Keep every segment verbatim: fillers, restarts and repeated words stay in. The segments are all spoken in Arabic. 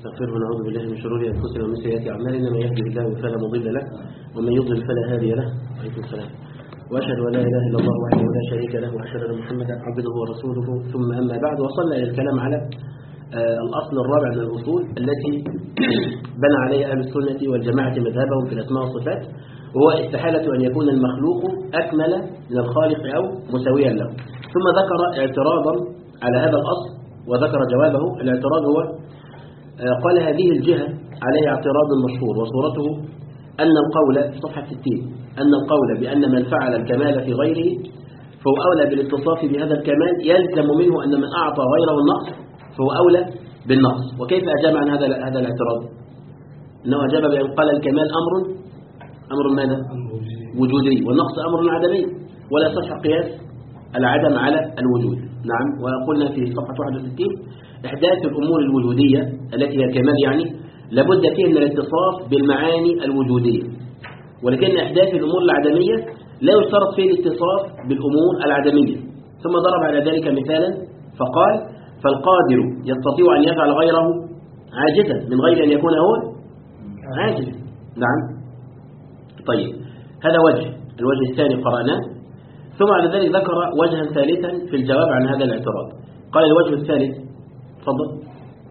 ونستغفره ونعوذ بالله من شرور أنفسنا ومن سيئات أعمالنا، من يهده الله فلا مضل له ومن يضلل فلا هادي له. عليكم السلام. وأشهد أن لا إله إلا الله وحده لا شريك له وأشهد أن محمدا عبده ورسوله. ثم أما بعد، وصلنا إلى الكلام على آه الأصل الرابع من الأصول التي بنى عليها أهل السنة والجماعة مذهبهم في الأسماء والصفات، وهو استحالة أن يكون المخلوق أكمل من الخالق أو مساويا له. ثم ذكر اعتراضا على هذا الأصل وذكر جوابه. الاعتراض هو آه قال هذه الجهة عليها اعتراض مشهور، وصورته أن القول في صفحة ستين أن القول بأن من فعل الكمال في غيره فهو أولى بالاتصاف بهذا الكمال، يلزم منه أن من أعطى غيره النقص فهو أولى بالنقص. وكيف أجاب عن هذا هذا الاعتراض؟ إنه أجاب بأن قال الكمال أمر أمر ماذا؟ وجودي، والنقص أمر عدمي، ولا يصح قياس العدم على الوجود. نعم. وقلنا في صفحة واحد وستين إحداث الأمور الوجودية التي هي الكمال يعني لابد فيه من الاتصاف بالمعاني الوجودية، ولكن إحداث الأمور العدمية لا يشترط فيه الاتصاف بالأمور العدمية. ثم ضرب على ذلك مثالا فقال فالقادر يستطيع أن يجعل غيره عاجزا من غير أن يكون هو عاجز. نعم. طيب، هذا وجه. الوجه الثاني قرأناه. ثم على ذلك ذكر وجها ثالثا في الجواب عن هذا الاعتراض. قال الوجه الثالث، تفضل.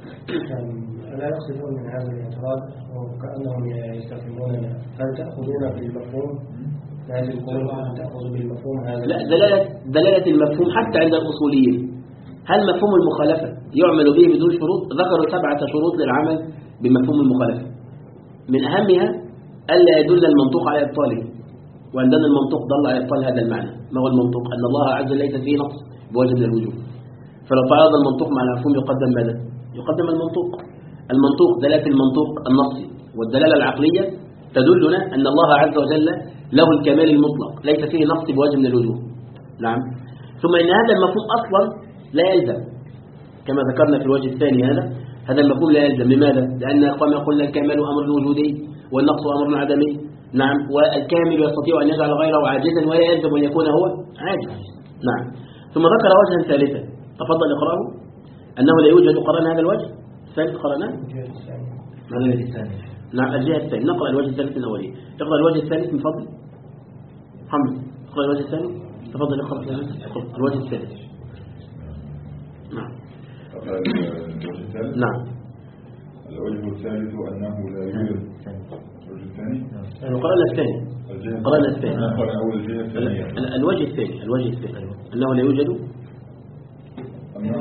لا يقصدون من هذا الاعتراض وكأنهم يستفهموننا، هل تأخذون بالمفهوم هذه القول أم تأخذوا بالمفهوم هذا؟ لا، دلالة دلالة المفهوم حتى عند الأصوليين. هل مفهوم المخالفة يعمل به بدون شروط؟ ذكروا سبعة شروط للعمل بمفهوم المخالفة، من أهمها ألا يدل المنطوق على إبطاله، وعندنا المنطوق دل على إبطال هذا المعنى. ما هو المنطوق؟ أن الله عز وجل ليس فيه نقص بوجه من الوجوه. فلو تعارض المنطوق مع المفهوم يقدم ماذا؟ يقدم المنطوق. المنطوق دلالة المنطوق النصي، والدلالة العقلية تدلنا أن الله عز وجل له الكمال المطلق ليس فيه نقص بوجه من الوجوه. نعم. ثم إن هذا المفهوم أصلا لا يلزم، كما ذكرنا في الوجه الثاني هذا هذا المفهوم لا يلزم. لماذا؟ لأن كما قلنا الكمال أمر وجودي والنقص أمر عدمي. نعم. والكامل يستطيع أن يجعل غيره عاجزا ولا يلزم أن يكون هو عاجز. نعم. ثم ذكر وجها ثالثا، تفضل اقرأه. أنه لا يوجد. قرأنا هذا الوجه الثالث، قرأناه. الوجه الثاني. نعم، الجهة الثانية. نقرأ الوجه الثالث من أوله. اقرأ الوجه الثالث من فضل محمد. اقرأ الوجه الثاني. تفضل اقرأ الوجه الثالث. نعم. الوجه الثالث. نعم. الوجه الثالث أنه لا يوجد. الوجه الثاني. قرأنا الثاني. قرأنا الثاني. قرأنا أول الجهة الثانية. الوجه الثاني. الوجه الثاني أنه لا يوجد. أنه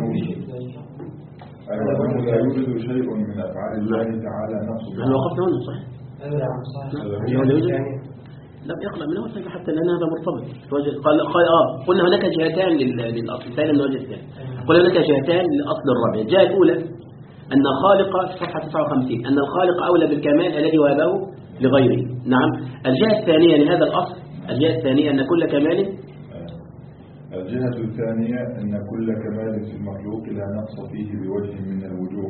أنه لا يوجد شيء من أفعال الله تعالى نقص. نحن وقفنا هنا صحيح. أنه لا يوجد. لا يقرأ من أول حتى لأن هذا مرتبط. قال قال آه قلنا هناك جهتان للأصل الثاني من الوجه الثاني. قلنا هناك جهتان للأصل الرابع. الجهة الأولى أن الخالق في صفحة تسعة وخمسين أن الخالق أولى بالكمال الذي وهبه لغيره. نعم. الجهة الثانية لهذا الأصل، الجهة الثانية أن كل كمال الجهة الثانية أن كل كمال في المخلوق لا نقص فيه بوجه من الوجوه،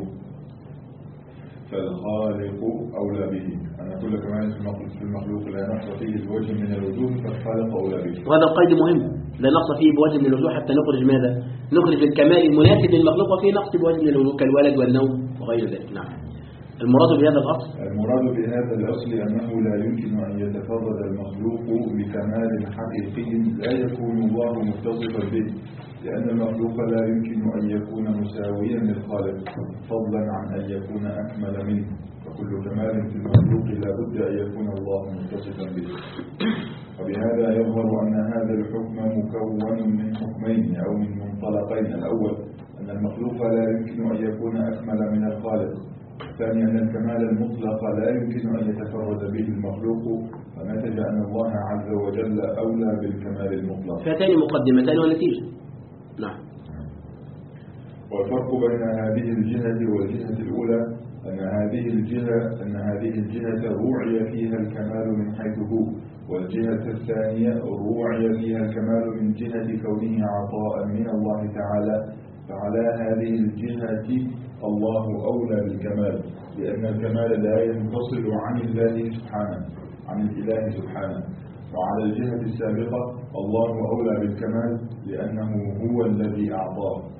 فالخالق أولى به. أن كل كمال في المخلوق لا نقص فيه بوجه من الوجوه فالخالق أولى به. وهذا القيد مهم، لا نقص فيه بوجه من الوجوه حتى نخرج ماذا؟ نخرج الكمال المناسب للمخلوق وفيه نقص بوجه من الوجوه كالولد والنوم وغير ذلك. نعم. المراد بهذا الأصل المراد بهذا الأصل أنه لا يمكن أن يتفرد المخلوق بكمال حقيقي لا يكون الله متصفا به، لأن المخلوق لا يمكن أن يكون مساويا للخالق فضلا عن أن يكون أكمل منه، فكل كمال في المخلوق لا بد أن يكون الله متصفا به. وبهذا يظهر أن هذا الحكم مكون من حكمين أو من منطلقين. الأول أن المخلوق لا يمكن أن يكون أكمل من الخالق، الثاني أن الكمال المطلق لا يمكن أن يتفرد به المخلوق، فنتج أن الله عز وجل أولى بالكمال المطلق. فهاتان مقدمتان ونتيجة. نعم. والفرق بين هذه الجهة والجهة الأولى أن هذه الجهة أن هذه الجهة روعي فيها الكمال من حيث هو، والجهة الثانية روعي فيها الكمال من جهة كونه عطاء من الله تعالى. فعلى هذه الجهة الله أولى بالكمال، لأن الكمال لا ينفصل عن الله سبحانه عن الإله سبحانه. وعلى الجهة السابقة الله أولى بالكمال لأنه هو الذي أعطاه.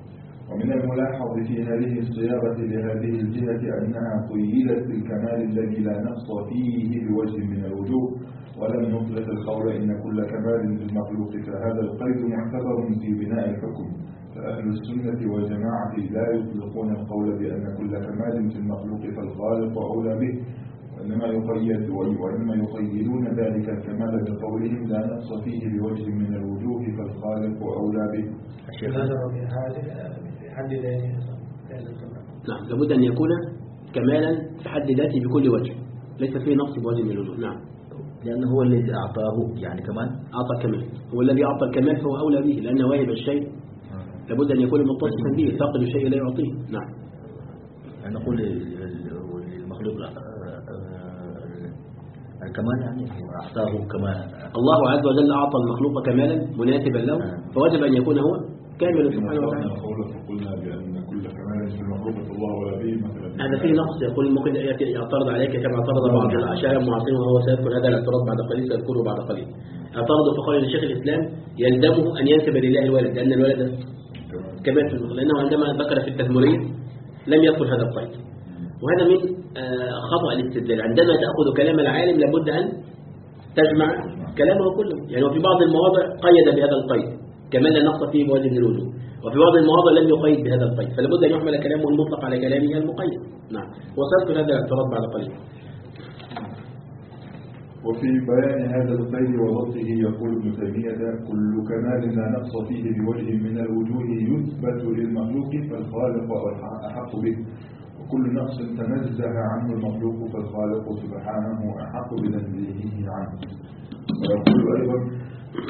ومن الملاحظ في هذه الصياغة لهذه الجهة أنها قيدت بالكمال الذي لا نقص فيه بوجه من الوجوه، ولم نطلق القول إن كل كمال في المخلوق، فهذا القيد معتبر في بناء الحكم. فأهل السنة والجماعة لا يطلقون القول بأن كل كمال في المخلوق فالخالق أولى به، وإنما يقيد وإنما يقيدون ذلك الكمال بقولهم لا نقص فيه بوجه من الوجوه فالخالق أولى به. هذا في حد ذاته. نعم، لابد أن يكون كمالا في حد ذاته بكل وجه، ليس فيه نقص بوجه من الوجوه. نعم، لأنه هو الذي أعطاه يعني كمان أعطى الكمال، هو الذي أعطى الكمال فهو أولى به، لأن واهب الشيء لابد أن يكون متصفا به، فاقد الشيء لا يعطيه. نعم، يعني نقول للمخلوق الكمال يعني أعطاه كما الله عز وجل أعطى المخلوق كمالا مناسبا له، فوجب أن يكون هو كامل سبحانه وتعالى. قلنا بأن كل كمال في المخلوق الله ولا به مثلا، هذا فيه نقص. يقول ممكن يعترض عليك كما اعترض بعض الأشاعرة المعاصرين، وهو سيذكر هذا الاعتراض بعد قليل، سيذكره بعد قليل. اعترضوا فقال لشيخ الإسلام يلزمه أن ينسب لله الولد، لأن الولد كمال في المخلوق، لأنه عندما ذكر في التثمرية لم يذكر هذا القيد. وهذا من خطأ الاستدلال. عندما تأخذ كلام العالم لابد أن تجمع كلامه كله. يعني وفي بعض المواضع قيد بهذا القيد كمان لا نقص فيه بوجه من الوجوه، وفي بعض المواضع لم يقيد بهذا القيد، فلابد أن يحمل كلامه المطلق على كلامه المقيد. نعم، وسأذكر هذا الاعتراض بعد قليل. وفي بيان هذا القيد وضبطه يقول ابن تيمية كل كمال لا نقص فيه بوجه من الوجوه يثبت للمخلوق فالخالق أحق به، وكل نقص تنزه عنه المخلوق فالخالق سبحانه أحق بتنزيهه عنه. ويقول أيضا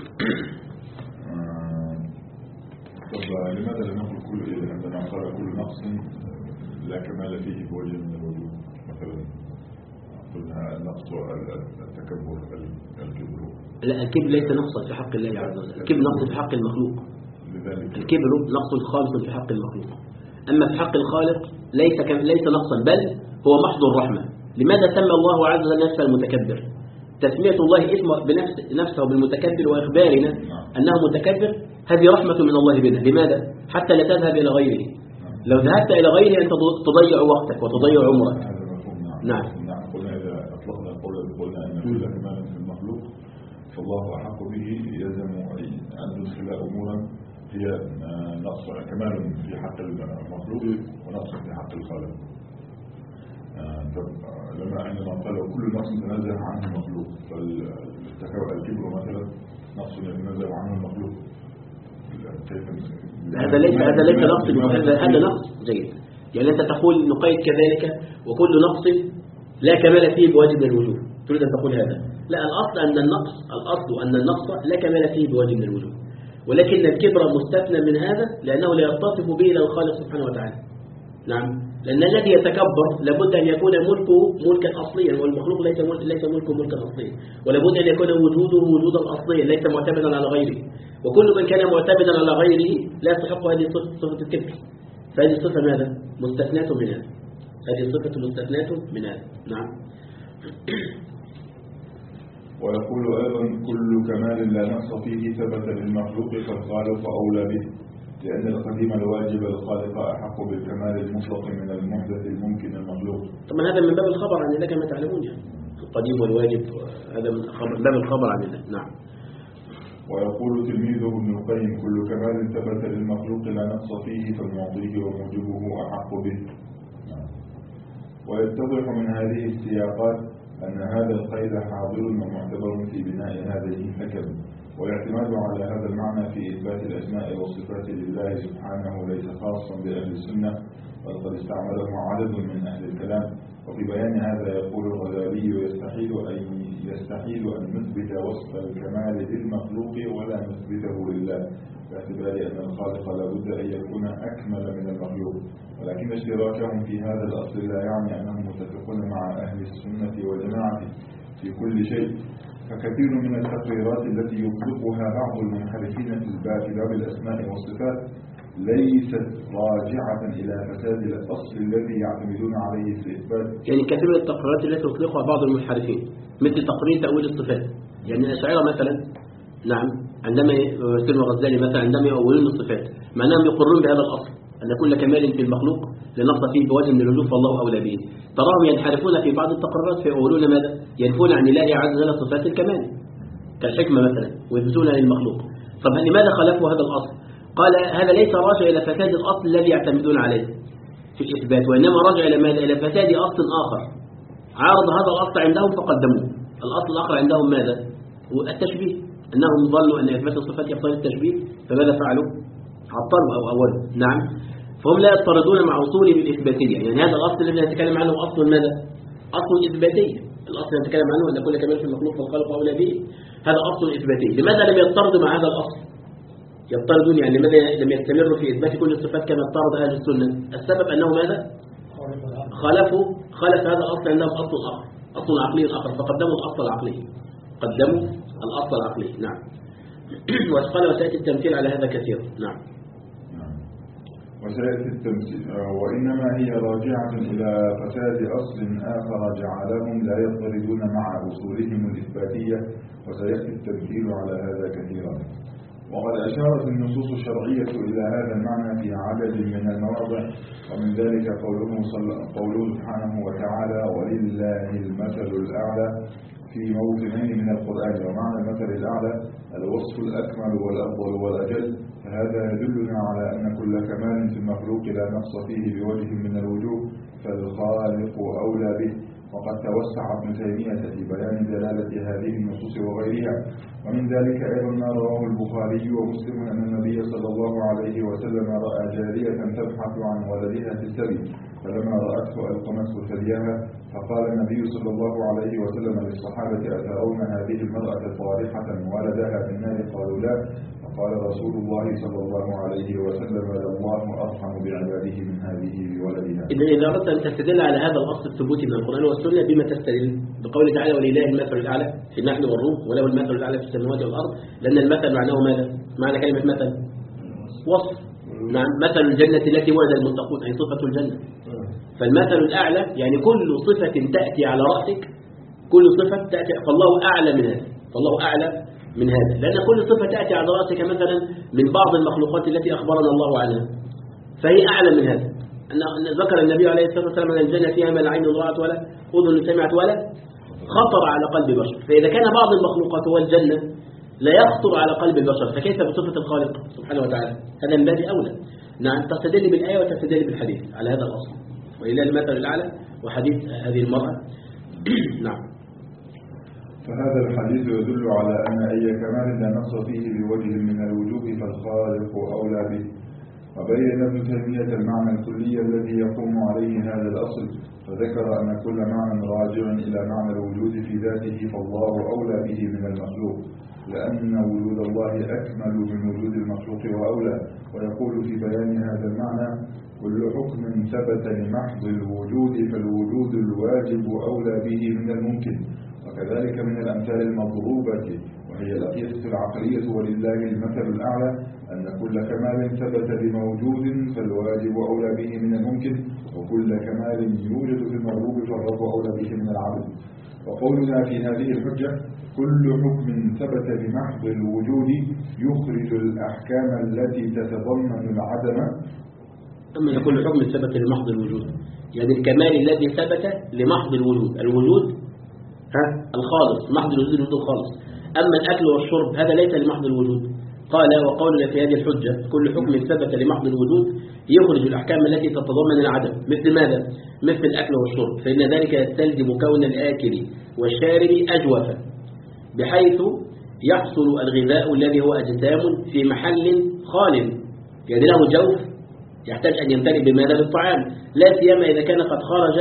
طب لماذا لم نقل كل إذا عندما قال كل نقص لا كمال فيه بوجه من الوجوه؟ مثلا قلنا النقص التكبر الكبر. لا، الكبر ليس نقصا في حق الله عز وجل، الكبر نقص في حق المخلوق. لذلك الكبر نقص خالص في حق المخلوق، أما في حق الخالق ليس ليس نقصا، بل هو محض الرحمة. لماذا سمى الله عز وجل نفسه المتكبر؟ تسمية الله اسمه بنفس نفسه بالمتكبر وإخبارنا أنه متكبر هذه رحمة من الله بنا. لماذا؟ حتى لا تذهب إلى غيره. لو ذهبت إلى غيره أنت تضيع وقتك وتضيع عمرك. نعم. نعم. قلنا إذا أطلقنا القول قلنا أن كل كمال في المخلوق فالله أحق به، يلزم أن ندخل أمورا هي نقص كمال في حق المخلوق ونقص في حق الخالق. لما عندما قال كل نقص تنزه عنه المخلوق، فالكبر مثلا نقص يتنزه عنه المخلوق. هذا ليس هذا ليس نقص، هذا نقص جيد. يعني أنت تقول نقيد كذلك وكل نقص لا كمال فيه بوجه من الوجوه، تريد أن تقول هذا؟ لا، الأصل أن النقص الأصل أن النقص لا كمال فيه بوجه من الوجوه، ولكن الكبر مستثنى من هذا لأنه لا يتصف به إلا الخالق سبحانه وتعالى. نعم، لأن الذي يتكبر لابد أن يكون ملكه ملكا أصليا، والمخلوق ليس ملك ليس ملكه ملكا أصليا، ولابد أن يكون وجوده وجودا أصليا ليس معتمدا على غيره. وكل من كان معتمدا على غيره لا يستحق هذه صفة الكبر، فهذه الصفة ماذا؟ مستثناة من هذا، هذه الصفة مستثناة من هذا. نعم. ويقول أيضا كل كمال لا نقص فيه ثبت للمخلوق فالخالق أولى به، لأن القديم الواجب الخالق أحق بالكمال المطلق من المحدث الممكن المخلوق. طبعا هذا من باب الخبر عن الله كما تعلمون، يعني القديم والواجب هذا من باب الخبر عن الله. نعم. ويقول تلميذه ابن القيم كل كمال ثبت للمخلوق لا نقص فيه فالمعطيه وموجبه أحق به. ويتضح من هذه السياقات أن هذا القيد حاضر ومعتبر في بناء هذه الحكم، والاعتماد على هذا المعنى في إثبات الأسماء والصفات لله سبحانه ليس خاصا بأهل السنة، بل قد استعمله عدد من أهل الكلام. وفي بيان هذا يقول الغزالي يستحيل أن يستحيل أن نثبت وصف الكمال للمخلوق ولا نثبته لله، باعتبار أن الخالق لا بد أن يكون أكمل من المخلوق، ولكن اشتراكهم في هذا الأصل لا يعني أنهم متفقون مع أهل السنة والجماعة في كل شيء. فكثير من التقريرات التي يطلقها بعض المنحرفين في باب الأسماء والصفات ليست راجعة إلى فساد الأصل الذي يعتمدون عليه في الإثبات. يعني كثير من التقريرات التي يطلقها بعض المنحرفين مثل تقرير تأويل الصفات، يعني الأشاعرة مثلا نعم عندما يسلم الغزالي مثلا عندما يؤولون الصفات مع أنهم يقرون بهذا الأصل، أن كل كمال في المخلوق لنقص فيه بوجه من الوجوه فالله أولى به. تراهم ينحرفون في بعض التقريرات فيقولون ماذا؟ ينفون عن الله عز وجل صفات الكمال كالحكمة مثلا ويثبتون للمخلوق. طب لماذا خالفوا هذا الأصل؟ قال هذا ليس راجع إلى فساد الأصل الذي يعتمدون عليه في الإثبات، وإنما راجع إلى ماذا؟ إلى فساد أصل آخر عارض هذا الأصل عندهم فقدموه. الأصل الآخر عندهم ماذا؟ التشبيه، أنهم ظنوا أن إثبات الصفات يقتضي التشبيه، فماذا فعلوا؟ عطلوا أو أولوا. نعم، فهم لا يضطردون مع وصوله بالإثباتية. يعني هذا الأصل الذي نتكلم عنه أصل ماذا؟ أصل إثباتي. الأصل الذي نتكلم عنه أن كل كمال في المخلوق فالخالق أولى به، هذا أصل إثباتي. لماذا لم يضطردوا مع هذا الأصل؟ يضطردون يعني لماذا لم يستمروا في إثبات كل الصفات كما اضطرد أهل السنة؟ السبب أنه ماذا؟ خالفوا خالف هذا الأصل عندهم أصل آخر، أصل عقلي آخر، فقدموا الأصل العقلي، قدموا الأصل العقلي. نعم. وقال وسيأتي التمثيل على هذا كثير. نعم. وسيأتي التمثيل وإنما هي راجعة إلى فساد أصل آخر جعلهم لا يضطردون مع أصولهم الإثباتية، وسيأتي التمثيل على هذا كثيرا. وقد أشارت النصوص الشرعية إلى هذا المعنى في عدد من المواضع، ومن ذلك قوله, قوله سبحانه وتعالى ولله المثل الأعلى في موطنين من القرآن. ومعنى المثل الأعلى الوصف الأكمل والأفضل والأجل، فهذا يدلنا على أن كل كمال في المخلوق لا نقص فيه بوجه من الوجوه فالخالق أولى به. وقد توسع ابن تيمية في بيان دلالة هذه النصوص وغيرها. ومن ذلك أيضا ما رواه البخاري ومسلم أن النبي صلى الله عليه وسلم رأى جارية تبحث عن ولدها في السبي، فلما رأته ألقمته ثديها، فقال النبي صلى الله عليه وسلم للصحابة أترون هذه المرأة طارحة ولدها في النار؟ قالوا لا. فقال رسول الله صلى الله عليه وسلم الله أرحم بعباده من هذه بولدها. إذا إذا أردت أن تستدل على هذا الأصل الثبوتي من القرآن والسنة بما تستدل؟ بقوله تعالى ولله المثل الأعلى في النحل والروم وله المثل الأعلى في السماوات والأرض، لأن المثل معناه ماذا؟ معنى كلمة مثل وصف. نعم، مثل الجنة التي وعد المتقون أي صفة الجنة. فالمثل الأعلى يعني كل صفة تأتي على رأسك، كل صفة تأتي، فالله أعلى من هذا، فالله أعلى من هذا، لأن كل صفة تأتي على رأسك مثلا من بعض المخلوقات التي أخبرنا الله عنها فهي أعلى من هذا. أن ذكر النبي عليه الصلاة والسلام أن الجنة فيها ما لا عين رأت ولا أذن سمعت ولا خطر على قلب بشر. فإذا كان بعض المخلوقات هو الجنة لا يخطر على قلب البشر، فكيف بصفة الخالق سبحانه وتعالى؟ هذا من باب أولى. نعم، تستدل بالآية وتستدل بالحديث على هذا الأصل، وإلى المثل الأعلى وحديث هذه المرأة. نعم. فهذا الحديث يدل على أن أي كمال لا نقص فيه بوجه من الوجوه فالخالق أولى به. وبين ابن تيمية المعنى الكلي الذي يقوم عليه هذا الأصل، فذكر أن كل معنى راجع إلى معنى الوجود في ذاته فالله أولى به من المخلوق، لأن وجود الله أكمل من وجود المخلوق وأولى. ويقول في بيان هذا المعنى كل حكم ثبت لمحض الوجود فالوجود الواجب أولى به من الممكن. وكذلك من الأمثال المضروبة وهي الأقيسة العقلية ولله المثل الأعلى أن كل كمال ثبت بموجود فالواجب أولى به من الممكن، وكل كمال يوجد في المضروب فالرب أولى به من العبد. وقولنا في هذه الحجة كل حكم ثبت بمحض الوجود يخرج الأحكام التي تتضمن العدم. أما كل حكم ثبت لمحض الوجود يعني الكمال الذي ثبت لمحض الوجود، الوجود ها الخالص، محض الوجود الوجود الخالص. أما الأكل والشرب هذا ليس لمحض الوجود. قال وقولنا في هذه الحجة كل حكم ثبت لمحض الوجود يخرج الأحكام التي تتضمن العدم. مثل ماذا؟ مثل الأكل والشرب، فإن ذلك يستلزم كون الآكل والشارب أجوفا بحيث يحصل الغذاء الذي هو أجسام في محل خال، يعني له جوف يحتاج أن يمتلئ بماذا؟ بالطعام، لا سيما إذا كان قد خرج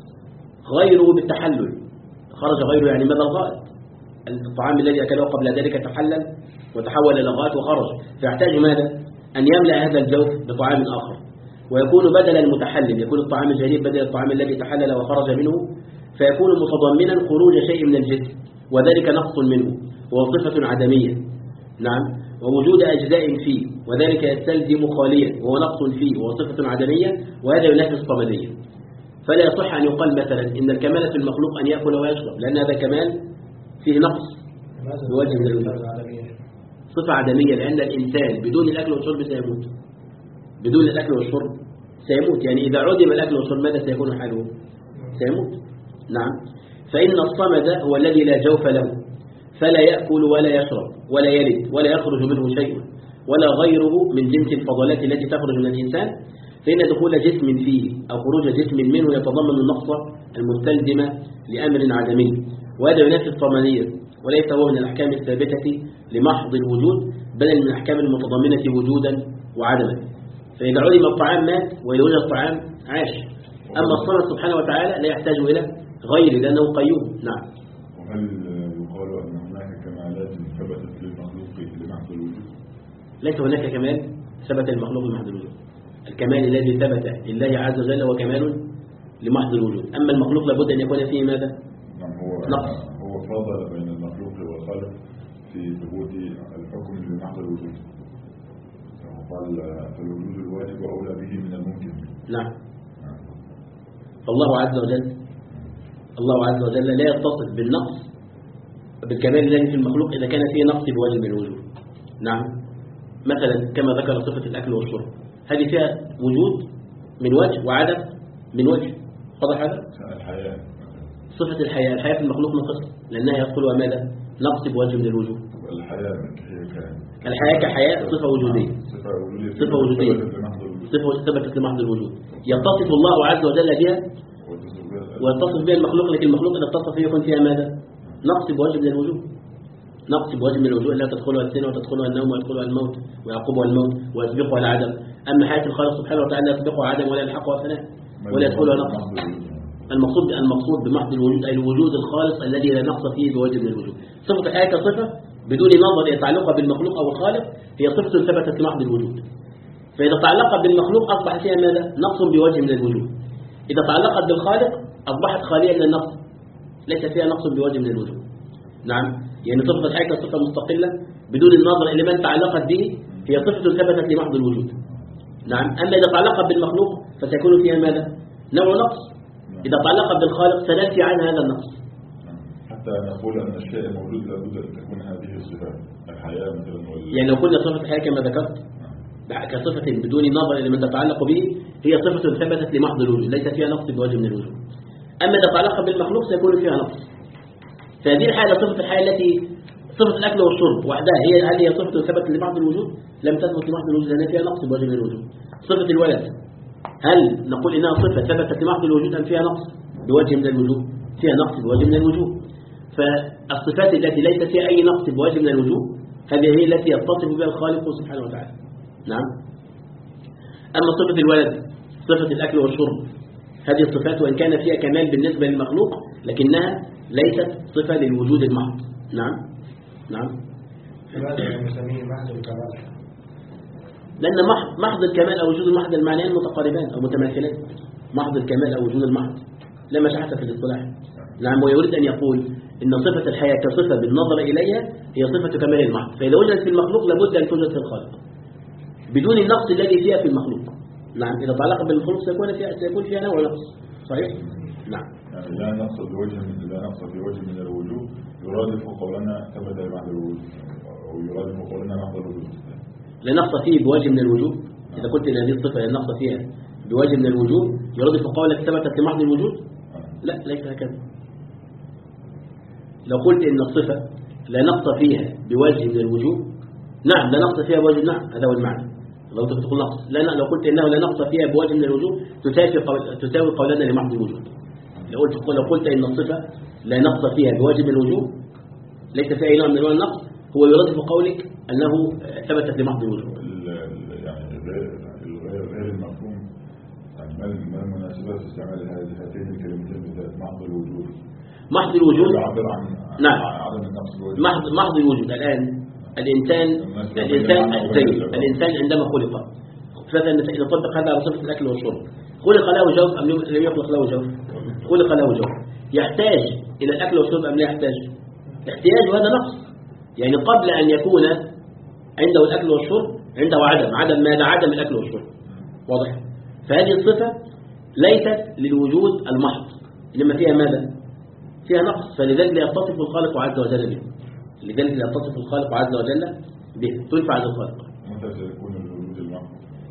غيره بالتحلل. خرج غيره يعني ماذا؟ الغائط، الطعام الذي أكله قبل ذلك تحلل وتحول إلى غائط وخرج، فيحتاج ماذا؟ أن يملأ هذا الجوف بطعام آخر، ويكون بدل المتحلل، يكون الطعام الجديد بدل الطعام الذي تحلل وخرج منه، فيكون متضمنا خروج شيء من الجسم، وذلك نقص منه وهو صفة عدمية. نعم، ووجود أجزاء فيه وذلك يستلزم خاليا وهو نقص فيه وهو صفة عدمية، وهذا ينافي الصمدية. فلا يصح أن يقال مثلا إن الكمال في المخلوق أن يأكل ويشرب، لأن هذا كمال فيه نقص بوجه من الوجود، صفة عدمية، لأن الإنسان بدون الأكل والشرب سيموت. بدون الأكل والشرب سيموت. يعني إذا عدم الأكل والشرب ماذا سيكون حاله؟ سيموت. نعم. فإن الصمد هو الذي لا جوف له، فلا يأكل ولا يشرب ولا يلد ولا يخرج منه شيء ولا غيره من جنس الفضلات التي تخرج من الإنسان، فإن دخول جسم فيه أو خروج جسم منه يتضمن النقص المستلزمة لأمر عدمي، وهذا ينافي الصمدية، وليس هو من الأحكام الثابتة لمحض الوجود، بل من الأحكام المتضمنة وجودا وعدما. فإذا علم الطعام مات، وإذا وجد الطعام عاش. أما الصمد سبحانه وتعالى لا يحتاج إلى غيره لأنه قيوم. نعم. وهل يقال أن هناك كمالات ثبتت للمخلوق لمحض الوجود؟ ليس هناك كمال ثبت للمخلوق لمحض الوجود. الكمال الذي ثبت لله عز وجل هو كمال لمحض الوجود. أما المخلوق لابد أن يكون فيه ماذا؟ نعم. هو نقص. هو فاضل بين المخلوق والخالق في ثبوت الحكم لمحض الوجود. قال فالوجود الواجب أولى به من الممكن. نعم. فالله عز وجل الله عز وجل لا يتصف بالنقص بالكمال الذي في المخلوق إذا كان فيه نقص بوجه من الوجود. نعم. مثلا كما ذكر صفة الأكل والشرب، هذه فيها وجود من وجه وعدم من وجه. واضح هذا؟ الحياة. صفة الحياة، الحياة في المخلوق نقص لأنها يدخلها ماذا؟ نقص بوجه من الوجود. الحياة الحياة كحياة صفة وجودية. صفة وجودية. صفة ثبتت لمحض الوجود. يتصف الله عز وجل بها ويتصف بها المخلوق، لكن المخلوق إذا اتصف فيه يكون فيها ماذا؟ نقص بوجه من الوجود. نقص بوجه من الوجود لا تدخلها السنة وتدخلها النوم ويدخلها الموت ويعقبها الموت ويسبقها العدم. أما حياة الخالق سبحانه وتعالى لا يسبقها عدم ولا يلحقها فناء ولا يدخلها نقص. المقصود المقصود بمحض الوجود أي الوجود الخالص الذي لا نقص فيه بوجه من الوجود. صفة الحياة كصفة بدون نظر إلى تعلقها بالمخلوق أو الخالق هي صفة ثبتت لمحض الوجود. فإذا تعلقت بالمخلوق أصبح فيها ماذا؟ نقص بوجه من الوجود. إذا تعلقت بالخالق أصبحت خالية من النقص، ليس فيها نقص بوجه من الوجود. نعم. يعني صفة الحياة كصفة مستقلة بدون النظر إلى من تعلقت به هي صفة ثبتت لمحض الوجود. نعم. أما إذا تعلقت بالمخلوق فسيكون فيها ماذا؟ نوع نقص. إذا تعلقت بالخالق سننفي عنها هذا النقص. حتى نقول أن الشيء موجود لابد أن تكون هذه الصفات الحياة مثلا. يعني لو قلنا صفة الحياة كما ذكرت كصفة بدون نظر إلى من تتعلق به هي صفة ثبتت لمحض الوجود ليس فيها نقص بوجه من الوجود. أما إذا تعلق بالمخلوق سيكون فيها نقص. فهذه الحالة صفة الحياة التي صفة الأكل والشرب وحدها هي هل هي صفة ثبتت لمحض الوجود؟ لم تثبت لمحض الوجود لأن فيها نقص بوجه من الوجود. صفة الولد هل نقول إنها صفة ثبتت لمحض الوجود أم فيها نقص بوجه من الوجود؟ فيها نقص بوجه من الوجود. فالصفات التي ليس فيها أي نقص بوجه من الوجود هذه هي التي يتصف بها الخالق سبحانه وتعالى. نعم. أما صفة الولد صفة الأكل والشرب هذه الصفات وإن كان فيها كمال بالنسبة للمخلوق لكنها ليست صفة للوجود المحض. نعم. نعم. لماذا نسميه محض الكمال؟ لأن محض الكمال أو وجود المحض المعنيان متقاربان أو متماثلان. محض الكمال أو وجود المحض لا مشاحة في الاصطلاح. نعم. ويريد أن يقول إن صفة الحياة كصفة بالنظر إليها هي صفة كمال المحض، فإذا وجدت في المخلوق لابد أن توجد في الخالق بدون النقص الذي فيها في المخلوق. نعم. إذا تعلق بالمخلوق سيكون فيها سيكون فيها نوع نقص. صحيح؟ نعم. يعني لا نقص بوجه من لا نقص بوجه من الوجود يرادف قولنا ثبت لمحض الوجود أو يرادف قولنا محض الوجود. لا نقص فيه بوجه من الوجود. إذا قلت إن هذه الصفة لا نقص فيها بوجه من الوجود يرادف قولك ثبتت لمحض الوجود؟ لا ليس هكذا. لو قلت إن الصفة لا نقص فيها بوجه من الوجود نعم لا نقص فيها بوجه نعم هذا هو المعنى. لو تقول نقص لا لو قلت إنه لا نقص فيها بوجه من الوجود تساوي قول تساوي قولنا لمحض الوجود. لو قلت لو قلت إن الصفة لا نقص فيها بوجه من الوجود ليس فيها أي نوع من أنواع النقص هو يرادف قولك أنه ثبتت لمحض الوجود. يعني غير غير المفهوم يعني ما المناسبة في استعمال هذه هاتين الكلمتين بالذات محض الوجود؟ محض الوجود يعبر عن نعم عدم النقص الوجود. محض محض الوجود. الآن الإنسان الإنسان الزين الإنسان عندما خلق مثلا نطبق هذا على صفة الأكل والشرب خلق له جوف أم لم يخلق له جوف؟ خلق له جوف. يحتاج إلى الأكل والشرب أم لا يحتاج؟ احتياج وهذا نقص. يعني قبل أن يكون عنده الأكل والشرب عنده عدم عدم ماذا؟ عدم الأكل والشرب. واضح؟ فهذه الصفة ليست للوجود المحض إنما فيها ماذا؟ فيها نقص. فلذلك لا يتصف الخالق عز وجل به. لذلك لا يتصف الخالق عز وجل به تنفع للخالق. متى سيكون الوجود المحض؟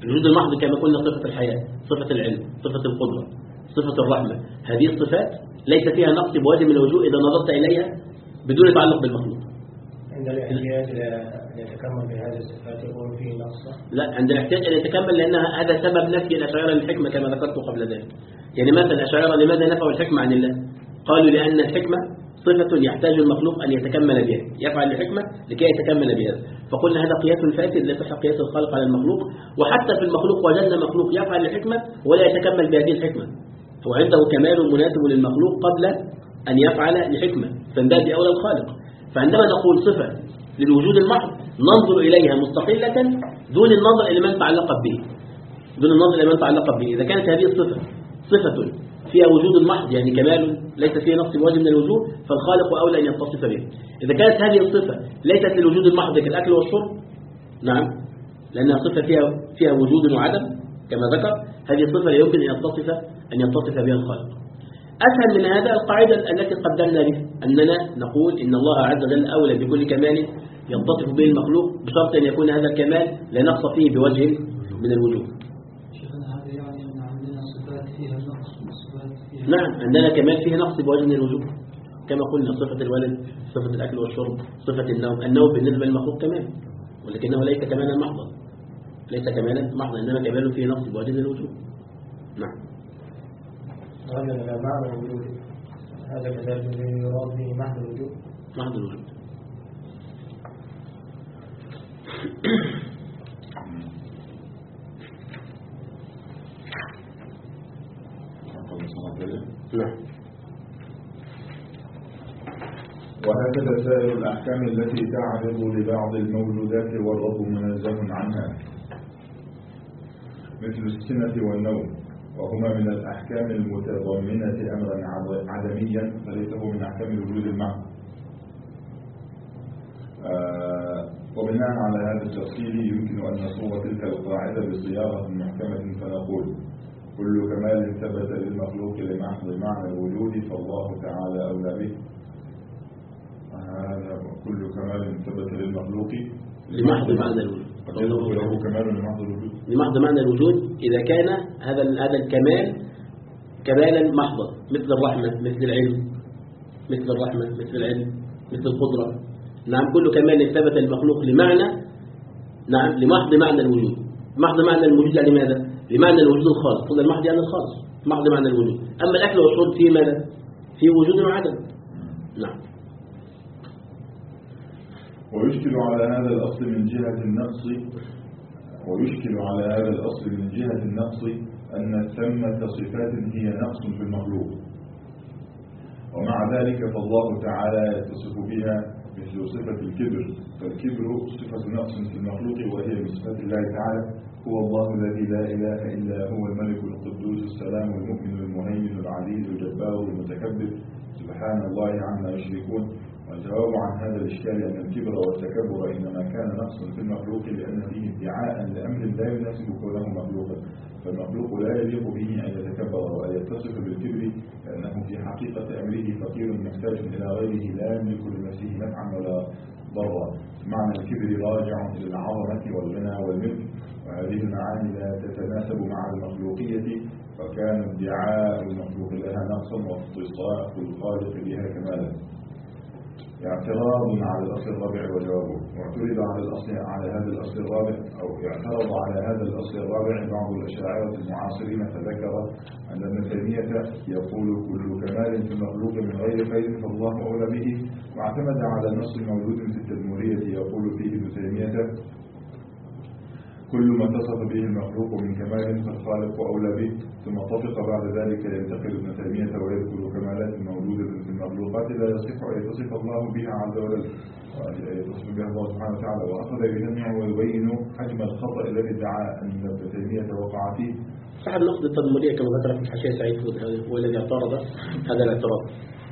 الوجود المحض كما قلنا صفة الحياة، صفة العلم، صفة القدرة، صفة الرحمة، هذه الصفات ليس فيها نقص بوجه من الوجوه إذا نظرت إليها بدون تعلق بالمخلوق. عند الاحتياج إلى أن يتكمل بهذه الصفات يكون فيه نقص. لا، عند الاحتياج أن يتكمل، لأن هذا سبب نفي الأشاعرة للحكمة كما ذكرت قبل ذلك. يعني مثلا الأشاعرة لماذا نفوا الحكمة عن الله؟ قالوا لأن الحكمة صفة يحتاج المخلوق أن يتكمل بها، يفعل الحكمة لكي يتكمل بها. فقلنا هذا قياس فاسد لا يصح قياس الخالق على المخلوق، وحتى في المخلوق وجدنا مخلوق يفعل الحكمة ولا يتكمل بهذه الحكمة، هو عنده كمال مناسب للمخلوق قبل أن يفعل الحكمة، فانباد أولى الخالق. فعندما نقول صفة للوجود المحض ننظر إليها مستقلة دون النظر إلى من تعلقت به، دون النظر إلى من تعلقت به. إذا كانت هذه الصفة صفة فيها وجود محض يعني كمال ليس فيه نقص بوجه من الوجوه، فالخالق أولى أن يتصف به. إذا كانت هذه الصفة ليست للوجود المحض كالأكل والشرب، نعم، لأنها صفة فيها فيها وجود وعدم كما ذكر، هذه الصفة لا يمكن أن يتصف أن يتصف بها الخالق. أسهل من هذا القاعدة التي قدمنا بها، أننا نقول إن الله عز وجل أولى بكل كمال يتصف به المخلوق بشرط أن يكون هذا الكمال لا نقص فيه بوجه من الوجوه. هذا يعني أن عندنا صفات فيها نقص وصفات فيها نعم، عندنا كمال فيه نقص بوجه من الوجوه كما قلنا، صفة الولد، صفة الأكل والشرب، صفة النوم. النوم بالنسبة للمخلوق كمال، ولكنه ليس كمالا محضا، ليس كمالا محضا، إنما كمال فيه نقص بوجه من الوجوه. نعم. وهذا معنى الوجود هذا كذلك يراد به محض الوجود. محض الوجود. نعم. وهكذا سائر الأحكام التي تعرض لبعض الموجودات والرب منزه عنها، مثل السنة والنوم، وهما من الأحكام المتضمنة أمرا عدميا فليس هو من أحكام الوجود المعنى. آه وبناء على هذا التفصيل يمكن أن نصوغ تلك القاعدة بصياغة محكمة فنقول: كل كمال ثبت للمخلوق لمحض معنى الوجود فالله تعالى أولى به. هذا كل كمال ثبت للمخلوق لمحض معنى الوجود، له كمال لمحض الوجود، لمحض معنى الوجود إذا كان هذا هذا الكمال كمالا محضا، مثل الرحمة، مثل العلم، مثل الرحمة، مثل العلم، مثل القدرة. نعم، كل كمال ثبت المخلوق لمعنى، نعم، لمحض معنى الوجود. محض معنى الوجود يعني ماذا؟ لمعنى الوجود الخالص. قلنا المحض يعني الخالص، محض معنى الوجود. أما الأكل والشرب فيه ماذا؟ فيه وجود وعدم. نعم. ويشكل على هذا الأصل من جهة النقص ويشكل على هذا الأصل من جهة النقص أن ثمة صفات هي نقص في المخلوق، ومع ذلك فالله تعالى يتصف بها مثل صفة الكبر، فالكبر صفة نقص في المخلوق وهي من صفات الله تعالى. هو الله الذي لا إله إلا هو الملك القدوس السلام المؤمن المهيمن العزيز الجبار المتكبر سبحان الله عما يشركون. والجواب عن هذا الإشكال أن الكبر والتكبر إنما كان نقصا في المخلوق لأن فيه ادعاء لأمر لا يناسب كونه مخلوقا، فالمخلوق لا يليق به أن يتكبر وأن يتصف بالكبر، لأنه في حقيقة أمره فقير محتاج إلى غيره لا يملك لنفسه نفعا ولا ضرا. معنى الكبر راجع إلى العظمة والغنى والملك، وهذه المعاني لا تتناسب مع المخلوقية، فكان ادعاء المخلوق لها نقصا واختصاص الخالق بها كمالا. اعتراض على الأصل الرابع وجوابه. واعترض على الأصل على هذا الأصل الرابع أو اعترض على هذا الأصل الرابع بعض الأشاعرة المعاصرين، فذكر أن ابن تيمية يقول كل كمال في المخلوق من غير خير فالله أولى به، واعتمد على نص موجود في التدمرية يقول فيه ابن تيمية كل ما اتصف به المخلوق من كمال فالخالق أولى به. ثم اتفق بعد ذلك ينتقل ابن تيمية ويذكر كمالات موجودة في المخلوقات لا يصح أن يتصف الله بها عز وجل يتصف بها الله سبحانه وتعالى، وأخذ بجمع ويبين حجم الخطأ الذي ادعى أن ابن تيمية وقع فيه. صاحب نقد التدمرية كما ذكر في الحاشية سعيد فود هو الذي اعترض هذا الاعتراض.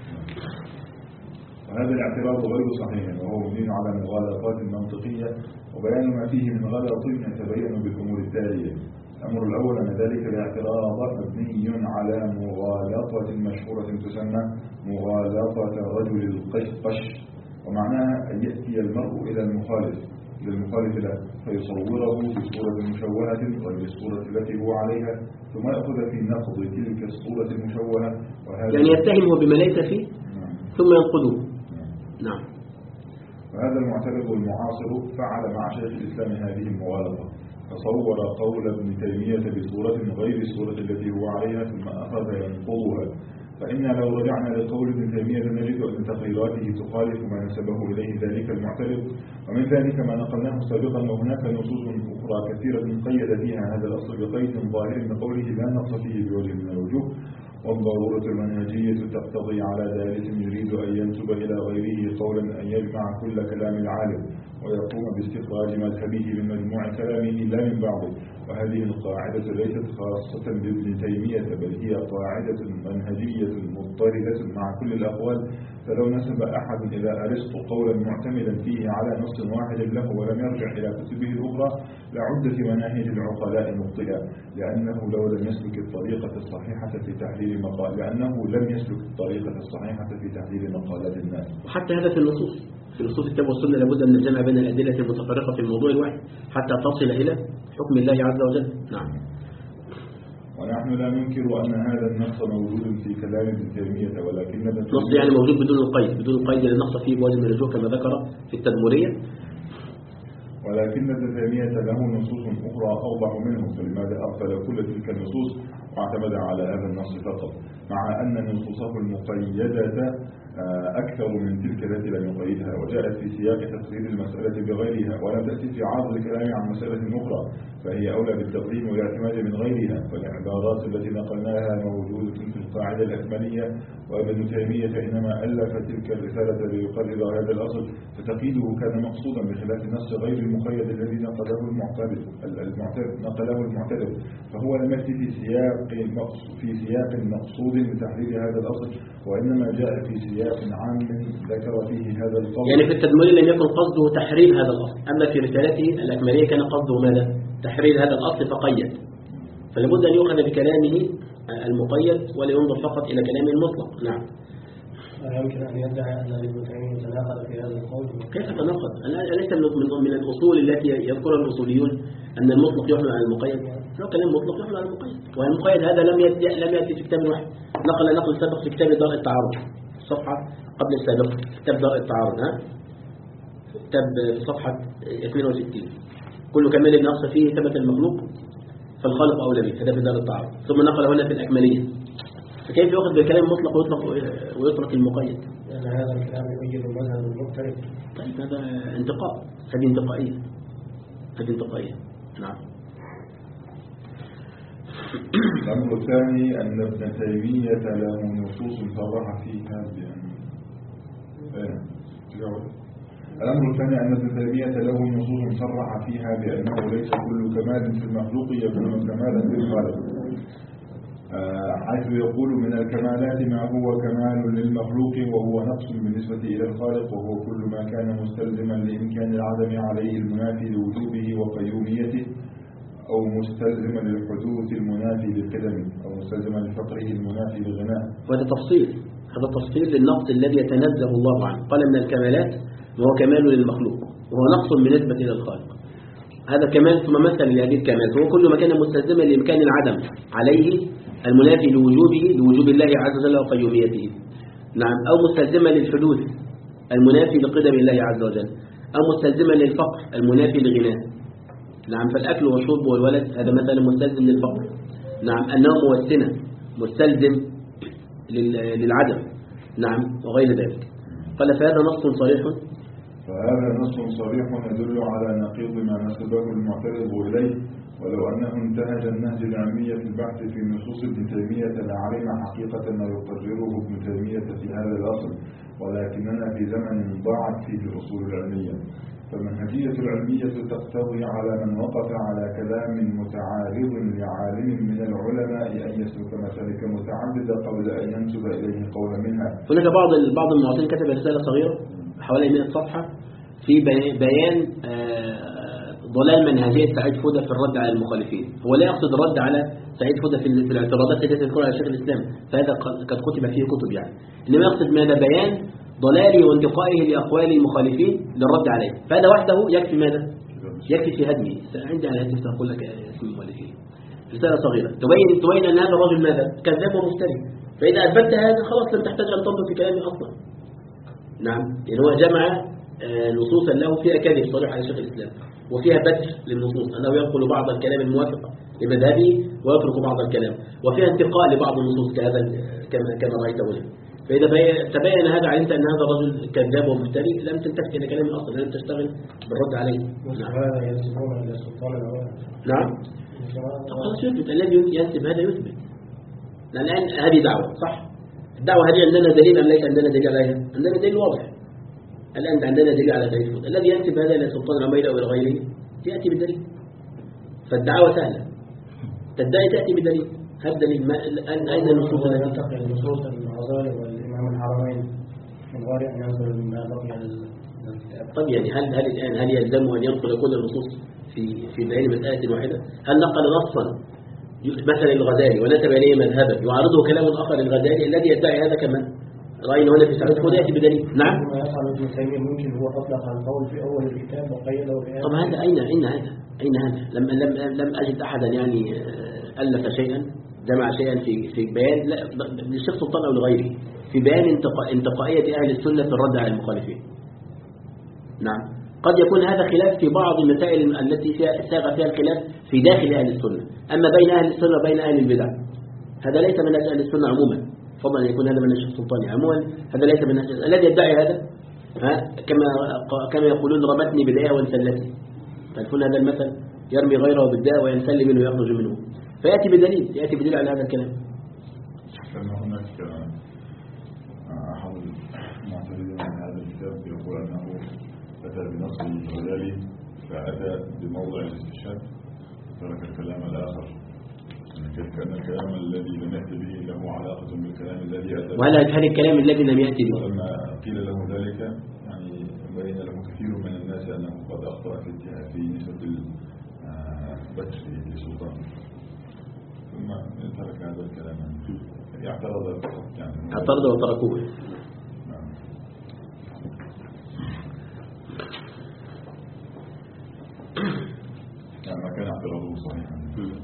وهذا الاعتراض غير صحيح، وهو مبني على مغالطات منطقية، وبيان ما فيه من غلط يتبين بالأمور التالية. الأمر الأول أن ذلك الاعتراض مبني على مغالطة مشهورة تسمى مغالطة رجل القش، ومعناها أن يأتي المرء إلى المخالف للمخالف له فيصوره بصورة مشوهة غير الصورة التي هو عليها ثم يأخذ في نقض تلك الصورة المشوهة وهذا يعني يتهمه بما ليس فيه نعم. ثم ينقضه. نعم. وهذا المعترض المعاصر فعل مع شيخ الإسلام هذه المغالطة فصور قول ابن تيمية بصورة غير الصورة التي هو عليها ثم أخذ ينقضها. فإن لو رجعنا لقول ابن تيمية نجد أن تقريراته تخالف ما نسبه إليه ذلك المعترض، ومن ذلك ما نقلناه سابقا وهناك نصوص أخرى كثيرة قيد فيها هذا الأصل بقيد ظاهر من قوله لا نقص فيه بوجه من الوجوه، والضرورة المنهجية تقتضي على ذلك يريد أن ينسب إلى غيره قولا أن يجمع كل كلام العالم ويقوم باستخراج مذهبه من مجموع كلامه لا من بعضه. وهذه القاعدة ليست خاصة بابن تيمية بل هي قاعدة منهجية مضطردة مع كل الأقوال. فلو نسب أحد إلى أرسطو قولا معتمدا فيه على نص واحد له ولم يرجع إلى كتبه الأخرى لعدت مناهج العقلاء مخطئة، لأنه لو لم يسلك الطريقة الصحيحة في تحليل مقال لأنه لم يسلك الطريقة الصحيحة في تحليل مقالات الناس. وحتى هذا في النصوص في نصوص الكتاب والسنة لابد من الجمع بين الأدلة المتفرقة في الموضوع الواحد حتى تصل إلى حكم الله عز وجل. نعم. ونحن لا ننكر أن هذا النص موجود في كلام ابن تيمية ولكن نص يعني موجود بدون القيد بدون القيد للنص فيه بوجه من الرجوع كما ذكر في التدمرية، ولكن ابن تيمية له نصوص أخرى أوضح منه، فلماذا أغفل كل تلك النصوص واعتمد على هذا النص فقط، مع أن نصوصه المقيدة أكثر من تلك التي لم يقيدها وجاءت في سياق تقرير المسألة بغيرها ولم تأتي في عرض الكلام عن مسألة أخرى فهي أولى بالتقديم والاعتماد من غيرها. فالعبارات التي نقلناها موجودة في القاعدة الأكملية، وابن تيمية إنما ألف تلك الرسالة ليقرر هذا الأصل فتقييده كان مقصودا بخلاف النص غير المقيد الذي نقله المعترض نقله المعترض فهو لم يأتي في سياق في سياق مقصود لتحرير هذا الأصل وإنما جاء في سياق عام ذكر فيه هذا القول. يعني في التدمري لم يكن قصده تحرير هذا الأصل، أما في رسالته الأكملية كان قصده ماذا؟ تحرير هذا الأصل فقيد. فلابد أن يؤخذ بكلامه المقيد ولا ينظر فقط إلى كلامه المطلق. نعم. لا يمكن أن يدعي أن ابن تيمية تناقض في هذا القول. كيف تناقض؟ أليس من الأصول التي يذكرها الأصوليون أن المطلق يحمل على المقيد؟ لو كلام مطلق يحمل على المقيد، والمقيد هذا لم يأتي لم يأتي في كتاب واحد، نقل نقل سابق في كتاب دار التعارض صفحة قبل السابق كتاب دار التعارض ها كتاب في صفحة اثنين وستين كل كمال النقص فيه ثبت المخلوق فالخالق أولى به، هذا في دار التعارض. ثم نقل هنا في الأكملية. فكيف يأخذ بالكلام المطلق ويطلق ويترك المقيد؟ لأن هذا الكلام يؤيد المذهب المعترض. طيب هذا انتقاء، هذه انتقائية هذه انتقائية. نعم. الأمر الثاني أن ابن تيمية له نصوص صرح فيها بأن الأمر الثاني أن ابن تيمية له نصوص صرح فيها بأنه ليس كل كمال في المخلوق يكون كمالا في الخالق، حيث يقول من الكمالات ما هو كمال للمخلوق وهو نقص بالنسبة إلى الخالق، وهو كل ما كان مستلزما لإمكان العدم عليه المنافي لوجوبه وقيوميته، أو مستلزما للحدوث المنافي للقدم، أو مستلزما لفقره المنافي للغناء. وهذا تفصيل هذا تفصيل للنقص الذي يتنزه الله عنه. قال من الكمالات وهو كمال للمخلوق وهو نقص بالنسبة إلى الخالق، هذا كمال ثم مثل لهذه الكمال هو كل ما كان مستلزما لإمكان العدم عليه المنافي لوجوبه لوجوب الله عز وجل وقيوميته، نعم، أو مستلزما للحدوث المنافي لقدم الله عز وجل، أو مستلزما للفقر المنافي لغناه، نعم. فالأكل والشرب والولد هذا مثلا مستلزم للفقر، نعم. النوم والسنة مستلزم للعدم، نعم، وغير ذلك. قال فهذا نص صريح فهذا نص صريح يدل على نقيض ما نسبه المعترض إليه، ولو أنه انتهج النهج العلمي في البحث في نصوص ابن تيمية لعلم حقيقة ما يقرره ابن تيمية في هذا الأصل، ولكننا في زمن ضاعت فيه الأصول العلمية. فالمنهجية العلمية تقتضي على من وقف على كلام متعارض لعالم من العلماء أن يسلك مسالك متعددة قبل أن ينسب إليه قولا منها. هناك بعض بعض المعاصرين كتب رسالة صغيرة حوالي مئة صفحة في بيان ضلال منهجية سعيد فودة في الرد على المخالفين. هو لا يقصد الرد على سعيد فودة في الاعتراضات التي تذكرها على شيخ الإسلام، فهذا قد كتب فيه كتب يعني، إنما يقصد ماذا؟ بيان ضلاله وانتقائه لأقوال المخالفين للرد عليه. فهذا وحده يكفي ماذا؟ يكفي في هدمه. عندي على هدف أقول لك اسم المؤلفين رسالة صغيرة تبين تبين أن هذا الرجل ماذا؟ كذاب ومفتري. فإذا أثبتت هذا خلاص لم تحتاج أن تنظر في كلامي أصلا. نعم، يعني هو جمع نصوصا له فيها كذب صريح على شيخ الإسلام وفيها بتر للنصوص، أنه ينقل بعض الكلام الموافق لمذهبه ويترك بعض الكلام، وفيها انتقاء لبعض النصوص كهذا كما كما رأيته هنا. فإذا تبين هذا علمت أن هذا الرجل كذاب ومفتري لم تلتفت إلى كلامه أصلا، لم تشتغل بالرد عليه. نعم. نعم. خلاص يثبت، الذي ينسب هذا يثبت. الآن هذه دعوة صح؟ الدعوة هذه عندنا دليل أم ليس عندنا دليل عليها؟ عندنا دليل واضح. الآن عندنا دليل على ذلك. الذي ينسب هذا إلى سلطان العميرة أو إلى غيره يأتي بدليل. فالدعوة سهلة، تدعي تأتي بدليل. هذا دليل ما الآن أين النصوص التي ينتقي نصوص الغزالي والإمام الحرمين من غير أن ينظر ما بقي على الكتاب. طيب يعني هل هل الآن هل يلزمه أن ينقل كل النصوص في في بيان مسألة واحدة؟ هل نقل نصا مثلا الغزالي ونسب إليه مذهبا يعارضه كلام آخر الغزالي الذي يدعي هذا كمان؟ رأينا هنا في سعود خذ يأتي بدليل. نعم. ما يفعل ابن تيمية ممكن هو أطلق القول في أول الكتاب وقيده بآية. طب هذا أين أين هذا؟ أين هذا؟ لم لم لم أجد أحدا يعني ألف شيئا جمع شيئا في في بيان لا للشيخ سلطان أو لغيره في بيان انتقائية أهل السنة في الرد على المخالفين. نعم. قد يكون هذا خلاف في بعض المسائل التي فيها ساغ فيها الخلاف في داخل أهل السنة، أما بين أهل السنة وبين أهل البدع هذا ليس من أهل السنة عموما. فضلا يكون هذا من الشيخ سلطاني عموما، هذا ليس من الشيخ الذي يدعي هذا ها كما كما يقولون رمتني بداية وانسلتني. تعرفون هذا المثل يرمي غيره بالداء وينسل منه يخرج منه. فيأتي بدليل يأتي بدليل على هذا الكلام. كما هناك أحد المعترضين من هذا الكتاب يقول أنه أتى بنص الغزالي فأتى بموضع الاستشهاد ترك الكلام الآخر، كأن الكلام الذي لم يأتي به له علاقة بالكلام الذي أتى به. وهل هذا الكلام الذي لم يأتي به؟ ولما قيل له ذلك يعني بين له كثير من الناس أنه قد أخطأ في في نسبة البتر لسلطان، ثم ترك هذا الكلام اعترض يعني اعترض وتركوه. يعني ما كان اعتراضه صحيحا.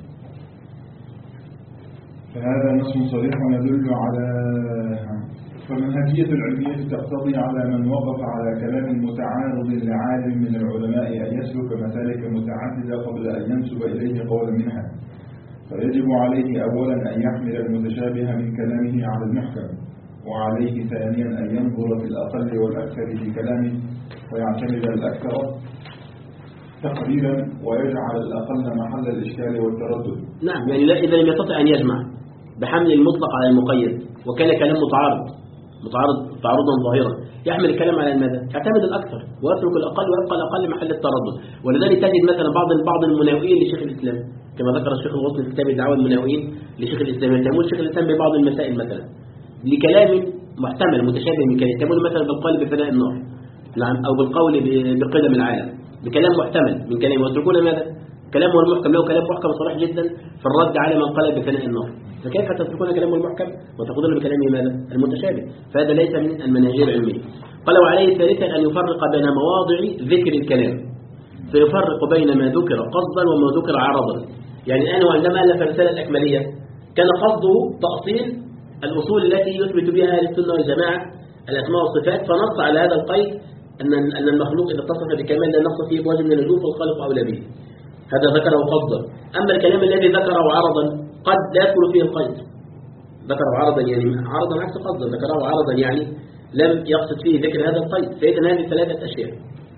فهذا نص صريح يدل على فالمنهجية العلمية تقتضي على من وقف على كلام متعارض لعالم من العلماء أن يسلك مسالك متعددة قبل أن ينسب إليه قولا منها، فيجب عليه أولا أن يحمل المتشابه من كلامه على المحكم، وعليه ثانيا أن ينظر في الأقل والأكثر في كلامه ويعتمد الأكثر تقريبا ويجعل الأقل محل الإشكال والتردد. نعم، يعني لا إذا لم يستطع أن يجمع بحمل المطلق على المقيد وكان كلام متعارض متعارض تعارضا ظاهرا يحمل الكلام على الماذا؟ يعتمد الأكثر ويترك الأقل ويبقى الأقل محل التردد. ولذلك تجد مثلا بعض بعض المناوئين لشيخ الإسلام كما ذكر الشيخ الوصل في كتاب الدعوة المناوئين لشيخ الإسلام يتهمون شيخ الإسلام ببعض المسائل مثلا لكلام محتمل متشابه من كلام، يتهمون مثلا بالقول بفناء النار نعم أو بالقول بقدم العالم بكلام محتمل من كلام، ويتركون ماذا؟ كلامه المحكم له كلام محكم صريح جدا في الرد على من قال بفناء النار، فكيف تتركون كلامه المحكم وتأخذون بكلامه ماذا؟ المتشابه؟ فهذا ليس من المنهجية العلمية. قال وعليه ثالثا أن يفرق بين مواضع ذكر الكلام، فيفرق بين ما ذكر قصدا وما ذكر عرضا. يعني الآن وعندما ألف الرسالة الأكملية كان قصده تأصيل الأصول التي يثبت بها أهل السنة والجماعة الأسماء والصفات، فنص على هذا القيد أن أن المخلوق إذا اتصف بكمال لا نقص فيه بوجه من الوجوه فالخالق أولى به، هذا ذكره قصدا. أما الكلام الذي ذكره عرضا قد لا يدخل فيه القيد، ذكره عرضا يعني عرضا عكس قصدا، ذكره عرضا يعني لم يقصد فيه ذكر هذا القيد. فإذا هذه ثلاثة أشياء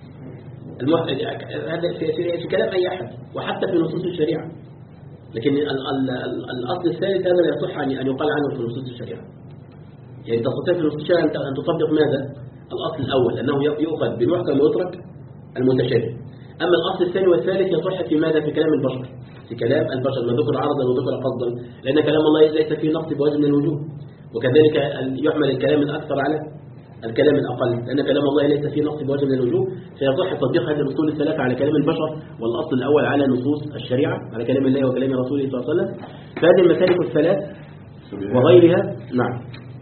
هذا في, في, في كلام أي أحد وحتى في نصوص الشريعة، لكن ال ال ال الأصل الثالث هذا لا يصح أن يقال عنه في نصوص الشريعة. يعني تستطيع في نصوص الشريعة أن تطبق ماذا؟ الأصل الأول أنه يؤخذ بالمحكم ويترك المتشابه. أما الأصل الثاني والثالث يصح في ماذا؟ في كلام البشر، في كلام البشر ما ذكر عرضا وذكر قصدا، لأن كلام الله ليس فيه نقص بوجه من الوجوه، وكذلك يحمل الكلام الأكثر على الكلام الأقل، لأن كلام الله ليس فيه نقص بوجه من الوجوه، فيصح تطبيق هذه الأصول الثلاثة على كلام البشر، والأصل الأول على نصوص الشريعة على كلام الله وكلام رسوله صلى الله عليه وسلم. فهذه المسالك الثلاث وغيرها نعم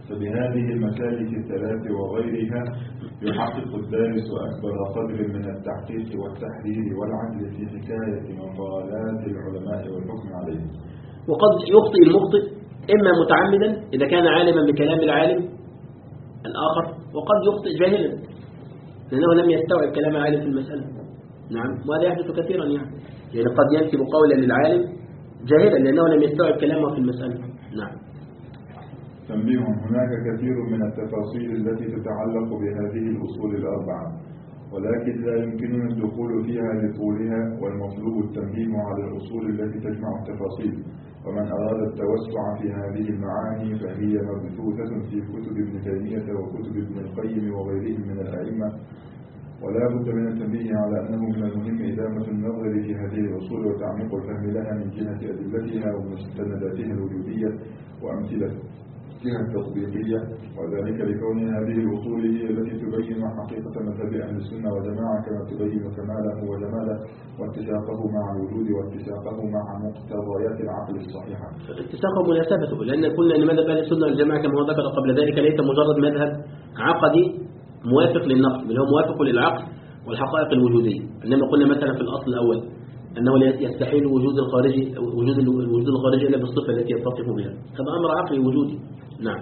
فبهذه المسالك الثلاث وغيرها يحقق الدارس أكبر قدر من التحقيق والتحرير والعدل في حكاية مقالات العلماء والحكم عليه. وقد يخطئ المخطئ إما متعمدا إذا كان عالما بكلام العالم الآخر، وقد يخطئ جاهلا لأنه لم يستوعب كلام العالم في المسألة. نعم، وهذا يحدث كثيرا يعني يعني قد ينسب قولا للعالم جاهلا لأنه لم يستوعب كلامه في المسألة. نعم. تنبيه: هناك كثير من التفاصيل التي تتعلق بهذه الأصول الأربعة، ولكن لا يمكننا الدخول فيها لطولها، والمطلوب التنبيه على الأصول التي تجمع التفاصيل. ومن أراد التوسع في هذه المعاني فهي مبثوثة في كتب ابن تيمية وكتب ابن القيم وغيرهم من الأئمة، ولا بد من التنبيه على أنه من المهم إدامة النظر في هذه الأصول وتعميق الفهم لها من جهة أدلتها ومستنداتها الوجودية وأمثلتها التطبيقية، وذلك لكون هذه الأصول هي التي تبين حقيقة مذهب أهل السنة والجماعة، كما تبين كماله وجماله واتساقه مع الوجود واتساقه مع مقتضيات العقل الصحيحة. اتساقه مناسبته، لأن قلنا أن مذهب أهل السنة والجماعة كما ذكر قبل ذلك ليس مجرد مذهب عقدي موافق للنقل، بل هو موافق للعقل والحقائق الوجودية. إنما قلنا مثلا في الأصل الأول أنه يستحيل وجود الخارجي وجود الوجود الخارجي إلا بالصفة التي يتصف بها، هذا أمر عقلي وجودي. نعم.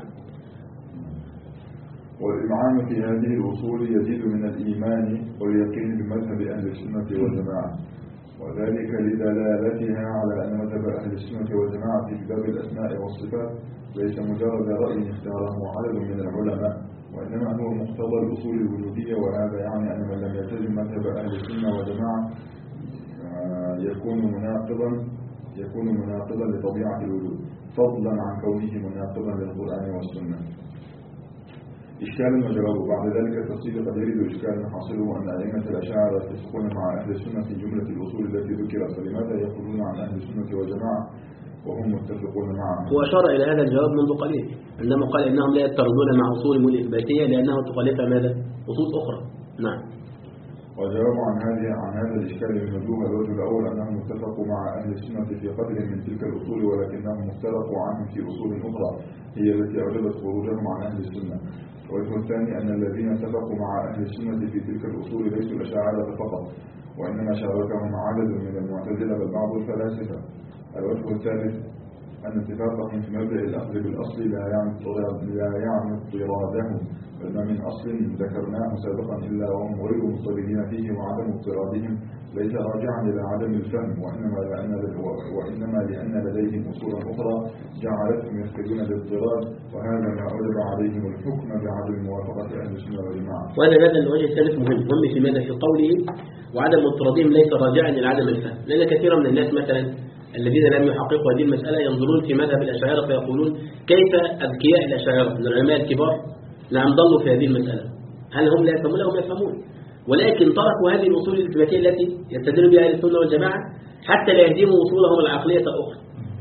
والإمعان في هذه الأصول يزيد من الإيمان واليقين بمذهب أهل السنة والجماعة، وذلك لدلالتها على أن مذهب أهل السنة والجماعة في باب الأسماء والصفات ليس مجرد رأي اختاره عدد من العلماء، وإنما هو مقتضى الأصول الوجودية. وهذا يعني أن من لم يلتزم مذهب أهل السنة والجماعة يكون مناقضا يكون مناقضا لطبيعة الوجود، فضلا عن كونه مناقضا للقرآن والسنة. إشكال وجواب: بعد ذلك التفصيل قد يرد إشكال حاصله أن أئمة الأشاعرة يتفقون مع أهل السنة في جملة الأصول التي ذكرت، فلماذا يقولون عن أهل السنة والجماعة وهم متفقون معهم؟ وأشار إلى هذا الجواب منذ قليل عندما قال إنهم لا يتردون مع أصولهم الإثباتية لأنه تخالفها ماذا؟ أصول أخرى. نعم. وجواب عن هذه عن هذا الإشكال من وجوه: الوجه الأول أنهم اتفقوا مع أهل السنة في قدر من تلك الأصول، ولكنهم افترقوا عنهم في أصول أخرى هي التي أوجبت خروجهم عن أهل السنة. الوجه الثاني أن الذين اتفقوا مع أهل السنة في تلك الأصول ليسوا الأشاعرة فقط، وإنما شاركهم عدد من المعتزلة بل بعض الفلاسفة. الوجه الثالث أن اتفاقهم في مبدأ الأخذ بالأصل لا يعني لا يعني اضطرادهم، بل ما من أصل ذكرناه سابقا إلا وهم غير مضطردين فيه، وعدم اضطرادهم ليس راجعا إلى عدم الفهم، وإنما لأن وإنما لأن لديهم أصولا أخرى جعلتهم يفقدون الاضطراد، وهذا ما أوجب عليهم الحكم بعدم موافقة أهل السنة والجماعة. وهذا هذا الوجه الثالث مهم مهم في ماذا؟ في قوله وعدم اضطرادهم ليس راجعا إلى عدم الفهم، لأن كثيرا من الناس مثلا الذين لم يحققوا هذه المسألة ينظرون في مذهب الأشاعرة فيقولون كيف أذكياء الأشاعرة من العلماء الكبار نعم ضلوا في هذه المسألة، هل هم لا يفهمون أو لا يفهمون؟ ولكن تركوا هذه الأصول الإثباتية التي يستدل بها أهل السنة والجماعة حتى لا يهدموا أصولهم العقلية الأخرى.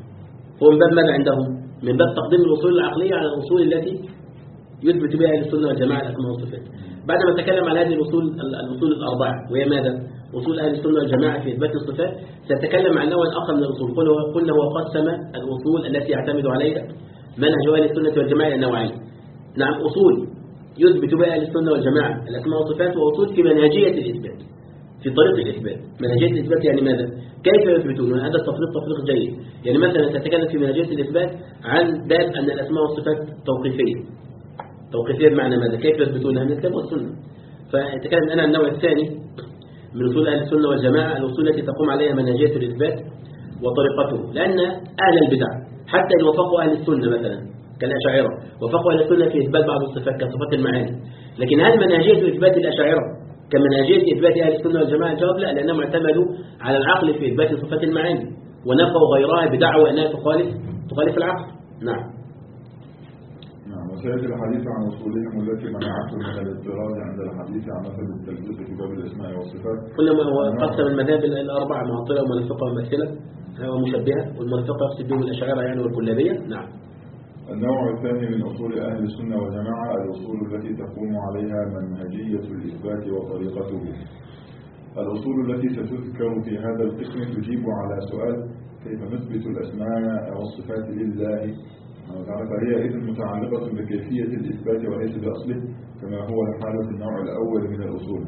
هو من باب ماذا عندهم؟ من باب تقديم الأصول العقلية على الأصول التي يثبت بها أهل السنة والجماعة الأسماء والصفات. بعدما تكلم على هذه الأصول الأصول الأربعة وهي ماذا؟ أصول أهل السنة والجماعة في إثبات الصفات، سيتكلم عن نوع آخر من الأصول. قلنا هو قسم الأصول التي يعتمد عليها منهج أهل السنة والجماعة إلى نوعين. نعم، أصول يثبت بها أهل السنة والجماعة الأسماء والصفات، وأصول في منهجية الإثبات في طريق الإثبات. منهجية الإثبات يعني ماذا؟ كيف يثبتون؟ هذا التفريق تفريق جيد. يعني مثلا تتكلم في منهجية الإثبات عن باب أن الأسماء والصفات توقيفية. توقيفية بمعنى ماذا؟ كيف يثبتونها؟ من الكتاب والسنة. فأتكلم أنا عن النوع الثاني من أصول أهل السنة والجماعة، الأصول التي تقوم عليها منهجية الإثبات وطريقته. لأن أهل البدع حتى إن وافقوا أهل السنة مثلا كالأشاعرة وافقوا أهل السنة في إثبات بعض الصفات كصفات المعاني، لكن هل منهجية إثبات الأشاعرة كمنهجية إثبات أهل السنة والجماعة؟ الجواب لا، لأنهم اعتمدوا على العقل في إثبات صفات المعاني ونفوا غيرها بدعوى أنها تخالف تخالف العقل. نعم. وسيأتي الحديث عن أصولهم التي منعتهم من الاضطراد عند الحديث عن مثل التلبيس في باب الأسماء والصفات. كلما هو قسم المذاهب الأربعة: معطلة ومنافقة وممثلة ومشبهة، والمنافقة يقصد بهم الأشاعرة يعني والكلابية. نعم. النوع الثاني من أصول أهل السنة والجماعة الأصول التي تقوم عليها منهجية الإثبات وطريقته. الأصول التي ستذكر في هذا القسم تجيب على سؤال: كيف نثبت الأسماء والصفات لله فهي إذن متعلقة بكيفية الإثبات وليس بأصله كما هو الحال في النوع الأول من الأصول.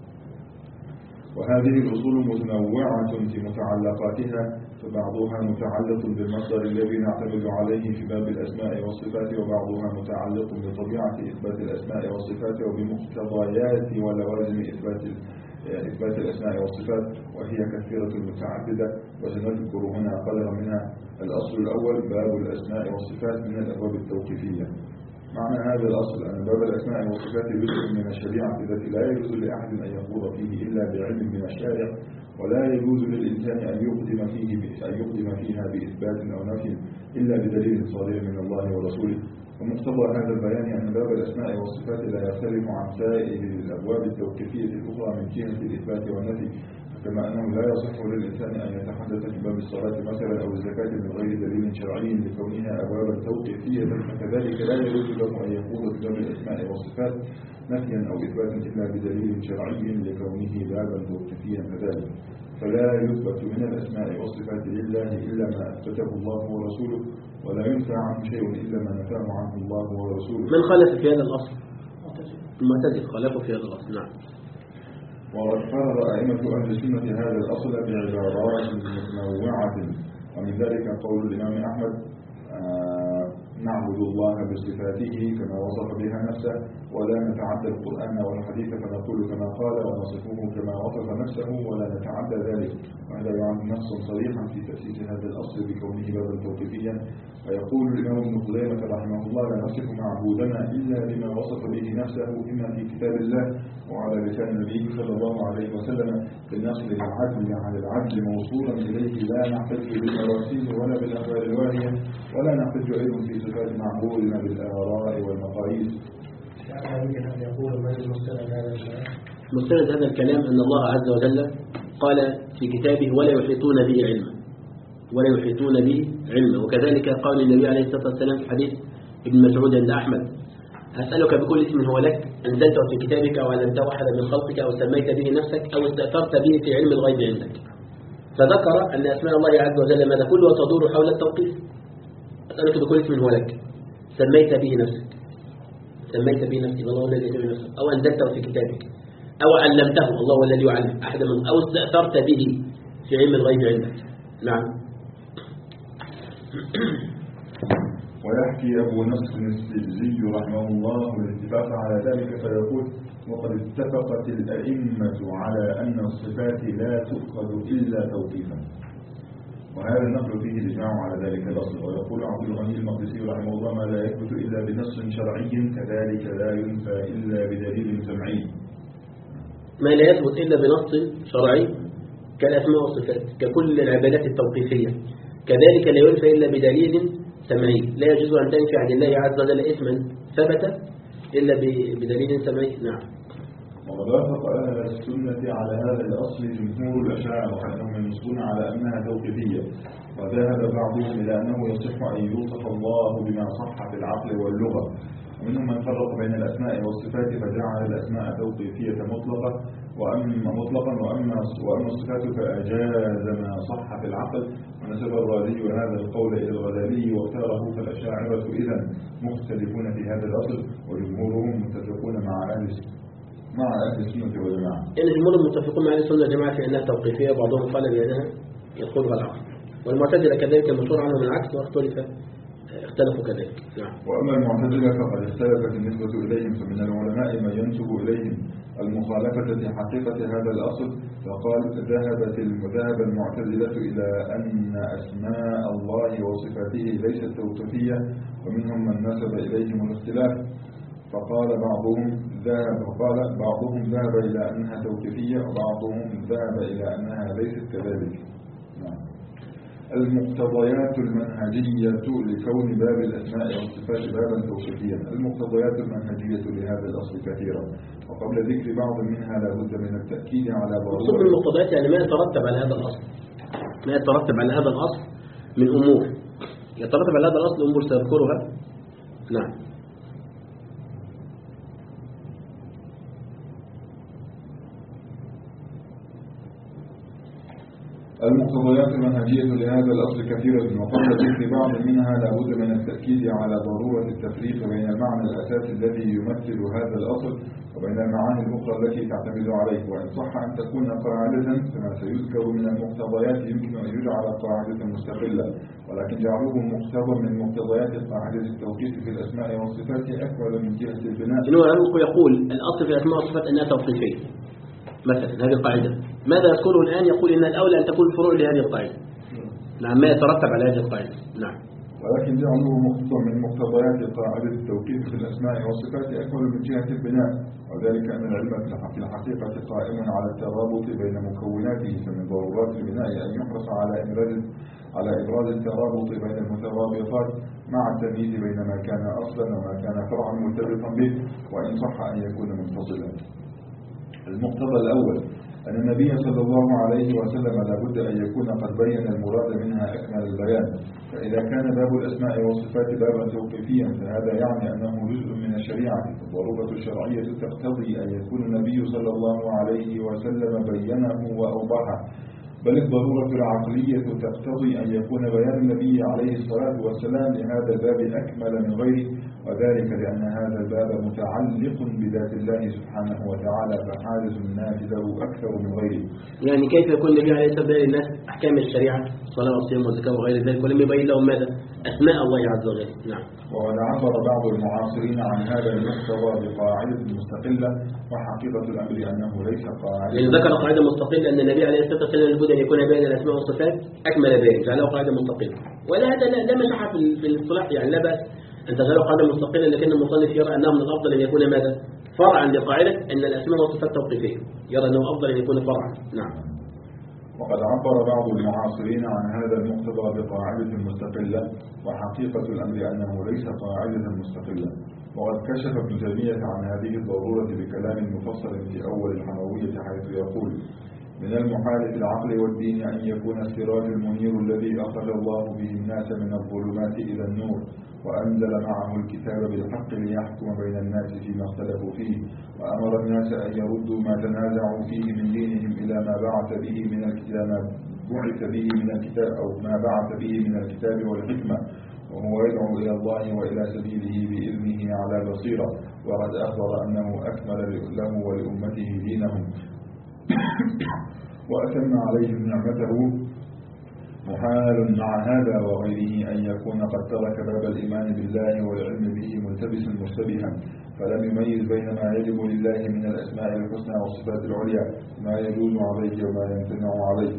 وهذه الأصول متنوعة في متعلقاتها، فبعضها متعلق بالمصدر الذي نعتمد عليه في باب الأسماء والصفات، وبعضها متعلق بطبيعة إثبات الأسماء والصفات وبمقتضيات ولوازم إثبات إثبات الأسماء والصفات، وهي كثيرة متعددة وسنذكر هنا قدرا منها. الأصل الأول باب الأسماء والصفات من الأبواب التوقيفية. معنى هذا الأصل أن باب الأسماء والصفات جزء من الشريعة التي لا يجوز لأحد أن يخوض فيه إلا بعلم من الشارع، ولا يجوز للإنسان أن يقدم فيه أن يقدم فيها بإثبات أو نفي إلا بدليل صادر من الله ورسوله. ومقتضى هذا البيان أن باب الأسماء والصفات لا يختلف عن سائر الأبواب التوقيفية الأخرى من جهة الإثبات والنفي، كما أنه لا يصح للإنسان أن يتحدث في باب الصلاة مثلا أو الزكاة من غير دليل شرعي لكونها أبوابا توقيفية، فكذلك لا يجوز له أن يخوض في باب الأسماء والصفات نفيا أو إثباتا إلا بدليل شرعي لكونه بابا توقيفيا كذلك. فلا يثبت من الأسماء والصفات لله إلا ما أثبته الله ورسوله، ولا ينفع عنه شيء إلا ما نفاه عنه الله ورسوله. من خالف في هذا الأصل؟ المعتزلة خالفوا في هذا الأصل. نعم. وقد قرر أئمة أهل السنة هذا الأصل بعبارات متنوعة، ومن ذلك قول الإمام أحمد: آه نعبد الله بصفاته كما وصف بها نفسه، ولا نتعدى القرآن والحديث فنقول كما قال ونصفه كما وصف نفسه ولا نتعدى ذلك. وهذا يعني نص صريحا في تأسيس هذا الأصل بكونه بابا توقيفيا. ويقول الإمام ابن خزيمة رحمه الله: لا نصف معبودنا إلا بما وصف به نفسه إما في كتاب الله وعلى لسان النبي صلى الله عليه وسلم بالنصر العدل عن العدل موصولا إليه، لا نحتج بالمراسيل ولا بالأقوال الواهية، ولا نحتج أيضا في صفات معبودنا بالآراء والمقاييس. يمكن أن يقول ما المستند هذا الكلام؟ مستند هذا الكلام أن الله عز وجل قال في كتابه: ولا يحيطون به علما، ولا يحيطون به علما. وكذلك قال النبي عليه الصلاة والسلام في حديث ابن مسعود عند أحمد: أسألك بكل اسم هو لك أنزلته في كتابك أو علمته أحدا من خلقك أو سميت به نفسك أو استأثرت به في علم الغيب عندك. فذكر أن أسماء الله عز وجل ماذا كلها تدور حول التوقيف. أسألك بكل اسم هو لك سميت به نفسك، سميت به نفسك الله الذي يسمي نفسك، أو أنزلته في كتابك، أو علمته الله هو الذي يعلم أحدا من، أو استأثرت به في علم الغيب عندك. نعم. ويحكي أبو نصر السجزي رحمه الله الاتفاق على ذلك فيقول: وقد اتفقت الأئمة على أن الصفات لا تؤخذ إلا توقيفا. وهذا النقل فيه الإجماع على ذلك الأصل. ويقول عبد الغني المقدسي رحمه الله: ما لا يثبت إلا بنص شرعي كذلك لا ينفى إلا بدليل سمعي. ما لا يثبت إلا بنص شرعي كالأسماء والصفات ككل العبادات التوقيفية، كذلك لا ينفى إلا بدليل سمعي. لا يجوز أن تنفي عن الله عز وجل اسما ثبت إلا بدليل سمعي. نعم. وقد وافق أهل السنة على هذا الأصل جمهور الأشاعرة وأنهم ينصون على أنها توقيفية، وذهب بعضهم إلى أنه يصح أن يوصف الله بما صح في العقل واللغة. ومنهم من فرق بين الأسماء والصفات فجعل الأسماء توقيفية مطلقة وأما مطلقا وأما وأما الصفات فأجاز ما صح في العقل. ونسب الرازي هذا القول إلى الغزالي واختاره. فالأشاعرة إذن مختلفون في هذا الأصل، وجمهورهم متفقون مع أهل مع أهل السنة والجماعة. إن الجمهور متفقون مع أهل السنة والجماعة في أنها توقيفية، بعضهم قال بأنها يدخلها العقل، والمعتزلة كذلك المشهور عنهم العكس واختلف اختلفوا كذلك. نعم. وأما المعتزلة فقد اختلفت النسبة إليهم، فمن العلماء من ينسب إليهم المخالفة في حقيقة هذا الأصل، فقال: ذهبت ذهب المعتزلة إلى أن أسماء الله وصفاته ليست توقيفية، ومنهم من نسب إليهم الاختلاف. فقال بعضهم ذهب وقال بعضهم ذهب إلى أنها توقيفية، وبعضهم ذهب إلى أنها ليست كذلك. نعم. المقتضيات المنهجية لكون باب الأسماء والصفات بابا توقيفيا. المقتضيات المنهجية لهذا الأصل كثيرة، وقبل ذكر بعض منها لا بد من التأكيد على ضرورة المقتضيات، يعني ما يترتب على هذا الأصل، ما يترتب على هذا الأصل من أمور، يترتب على هذا الأصل أمور سأذكرها. نعم. المقتضيات المنهجية لهذا الأصل كثيرة، وقبل ذكر بعض منها لابد من التأكيد على ضرورة التفريق بين المعنى الأساسي الذي يمثل هذا الأصل وبين المعاني الأخرى التي تعتمد عليه. وإن صح أن تكون قاعدة فما سيذكر من المقتضيات يمكن أن يجعل قاعدة مستقلة، ولكن جعله مقتضى من مقتضيات قاعدة التوقيف في الأسماء والصفات أكمل من جهة البناء. إنه يقول الأصل في الأسماء والصفات أنها توقيفية مثلا، هذه القاعدة ماذا يذكره الآن؟ يقول إن الأولى أن تكون الفروع لهذه القاعدة. نعم، ما يترتب على هذه القاعدة. نعم، ولكن جعله مقتضى من مقتضيات قاعدة التوقيف في الأسماء والصفات أكمل من جهة البناء، وذلك أن العلم في الحقيقة قائم على الترابط بين مكوناته، فمن ضرورات البناء أن يحرص على إبراز على إبراز الترابط بين المترابطات مع التمييز بين ما كان أصلا وما كان فرعا مرتبطا به، وإن صح أن يكون منفصلا. المقتضى الأول أن النبي صلى الله عليه وسلم لابد أن يكون قد بين المراد منها أكمل البيان، فإذا كان باب الأسماء والصفات بابا توقيفيا فهذا يعني أنه جزء من الشريعة. الضرورة الشرعية تقتضي أن يكون النبي صلى الله عليه وسلم بينه وأوضحه، بل الضرورة العقلية تقتضي أن يكون بيان النبي عليه الصلاة والسلام لهذا الباب أكمل من غيره، وذلك لأن هذا الباب متعلق بذات الله سبحانه وتعالى فحاجز الناس له أكثر من غيره. يعني كيف يكون النبي عليه الصلاة والسلام للناس أحكام الشريعة الصلاة والصيام والزكاة وغير ذلك ولم يبين لهم ماذا؟ أسماء الله عز وجل. نعم. وقد عبر بعض المعاصرين عن هذا المقتضى بقاعدة مستقلة، وحقيقة الأمر أنه ليس قاعدة. يعني ذكر قاعدة مستقلة أن النبي عليه الصلاة والسلام لابد أن يكون بين الأسماء والصفات أكمل بيان، جعله قاعدة مستقلة، ولا هذا لا مشاحة في الاصطلاح، يعني لا بأس أن تجعله قاعدة مستقلة، لكن المصنف يرى أنه من الأفضل أن يكون ماذا؟ فرعا لقاعدة أن الأسماء والصفات توقيفية، يرى أنه أفضل أن يكون فرعا. نعم. وقد عبر بعض المعاصرين عن هذا المقتضى بقاعدة مستقلة، وحقيقة الأمر أنه ليس قاعدة مستقلة. وقد كشف ابن تيمية عن هذه الضرورة بكلام مفصل في أول الحموية، حيث يقول: من المحال في العقل والدين أن يكون السراج المنير الذي أخرج الله به الناس من الظلمات إلى النور، وأنزل معه الكتاب بالحق ليحكم بين الناس فيما اختلفوا فيه، وأمر الناس أن يردوا ما تنازعوا فيه من دينهم إلى ما بعث به من الكتاب ما بعث به من الكتاب أو ما بعث به من الكتاب والحكمة، وهو يدعو إلى الله وإلى سبيله بإذنه على بصيرة، وقد أخبر أنه أكمل له ولأمته دينهم وأتم عليهم نعمته. محال مع هذا وغيره أن يكون قد ترك باب الإيمان بالله والعلم به ملتبسا مشتبها، فلم يميز بين ما يجب لله من الأسماء الحسنى والصفات العليا، ما يجوز عليه وما يمتنع عليه،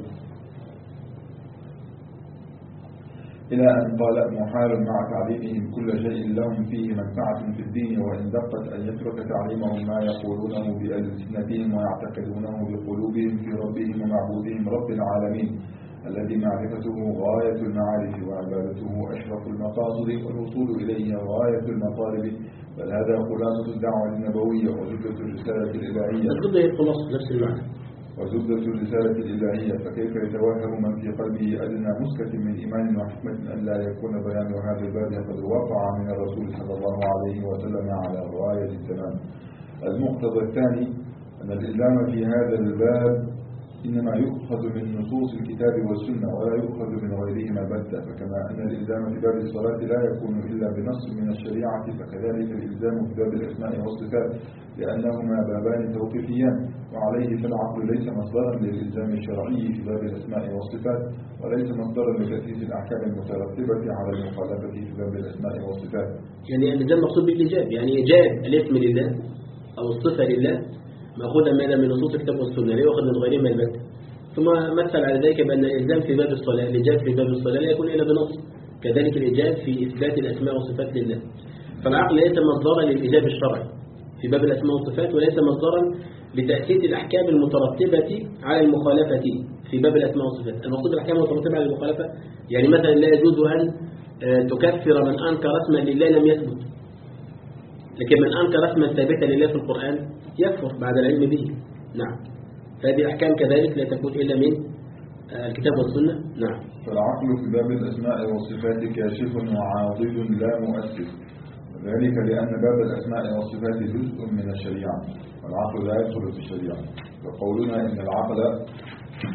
إلى أن قال: محال مع تعليمهم كل شيء لهم فيه منفعة في الدين، وإن دقت أن يترك تعليمهم ما يقولونه بألسنتهم ويعتقدونه بقلوبهم في ربهم ومعبودهم رب العالمين الذي معرفته غاية المعارف وعبادته أشرف المقاصد والوصول إليه غاية المطالب، بل هذا خلاصة الدعوة النبوية وزبدة الرسالة الإلهية. نفس المعنى. وزبدة الرسالة الإلهية، فكيف يتوهم من في قلبه أدنى مسكة من إيمان وحكمة أن لا يكون بيان هذا الباب قد وقع من الرسول صلى الله عليه وسلم على غاية التمام. المقتضى الثاني أن الإسلام في هذا الباب إنما يؤخذ من نصوص الكتاب والسنة ولا يؤخذ من غيرهما بتة، فكما أن الإلزام في باب الصلاة لا يكون إلا بنص من الشريعة، فكذلك الإلزام في باب الأسماء والصفات، لأنهما بابان توقيفيان، وعليه فالعقل ليس مصدرا للإلزام الشرعي في باب الأسماء والصفات، وليس مصدرا لتأسيس الأحكام المترتبة على المخالفة في باب الأسماء والصفات. يعني الإلزام مقصود بالإيجاب، يعني إيجاب الاسم لله أو الصفة لله مأخوذا ماذا من نصوص الكتاب والسنة، لا يؤخذ من غيرهما البتة. ثم مثل على ذلك بأن الإلزام في باب الصلاة، الإيجاب في باب الصلاة لا يكون إلا بنص، كذلك الإيجاب في إثبات الأسماء والصفات لله. فالعقل ليس مصدرا للإيجاب الشرعي في باب الأسماء والصفات، وليس مصدرا لتأسيس الأحكام المترتبة على المخالفة في باب الأسماء والصفات. المقصود الأحكام المترتبة على المخالفة يعني مثلا لا يجوز أن تكفر من أنكر اسما لله لم يثبت، لكن من أنكر اسما ثابتا لله في القرآن يكفر بعد العلم به. نعم، فهذه الأحكام كذلك لا تكون إلا من الكتاب والسنة. نعم. فالعقل في باب الأسماء والصفات كاشف وعاضد لا مؤسس، ذلك لأن باب الأسماء والصفات جزء من الشريعة، والعقل لا يدخل في الشريعة. وقولنا إن العقل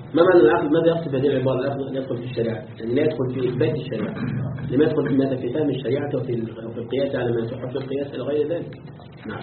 ما معنى العقل؟ ماذا يقصد بهذه العبارة؟ العقل يدخل في الشريعة، يعني لا يدخل في إثبات الشريعة، لما يدخل في ماذا؟ في فهم الشريعة وفي في القياس على ما يصح في القياس إلى غير ذلك. نعم.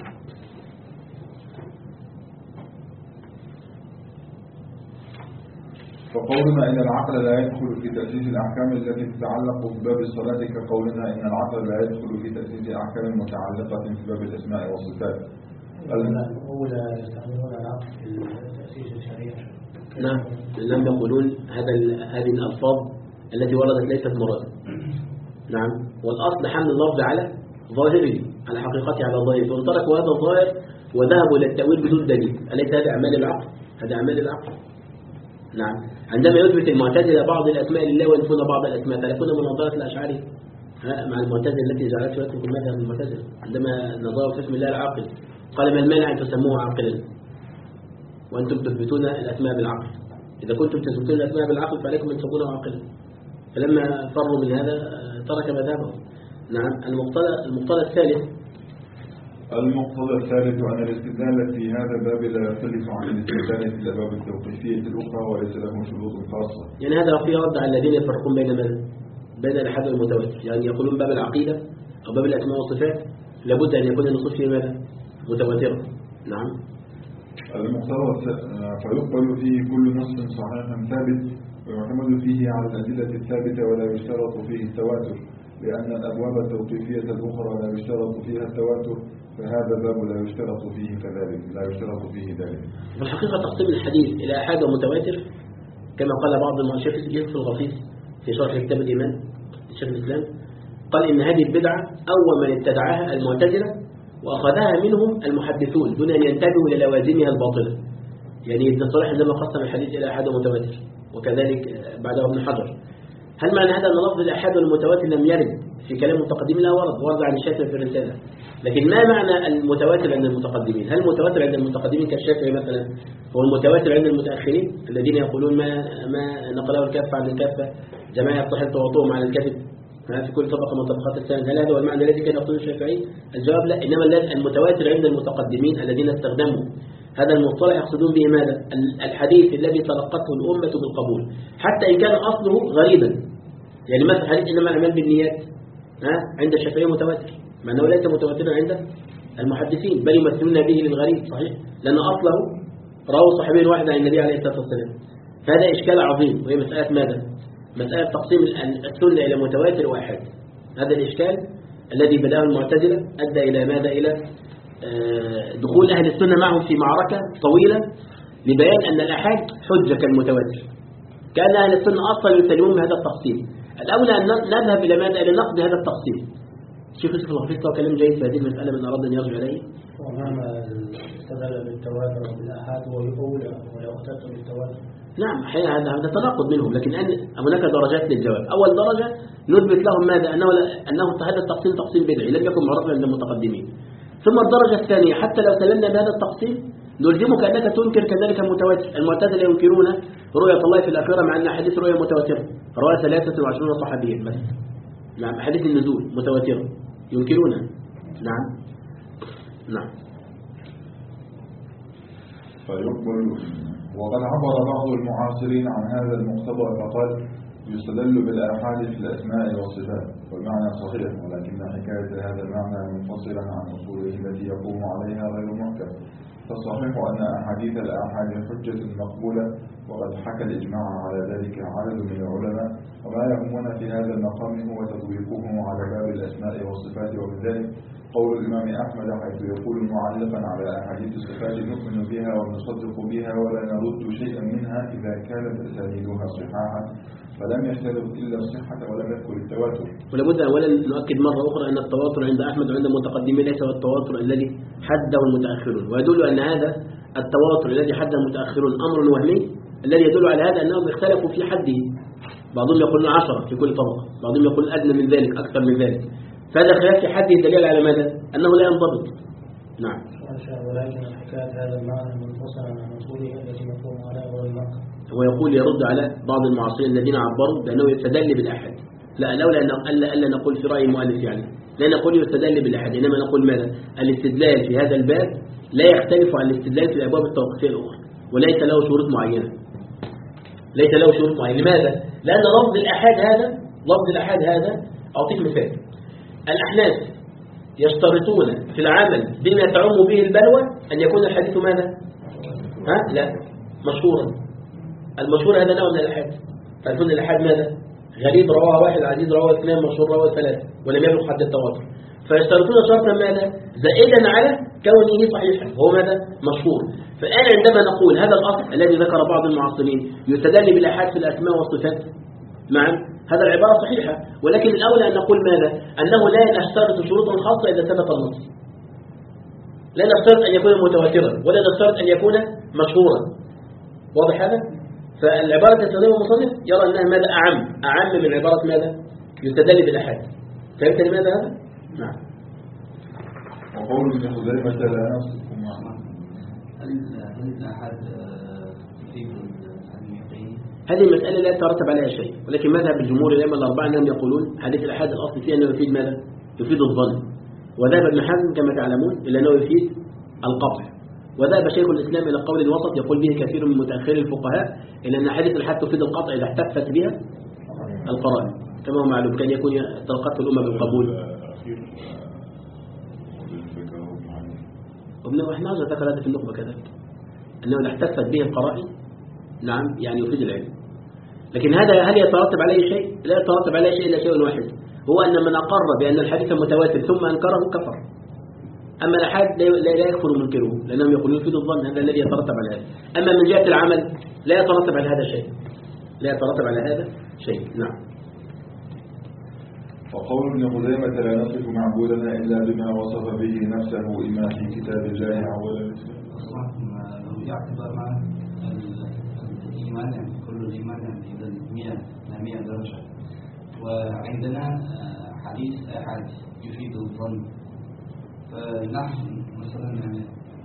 فقولنا إن العقل لا يدخل في تأسيس الأحكام التي تتعلق بباب الصلاة كقولنا إن العقل لا يدخل في تأسيس أحكام متعلقة في باب الأسماء والصفات. الأولى يستعملون العقل في تأسيس الشريعة. نعم، لأنهم يقولون هذا هذه الألفاظ التي وردت ليست مرادة. نعم، والأصل حمل اللفظ على ظاهره، على حقيقته، على ظاهره، فإن تركوا هذا الظاهر وذهبوا إلى التأويل بدون دليل، أليس هذا أعمال العقل؟ هذا أعمال العقل. نعم، عندما يثبت المعتزلة بعض الأسماء لله وينفون بعض الأسماء، فلكن مناظرة الأشعري مع المعتزلة التي جعلته يترك المذهب المعتزلة عندما نظروا في اسم الله العاقل، قال ما المانع أن تسموه عاقلا وأنتم تثبتون الأسماء بالعقل؟ إذا كنتم تثبتون الأسماء بالعقل فعليكم أن تكونوا عاقلا. فلما فروا من هذا ترك مذهبه. نعم. المقتضى المقتضى الثالث المقتضى الثالث أن الاستدلال في هذا الباب لا يختلف عن الاستدلال في الأبواب التوقيفية الأخرى وليس له شروط خاصة. يعني هذا فيه رد على الذين يفرقون بين ماذا؟ بين الأحاد والمتواتر، يعني يقولون باب العقيدة أو باب الأسماء والصفات لابد أن يكون النصوص فيه ماذا؟ متواترة. نعم. المقتضى فيقبل فيه كل نص صحيح ثابت ويعتمد فيه على الأدلة الثابتة ولا يشترط فيه التواتر، لأن الأبواب التوقيفية الأخرى لا يشترط فيها التواتر، فهذا الباب لا يشترط فيه كذلك، لا يشترط فيه ذلك. في الحقيقة تقسيم الحديث إلى أحاد ومتواتر كما قال بعض المؤشرين في الغفيص في شرح كتاب الإيمان شيخ الإسلام، قال إن هذه البدعة أول من ابتدعها المعتزلة وأخذها منهم المحدثون دون أن ينتبهوا للوازمها الباطلة. يعني ابن صلاح عندما قسم الحديث إلى أحاد ومتواتر، وكذلك بعده ابن حجر. هل معنى هذا أن لفظ الأحاد والمتواتر لم يرد في كلام المتقدمين؟ لا، ورد ورد عن الشافعي في الرسالة، لكن ما معنى المتواتر عند المتقدمين؟ هل المتواتر عند المتقدمين كالشافعي مثلا هو المتواتر عند المتأخرين الذين يقولون ما ما نقله الكافة عن الكافة جماعة يصح تواطؤهم على الكذب في كل طبقة من طبقات السند؟ هل هذا هو المعنى الذي كان يقوله الشافعي؟ الجواب لا، إنما المتواتر عند المتقدمين الذين استخدموا هذا المصطلح يقصدون به ماذا؟ الحديث الذي تلقته الأمة بالقبول حتى إن كان أصله غريبا. يعني مثلا حديث إنما الأعمال بالنيات ها عند الشافعي متواتر، مع أنه ليس متواترا عند المحدثين، بل يمثلون به للغريب، صحيح؟ لأن أصله رواه صحابي واحد عن النبي عليه الصلاة والسلام. فهذا إشكال عظيم، وهي مسألة ماذا؟ مسألة تقسيم السنة إلى متواتر وأحاد. هذا الإشكال الذي بدأه المعتزلة أدى إلى ماذا؟ إلى دخول أهل السنة معهم في معركة طويلة لبيان أن الأحاد حجة كالمتواتر، كأن أهل السنة أصلا يسلمون بهذا التقسيم. الأولى أن نذهب إلى ماذا؟ إلى نقد هذا التقسيم. الشيخ يوسف الغفيص له كلام جيد في هذه المسألة من أراد أن يرجع إليه. ومعنى استدل بالتواتر وبالآحاد هو الأولى ولا يختلف بالتواتر. نعم، أحيانا هذا هذا تناقض منهم، لكن أن هناك درجات للجواب. أول درجة نثبت لهم ماذا؟ أنه أنه هذا التقسيم تقسيم بدعي لم يكن معروفا عند المتقدمين. ثم الدرجة الثانية حتى لو سلمنا بهذا التقسيم نلزمك أنك تنكر كذلك المتواتر. المعتزلة ينكرون رؤية الله في الآخرة مع أن حديث رؤية متواترة رواه ثلاثة وعشرون صحابيا مثلا. نعم، حديث النزول متواترة ينكرونها. نعم نعم. فيقبل. وقد عبر بعض المعاصرين عن هذا المقتضى فقال يستدل بالآحاد في الأسماء والصفات، والمعنى صحيح، ولكن حكاية هذا المعنى منفصلا عن أصوله التي يقوم عليها غير محكم. فالصحيح أن أحاديث الآحاد حجة مقبولة، وقد حكى الإجماع على ذلك عدد من العلماء، وما يهمنا في هذا المقام هو تطبيقه على باب الأسماء والصفات. وبذلك قول الإمام أحمد حيث يقول معلقا على أحاديث الصفات نؤمن بها ونصدق بها ولا نرد شيئا منها إذا كانت أسانيدها صحاحا، فلم يشترط إلا الصحة ولم يذكر التواتر. ولابد أولا نؤكد مرة أخرى أن التواتر عند أحمد وعند المتقدمين ليس هو التواتر الذي حده المتأخرون، ويدل أن هذا التواتر الذي حده المتأخرون أمر وهمي، الذي يدل على هذا أنهم اختلفوا في حده. بعضهم يقولون عشرة في كل طبقة، بعضهم يقول أدنى من ذلك أكثر من ذلك. فهذا خلاف في حده دليل على ماذا؟ أنه لا ينضبط. نعم. ولكن حكاية هذا المعنى منفصلا عن أصوله التي مفهوم على غير المعنى. هو يقول يرد على بعض المعاصرين الذين عبروا بأنه يستدل بالأحد. لا، الأولى أن ألا ألا نقول في رأي المؤلف، يعني لا نقول يستدل بالأحد، إنما نقول ماذا؟ الاستدلال في هذا الباب لا يختلف عن الاستدلال في الأبواب التوقيفية الأخرى، وليس له شروط معينة. ليس له شروط معينة. لماذا؟ لأن لفظ الأحاد هذا لفظ الأحاد هذا أعطيك مثال. الأحناف يشترطون في العمل بما تعم به البلوى أن يكون الحديث ماذا؟ ها؟ لا، مشهورا. المشهور هذا نوع من الأحاد. فيكون الأحاد ماذا؟ غريب رواه واحد، عزيز رواه اثنان، مشهور رواه ثلاثة، ولم يبلغ حد التواتر. فيشترطون شرطا ماذا؟ زائدا على كونه صحيحا، هو ماذا؟ مشهور. فالآن عندما نقول هذا الأصل الذي ذكر بعض المعاصرين يستدل بالآحاد في الأسماء والصفات معا، هذا العبارة صحيحة، ولكن الأولى أن نقول ماذا؟ أنه لا نشترط شروطا خاصة إذا ثبت النص. لا نشترط أن يكون متواترا، ولا نشترط أن يكون مشهورا. واضح هذا؟ فالعبارة تستخدمها المصنف يرى أنها ماذا؟ أعم أعم من عبارة ماذا؟ يستدل بالآحاد. فهمت لماذا هذا؟ نعم. وقول ابن خزيمة لا نصدق معه. هل هل الآحاد تفيد اليقين؟ هذه المسألة لا يترتب عليها شيء، ولكن مذهب الجمهور الأئمة الأربعة أنهم يقولون حديث الآحاد الأصل فيه أنه يفيد ماذا؟ يفيد الظن. وذهب ابن حزم كما تعلمون إلى أنه يفيد القطع. وذهب شيخ الإسلام إلى قول الوسط يقول به كثير من متأخري الفقهاء إلى أن حديث الآحاد تفيد القطع إذا احتفت بها القرائن، كما هو معلوم كان يكون تلقته الأمة بالقبول. وابن احنا ذكر هذا في النخبة كذلك أنه إذا احتفت به القرائن نعم يعني يفيد العلم. لكن هذا هل يترتب عليه شيء؟ لا يترتب عليه شيء إلا شيء واحد، هو أن من أقر بأن الحديث متواتر ثم أنكره كفر. أما الأحاد لا يكفر منكره لأنهم يقولون يفيد الظن، هذا الذي يترتب على هذا. أما من جهة العمل لا يترتب على هذا شيء، لا يترتب على هذا شيء. نعم. وقول ابن خزيمة لا نصف معبودنا إلا بما وصف به نفسه إما في كتاب الله أو لو يعتبر مع الإيمان يعني كل الإيمان يعني إذا مئة مئة درجة، وعندنا حديث أحد يفيد الظن. فنحن مثلا يعني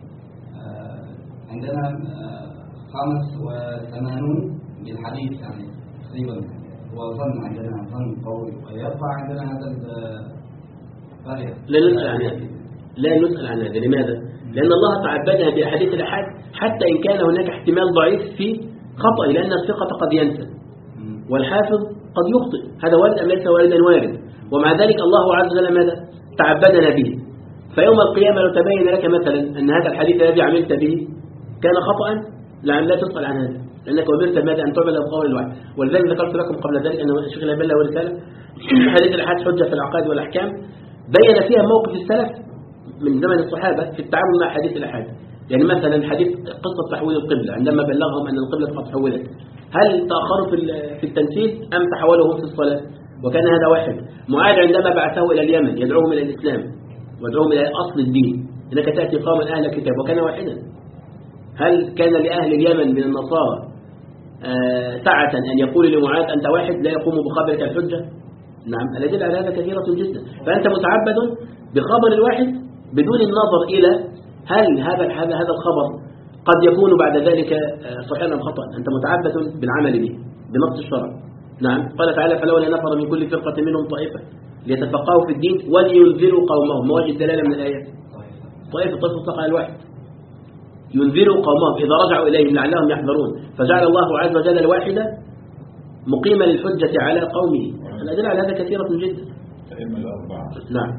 عندنا خمس وثمانون بالحديث يعني تقريبا هو ظن، عندنا ظن قوي، ويبقى عندنا هذا الفرق. لا نسأل عن هذا، لا نسأل عن هذا. لماذا؟ لأن الله تعبدنا بأحاديث الأحاد حتى إن كان هناك احتمال ضعيف في خطأ، لأن الثقة قد ينسى والحافظ قد يخطئ، هذا وارد أم ليس واردا؟ وارد. ومع ذلك الله عز وجل ماذا؟ تعبدنا به. فيوم القيامة لو تبين لك مثلا أن هذا الحديث الذي عملت به كان خطأ، لعل لا تسأل عن هذا، لأنك أمرت ماذا؟ أن تعمل بقول الواحد. ولذلك ذكرت لكم قبل ذلك أن الشيخ الألباني له رسالة حديث الأحاد حجة في العقائد والأحكام، بين فيها موقف السلف من زمن الصحابة في التعامل مع حديث الأحاد. يعني مثلا حديث قصة تحويل القبلة، عندما بلغهم أن القبلة قد حولت، هل تأخروا في التنفيذ أم تحولوا في الصلاة؟ وكان هذا واحد. معاذ عندما بعثه إلى اليمن يدعوهم إلى الإسلام ويدعوهم إلى أصل الدين، إنك تأتي قوما أهل الكتاب، وكان واحدا. هل كان لأهل اليمن من النصارى آه سعة أن يقول لمعاذ أنت واحد لا يقوم بخبرك الحجة؟ نعم، الأدلة على هذا كثيرة جدا. فأنت متعبد بخبر الواحد بدون النظر إلى هل هذا هذا هذا الخبر قد يكون بعد ذلك صحيحا أم خطأ. أنت متعبد بالعمل به بنص الشرع. نعم، قال تعالى فلولا نفر من كل فرقة منهم طائفة ليتفقهوا في الدين ولينذروا قومهم. مواجه الدلالة من الآيات. طائفة طائفة تقع الواحد، ينذروا قومهم إذا رجعوا إليهم لعلهم يحذرون. فجعل الله عز وجل الواحدة مقيمة للحجة على قومه. الأدلة على هذا كثيرة جدا. الأئمة الأربعة نعم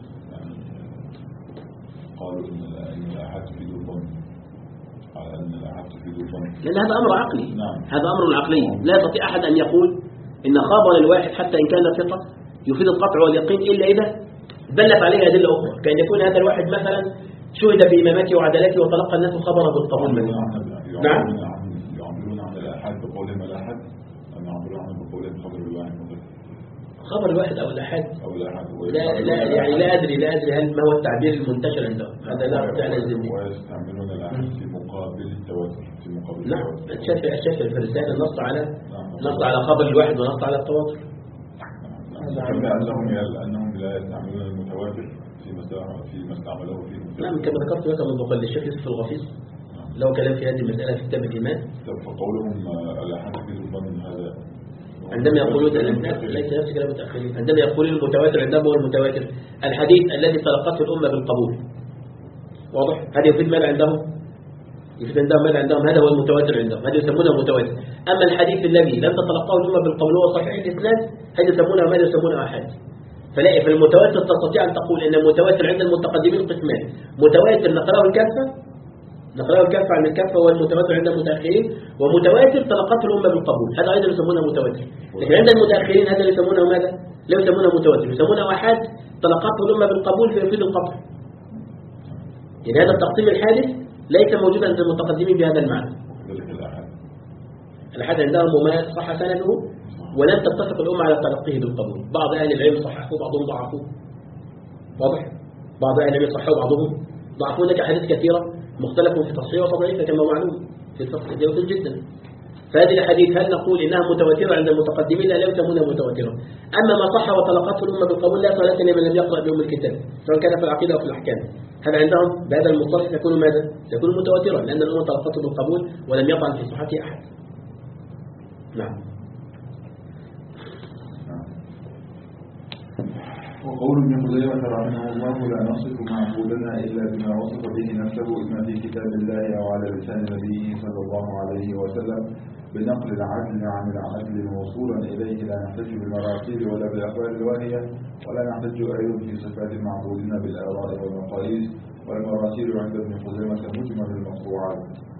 قالوا إن الأحد تفيد الظن، على أن الأحد تفيد الظن، لأن هذا أمر عقلي. نعم. هذا أمر عقلي، لا يستطيع أحد أن يقول إن خبر الواحد حتى إن كان ثقة يفيد القطع واليقين إلا إذا دلت عليه أدلة أخرى، كأن يكون هذا الواحد مثلا شهد بإمامته وعدالته وتلقى الناس خبره بالقبول منه. نعم. يعملون عن الأحد بقولهم الأحد أم يعملون عن بقولهم خبر الواحد؟ خبر الواحد أو الأحد أو الأحد لا لا يعني لا أدري لا أدري هل ما هو التعبير المنتشر عندهم، هذا لا أستطيع أن أجزم به. ويستعملون الأحد في مقابل التواتر، في مقابل نعم. التواتر. الشافعي الشافعي في الرسالة نص على نص على خبر الواحد ونص على التواتر. كما أنهم أنهم لا يستعملون المتواتر فيما فيما استعملوه فيه. نعم، كما ذكرت لك من قبل الشيخ يوسف الغفيص لو كلام في هذه المسألة في كتاب الإيمان. فقولهم الأحد في الظن هذا عندما يقولون ليس نفس كلام المتأخرين، عندما يقولون المتواتر عندهم هو المتواتر الحديث الذي تلقته الأمة بالقبول. واضح؟ هذا يفيد ماذا عندهم؟ يفيد عندهم ماذا عندهم؟ هذا هو المتواتر عندهم، هذا يسمونه المتواتر. أما الحديث الذي لم تتلقاه الأمة بالقول هو صحيح الإسناد هذا يسمونه ماذا يسمونه أحاد. فلا في المتواتر تستطيع أن تقول أن المتواتر عند المتقدمين قسمان: متواتر نقرأه الكافة نقرأه الكافة عن الكافة والمتواتر عند المتأخرين، ومتواتر تلقته الأمة بالقبول هذا أيضا يسمونه متواتر. لكن عند المتأخرين هذا يسمونه ماذا؟ لا يسمونه متواتر، يسمونه أحاد تلقته الأمة بالقبول فيفيد القطع. يعني هذا التقسيم الحادث ليس موجودا عند المتقدمين بهذا المعنى. الأحاد عندهم ما صح سنده ولن تتفق الأمة على تلقيه بالقبول. بعض أهل العلم صححوه بعضهم ضعفوه، واضح؟ بعض أهل العلم صححوه بعضهم ضعفوه. لك أحاديث كثيرة مختلف في تصحيح وتضعيف كما معلوم في الفقه جوز جدا. فهذه الحديث هل نقول إنها متواترة عند المتقدمين؟ لا يسمونها متواترة. أما ما صح وتلقته الأمة بالقبول لا صلاة لمن لم يقرأ بهم الكتاب سواء كان في العقيدة أو في الأحكام، هذا عندهم بهذا المصطلح يكون ماذا؟ يكون متواترا لأن الأمة تلقته بالقبول ولم يطعن في صحته أحد. نعم. وقول ابن خزيمة رحمه الله: لا نصف معبودنا إلا بما وصف به نفسه إما في كتاب الله أو على لسان نبيه صلى الله عليه وسلم بنقل العدل عن العدل موصولا إليه، لا نحتج بالمراتب ولا بالأقوال الواهية، ولا نحتج أيضا في صفات معبودنا بالآراء والمقاييس، والمراتب عند ابن خزيمة مجمل المقطوعات.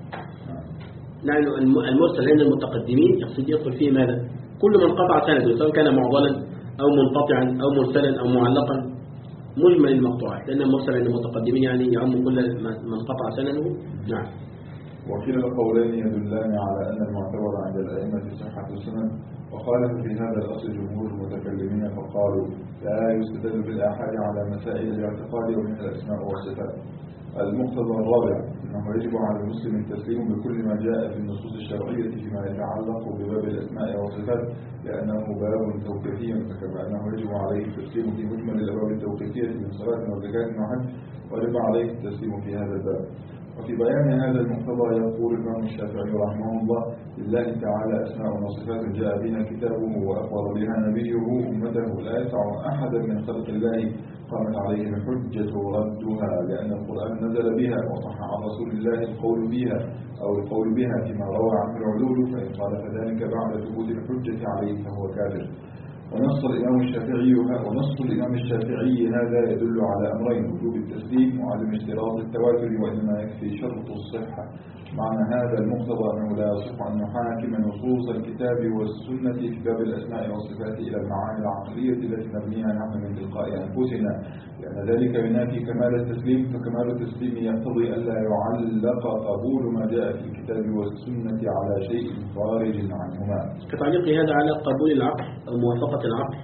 نعم. المرسل عند المتقدمين يقصد يدخل فيه ماذا؟ كل من قطع سنده سواء كان معضلا أو منقطعا أو مرسلا أو معلقا مجمل المقطوعات، لأن المرسل عند المتقدمين يعني يعم كل من قطع سنده. نعم. وكلا القولين يدلان على أن المعتبر عند الأئمة صحة السنن، وخالف في هذا الأصل جمهور المتكلمين فقالوا لا يستدل بالآحاد على مسائل الاعتقاد ومن الأسماء والصفات. المقتضى الرابع أنه يجب على المسلم التسليم بكل ما جاء في النصوص الشرعية فيما يتعلق بباب الأسماء والصفات، لأنه باب توقيفي، فكما أنه يجب عليه التسليم في مجمل الأبواب التوقيفية من صلاة وزكاة وحج وجب عليه التسليم في هذا الباب. وفي بيان هذا المقتضى يقول الإمام الشافعي رحمه الله: لله تعالى أسماء وصفات جاء بها كتابه وأخبر بها نبيه أمته، لا يسع أحدا من خلق الله قامت عليه الحجة ردها، لأن القرآن نزل بها وصح عن رسول الله القول بها أو القول بها فيما روى عنه العلول، فإن قال فذلك بعد ثبوت الحجة عليه فهو كافر. ونص الإمام الشافعي ونص الإمام الشافعي هذا يدل على أمرين: وجوب التسليم وعدم اشتراط التواتر، وإنما يكفي شرط الصحة. معنى هذا المقتضى أنه لا يصح أن نحاكم نصوص الكتاب والسنة في باب الأسماء والصفات إلى المعاني العقلية التي نبنيها نحن من تلقاء أنفسنا، لأن ذلك ينافي كمال التسليم، فكمال التسليم يقتضي ألا يعلق قبول ما جاء في الكتاب والسنة على شيء خارج عنهما. كتعليق هذا على قبول العقل أو موافقة العقل.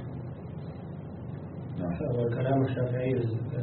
والكلام الشافعي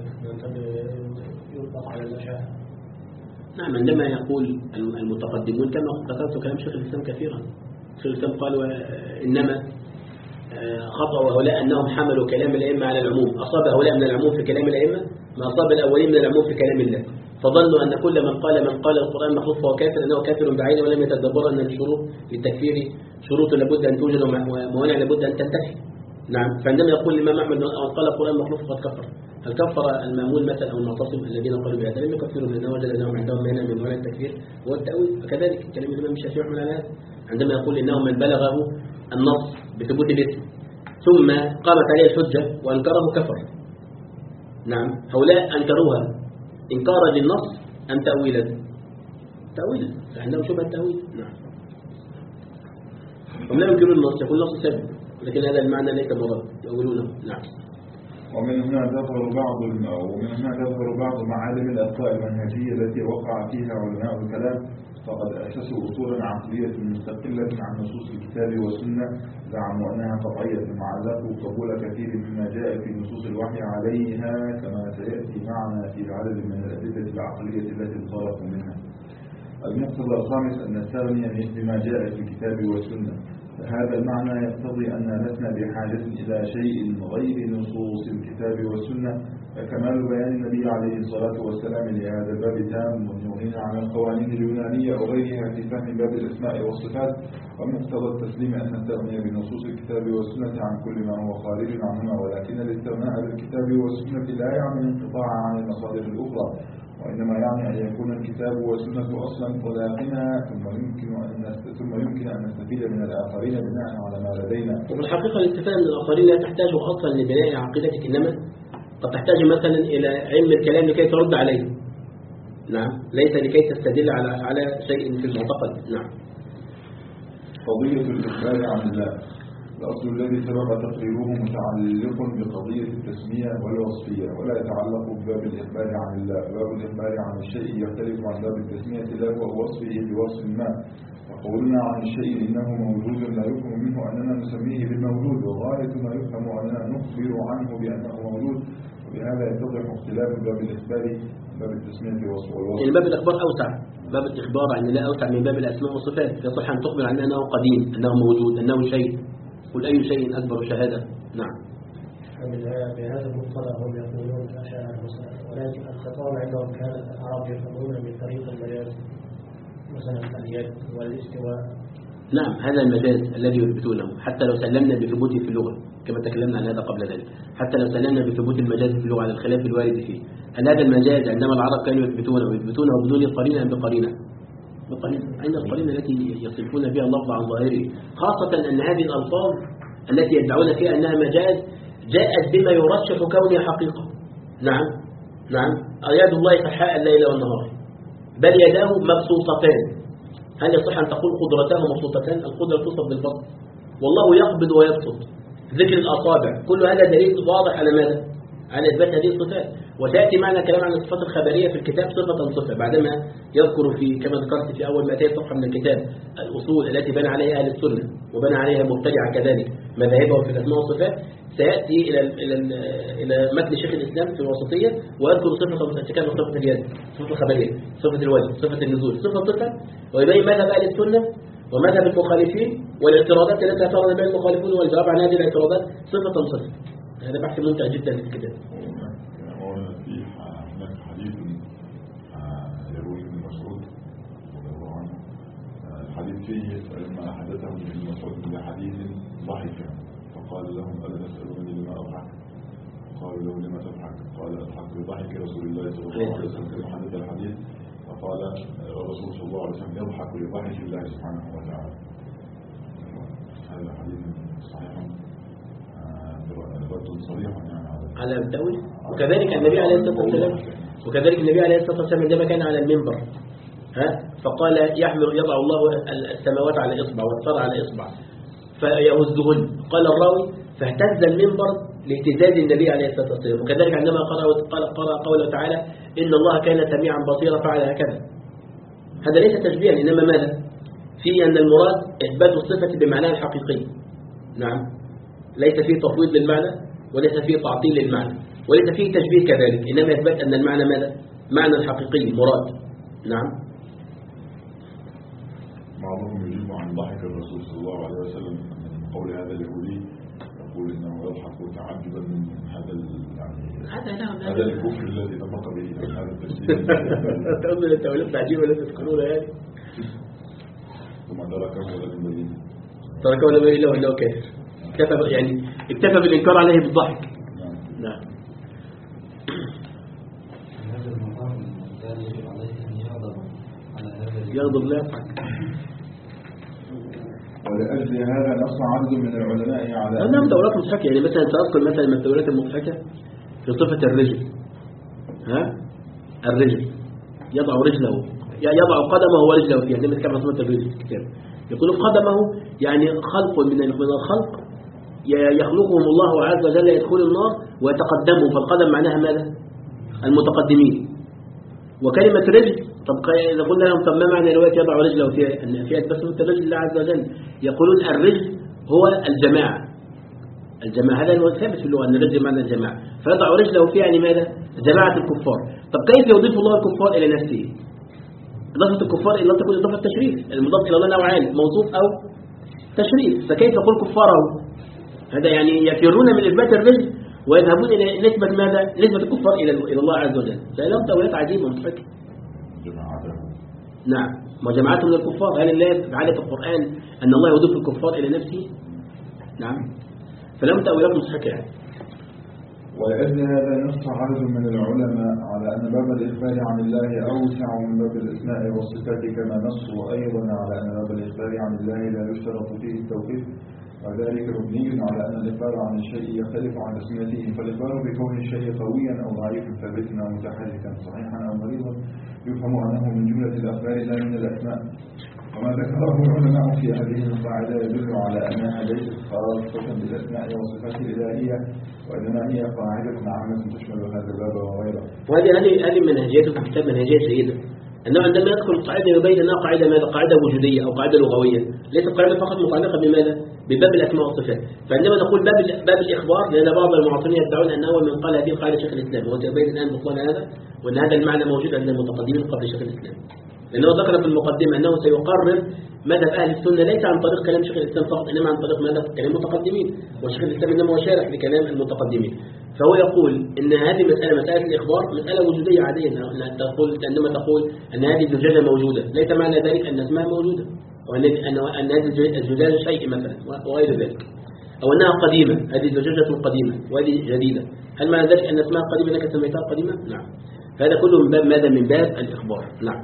يطلق على المشاعر. نعم. عندما يقول المتقدمون كما ذكرت كلام شيخ الإسلام كثيرا، شيخ الإسلام قال إنما خطأ هؤلاء أنهم حملوا كلام الأئمة على العموم، أصاب هؤلاء من العموم في كلام الأئمة ما أصاب الأولين من العموم في كلام الله، فظنوا أن كل من قال من قال القرآن مخلوق فهو كافر أنه كافر بعينه، ولم يتدبر أن الشروط للتكفير شروط لابد أن توجد وموانع لابد أن تنتفي. نعم. فعندما يقول الإمام أحمد من قال القرآن مخلوق فقد كفر، هل كفر المأمون مثلا أو المعتصم الذين قالوا بهذا؟ لم يكفروا، لأنه وجد أنهم عندهم مانع من موانع التكفير هو التأويل. فكذلك كلام الإمام الشافعي رحمه الله عندما يقول إنه من بلغه النص بثبوت الاسم ثم قامت عليه الحجة وأنكره كفر. نعم. هؤلاء أنكروها إنكارا للنص أم تأويلا؟ تأويلا، فعندهم شبهة التأويل. نعم. هم لا ينكرون النص، يقول النص ثابت، لكن هذا المعنى ليس مراد يقولونه. نعم. ومن هنا تظهر بعض ومن هنا تظهر بعض معالم الأخطاء المنهجية التي وقع فيها علماء الكلام، فقد أسسوا أصولا عقلية مستقلة عن نصوص الكتاب والسنة، زعموا أنها قطعية، مع ذلك قبول كثير مما جاء في نصوص الوحي عليها، كما سيأتي معنا في عدد من الأدلة العقلية التي انطلقوا منها. المقتضى الخامس أن نستغني بما جاء في الكتاب والسنة، فهذا المعنى يقتضي أن لسنا بحاجة إلى شيء غير نصوص الكتاب والسنة، فكمال بيان النبي عليه الصلاة والسلام لهذا الباب تام، منهين عن القوانين اليونانية أو غيرها في فهم باب الأسماء والصفات. ومقتضى التسليم أن نستغني بنصوص الكتاب والسنة عن كل ما هو خارج عنهما، ولكن الاستغناء بالكتاب والسنة لا يعني الانقطاع عن المصادر الأخرى، وإنما يعني أن يكون الكتاب والسنة أصلا طلاقنا ثم يمكن أن نست- ثم يمكن أن نستفيد من الآخرين بناء على ما لدينا. وفي الحقيقة الاستفادة من الآخرين لا تحتاج أصلا لبناء عقيدتك، إنما قد تحتاج مثلا إلى علم الكلام لكي ترد عليه. نعم، ليس لكي تستدل على على شيء في المعتقد. نعم. قضية الإخبار عن الله. الأصل الذي سبق تقريره متعلق بقضية التسمية والوصفية ولا يتعلق بباب الإخبار عن الله. باب الإخبار عن الشيء يختلف عن باب التسمية له ووصفه بوصف ما. وقولنا عن الشيء إنه موجود لا يفهم منه أننا نسميه بالموجود، وغاية ما يفهم أننا نخبر عنه بأنه موجود. وبهذا يتضح اختلاف باب الإخبار باب التسمية والوصف. يعني باب الإخبار أوسع، باب الإخبار عن الله أوسع من باب الأسماء والصفات. يصح أن تخبر عن أنه قديم، أنه موجود، أنه شيء. قل أي شيء أكبر شهادة. نعم. بهذا المقتضى هم يقولون الأشاعرة مثلا، ولكن الخطاب عندهم كان الأعراب يفهمون من طريق المجاز مثلا اليد والاستواء. نعم، هذا المجاز الذي يثبتونه حتى لو سلمنا بثبوته في اللغة، كما تكلمنا عن هذا قبل ذلك. حتى لو سلمنا بثبوت المجاز في اللغة على الخلاف الوارد فيه، هل هذا المجاز عندما العرب كانوا يثبتونه ويثبتونه بدون قرينة أم بقرينة؟ بقرينة. عند القرينة التي يصفون بها اللفظ عن ظاهره، خاصة أن هذه الألفاظ التي يدعون فيها أنها مجاز جاءت بما يرشح كونها حقيقة. نعم نعم، يد الله سحاء الليل والنهار، بل يداه مبسوطتان. هل يصح أن تقول قدرتاه مبسوطتان؟ القدرة توصف بالبسط، والله يقبض ويبسط. ذكر الأصابع، كل هذا دليل واضح على ماذا؟ على إثبات هذه الصفات. وتأتي معنا كلام عن الصفات الخبرية في الكتاب صفة صفة، بعدما يذكر في كما ذكرت في أول مئتين صفحة من الكتاب الأصول التي بنى عليها أهل السنة وبنى عليها المبتدعة كذلك مذاهبهم في الأسماء والصفات. سيأتي إلى إلى إلى متن شيخ الإسلام في الوسطية ويذكر صفة الاتكال وصفة اليد، صفة الخبرية، صفة الوجه، صفة النزول، صفة صفة، ويبين مذهب أهل السنة ومذهب المخالفين والاعتراضات التي اعترض بها المخالفون والجواب عن هذه الاعتراضات صفة صفة. هذا بحث ممتع جدا في الكتاب. في هناك حديث يروي ابن مسعود رضي الله عنه. الحديث فيه لما حدثهم ابن مسعود بحديث ضحك فقال لهم ألا تسألونني لما أضحك؟ قالوا له لما تضحك؟ قال أضحك بضحك رسول الله صلى الله عليه وسلم. ثم حدث الحديث فقال الرسول صلى الله عليه وسلم يضحك بضحك الله سبحانه وتعالى. هذا حديث صحيح صريحا يعني على التأويل. وكذلك النبي عليه الصلاة والسلام وكذلك النبي عليه الصلاة والسلام عندما كان على المنبر ها فقال يحمل يضع الله السماوات على إصبع والثرى على إصبع فيهزهن. قال الراوي فاهتز المنبر لاهتزاز النبي عليه الصلاة والسلام. وكذلك عندما قرأ قال قرأ قوله تعالى إن الله كان سميعا بصيرا فعل هكذا. هذا ليس تشبيها، إنما ماذا؟ في أن المراد إثبات الصفة بمعناها الحقيقي. نعم، ليس فيه تفويض للمعنى وليس فيه تعطيل للمعنى وليس فيه تشبيه كذلك، إنما يثبت أن المعنى ماذا؟ معنى الحقيقي مراد. نعم. بعضهم يجيب عن ضحك الرسول صلى الله عليه وسلم من قول هذا اليهودي يقول إنه يضحك تعجبا من هذا يعني هذا الكفر الذي نطق به هذا التسليم. تقول أنت ولد تعجيب ولا تذكرون يعني. ثم تركه ولم يبين تركه ولم يبين له إنه كافر. اكتفى يعني اكتفى بالإنكار عليه بالضحك. نعم. هذا المقام كان يجب عليه أن يغضب على هذا يغضب لا يضحك. ولأجل هذا نص عدد من العلماء على نعم دورات مضحكة. يعني مثلا سأذكر مثلا من الدورات المضحكة في صفة الرجل. ها الرجل يضع رجله يضع قدمه ورجله فيها. عندما نتكلم عن صفة الرجل في الكتاب يقول قدمه يعني خلق من الخلق يخلقهم الله عز وجل يدخل النار ويتقدموا، فالقدم معناها ماذا؟ المتقدمين. وكلمة رجل طب إذا قلنا لهم طب ما معنى رواية يضع رجله فيها؟ أن فيها بس الرجل الله عز وجل. يقولون الرجل هو الجماعة. الجماعة هذا هو ثابت في اللغة أن الرجل معنى الجماعة، فيضع رجله فيها لماذا؟ جماعة الكفار. طب كيف يضيف الله الكفار إلى نفسه؟ إضافة الكفار إلى الله تكون إضافة تشريف. المضاف إلى الله نوعان، موصوف أو تشريف. فكيف يقول كفاره؟ هذا يعني يفرون من إثبات الرجل ويذهبون إلى نسبة ماذا؟ نسبة الكفار إلى إلى الله عز وجل. فلهم تأويلات عجيبة ومضحكة. نعم، وجماعات من الكفار. هل الله تعالى في القرآن أن الله يضيف الكفار إلى نفسه؟ نعم، فلهم تأويلات مضحكة يعني. ولأجل هذا نص عدد من العلماء على أن باب الإخبار عن الله أوسع من باب الأسماء والصفات، كما نصوا أيضا على أن باب الإخبار عن الله لا يشترط فيه التوقيف، وذلك مبني على أن الإخبار عن الشيء يختلف عن تسميته، فالإخبار بكون الشيء قويا أو ضعيفا ثابتا أو متحركا صحيحا أو مريضا يفهم أنه من جملة الأخبار لا من الأسماء. وما ذكره العلماء في هذه القاعدة يدل على أنها ليست خاصة بالأسماء والصفات الإلهية، وإنما هي قاعدة عامة تشمل هذا الباب وغيره. وهذه هذه هذه منهجيته في كتاب منهجية سيدة، أنه عندما يدخل القاعدة يبين أنها قاعدة ماذا؟ قاعدة وجودية أو قاعدة لغوية، ليست قاعدة فقط متعلقة بماذا؟ بباب الأسماء والصفات. فعندما نقول باب باب الإخبار، لأن بعض المعاصرين يدعون أن أول من قال هذه القاعدة شيخ الإسلام، وأنت يبين الآن بطلان هذا، وأن هذا المعنى موجود عند المتقدمين قبل شيخ الإسلام، لأنه ذكر في المقدمة أنه سيقرر مذهب أهل السنة ليس عن طريق كلام شيخ الإسلام فقط، إنما عن طريق ماذا؟ كلام المتقدمين، وشيخ الإسلام إنما هو شارح لكلام المتقدمين. فهو يقول إن هذه مسألة مسألة الإخبار مسألة وجودية عادية، أن تقول عندما تقول أن هذه الزجاجة موجودة ليس معنى ذلك أن اسمها موجودة، وأن أن هذه الزجاجة شيء مثلا وغير ذلك، أو أنها قديمة، هذه الزجاجة قديمة وهذه جديدة. هل معنى ذلك أن اسمها قديمة أنك سميتها قديمة؟ نعم. فهذا كله من باب ماذا؟ من باب الإخبار. نعم.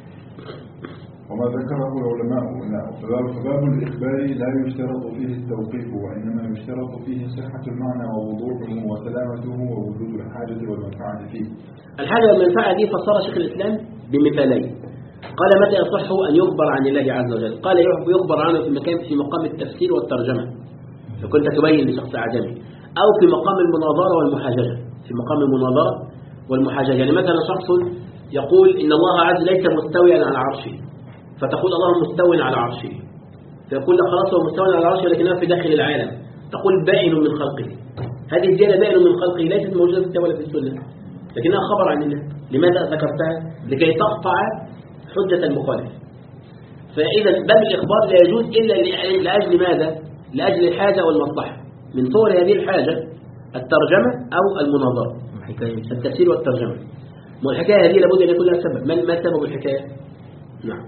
وما ذكره العلماء فباب الإخبار لا يشترط فيه التوقيف، وإنما يشترط فيه صحة المعنى ووضوحه وسلامته ووجود الحاجة والمنفعة فيه. الحاجة والمنفعة دي فسر شيخ الإسلام بمثالين. قال متى يصح أن يخبر عن الله عز وجل؟ قال يخبر عنه في مكان في مقام التفسير والترجمة، فكنت تبين لشخص أعجمي، أو في مقام المناظرة والمحاججة، في مقام المناظرة والمحاججة. يعني مثلا شخص يقول إن الله عز ليس مستويا على عرشه، فتقول الله مستوى على عرشه، فيقول لك خلاص هو مستوى على عرشه لكنه في داخل العالم، تقول بائن من خلقه. هذه الزيادة بائن من خلقه ليست موجودة في الكتاب ولا في السنة، لكنها خبر عن الله. لماذا ذكرتها؟ لكي تقطع حجة المخالف. فإذا باب الإخبار لا يجوز إلا لأجل ماذا؟ لأجل الحاجة والمصلحة. من صور هذه الحاجة الترجمة أو المناظرة، التفسير والترجمة. والحكاية هذه لابد أن يكون لها سبب. ما سبب الحكاية؟ نعم.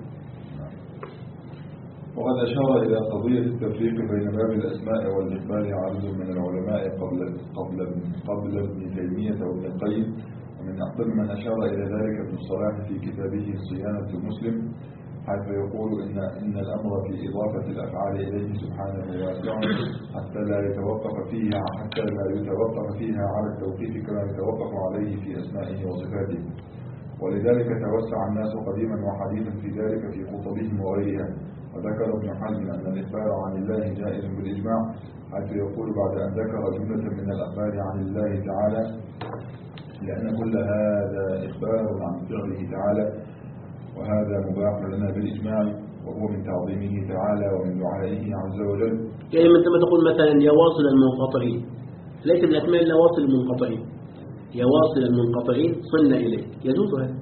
وقد أشار إلى قضية التفريق بين باب الأسماء والإخبار عدد من العلماء قبل قبل قبل ابن تيمية وابن القيم، ومن أقدم من أشار إلى ذلك ابن الصلاح في كتابه صيانة المسلم، حيث يقول إن إن الأمر في إضافة الأفعال إليه سبحانه واسع حتى لا يتوقف فيها حتى لا يتوقف فيها على التوقيف كما يتوقف عليه في أسمائه وصفاته. ولذلك توسع الناس قديما وحديثا في ذلك في خطبهم وغيرها. وذكر ابن حزم أن الإخبار عن الله جائز بالإجماع، حيث يقول بعد أن ذكر جملة من الأخبار عن الله تعالى لأن كل هذا إخبار عن فعله تعالى، وهذا مباح لنا بالإجماع، وهو من تعظيمه تعالى ومن دعائه عز وجل. يعني مثل تقول مثلا يا واصل المنقطعين، ليس من أسماء الله واصل المنقطعين، يا واصل المنقطعين صلنا إليه، يجوز هذا.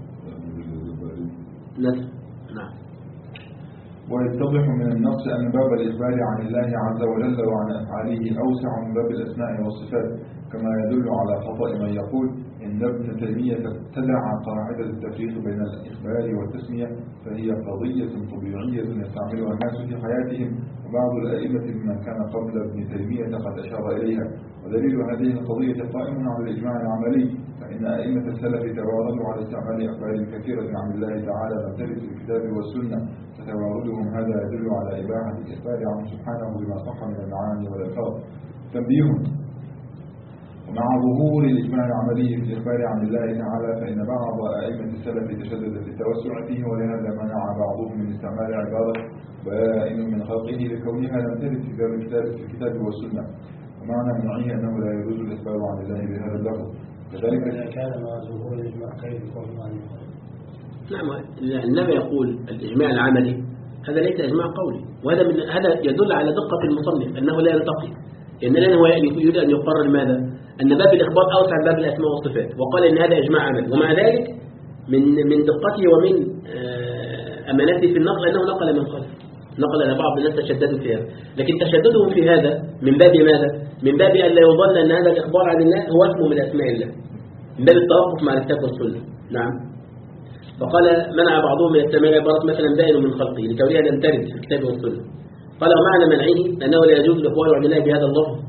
نعم. ويتضح من النص أن باب الإخبار عن الله عز وجل وعن أفعاله أوسع من باب الأسماء والصفات، كما يدل على خطأ من يقول إن ابن تيمية ابتدع قاعدة التفريق بين الإخبار والتسمية، فهي قضية طبيعية يستعملها الناس في حياتهم، وبعض الأئمة ممن كان قبل ابن تيمية قد أشار إليها. ودليل هذه القضية قائم على الإجماع العملي، فإن أئمة السلف تواردوا على استعمال أخبار كثيرة عن الله تعالى لم ترد في الكتاب والسنة، فتواردهم هذا يدل على إباحة الإخبار عنه سبحانه بما صح من المعاني والألفاظ. تنبيه: ومع ظهور الإجماع العملي في الإخبار عن الله تعالى فإن بعض أئمة السلف تشدد في التوسع فيه، ولهذا منع بعضهم من استعمال عبارة بائن من خلقه لكونها لم ترد في الكتاب في الكتاب والسنة، ومعنى منعه أنه لا يجوز الإخبار عن الله بهذا اللفظ. كذلك إذا كان مع ظهور الإجماع كيف يكون عن نعم. النبي يقول الإجماع العملي هذا ليس إجماع قولي، وهذا من هذا يدل على دقة المصنف أنه لا يلتقي، إن لنا هو يريد أن يقرر ماذا؟ أن باب الإخبار أوسع باب الأسماء والصفات، وقال إن هذا إجماع عمل، ومع ذلك من من دقته ومن أمانته في النقل أنه نقل من خلف، نقل أن بعض الناس تشددوا في هذا، لكن تشددهم في هذا من باب ماذا؟ من باب أن لا يظن أن هذا الإخبار عن الله هو اسم من أسماء الله، من باب التوقف مع الكتاب والسنة. نعم. فقال منع بعضهم من استعمال عبارة مثلا بائن من خلقه لكونها لم ترد في الكتاب والسنة. قال ومعنى منعه أنه لا يجوز الإخبار عن الله بهذا اللفظ،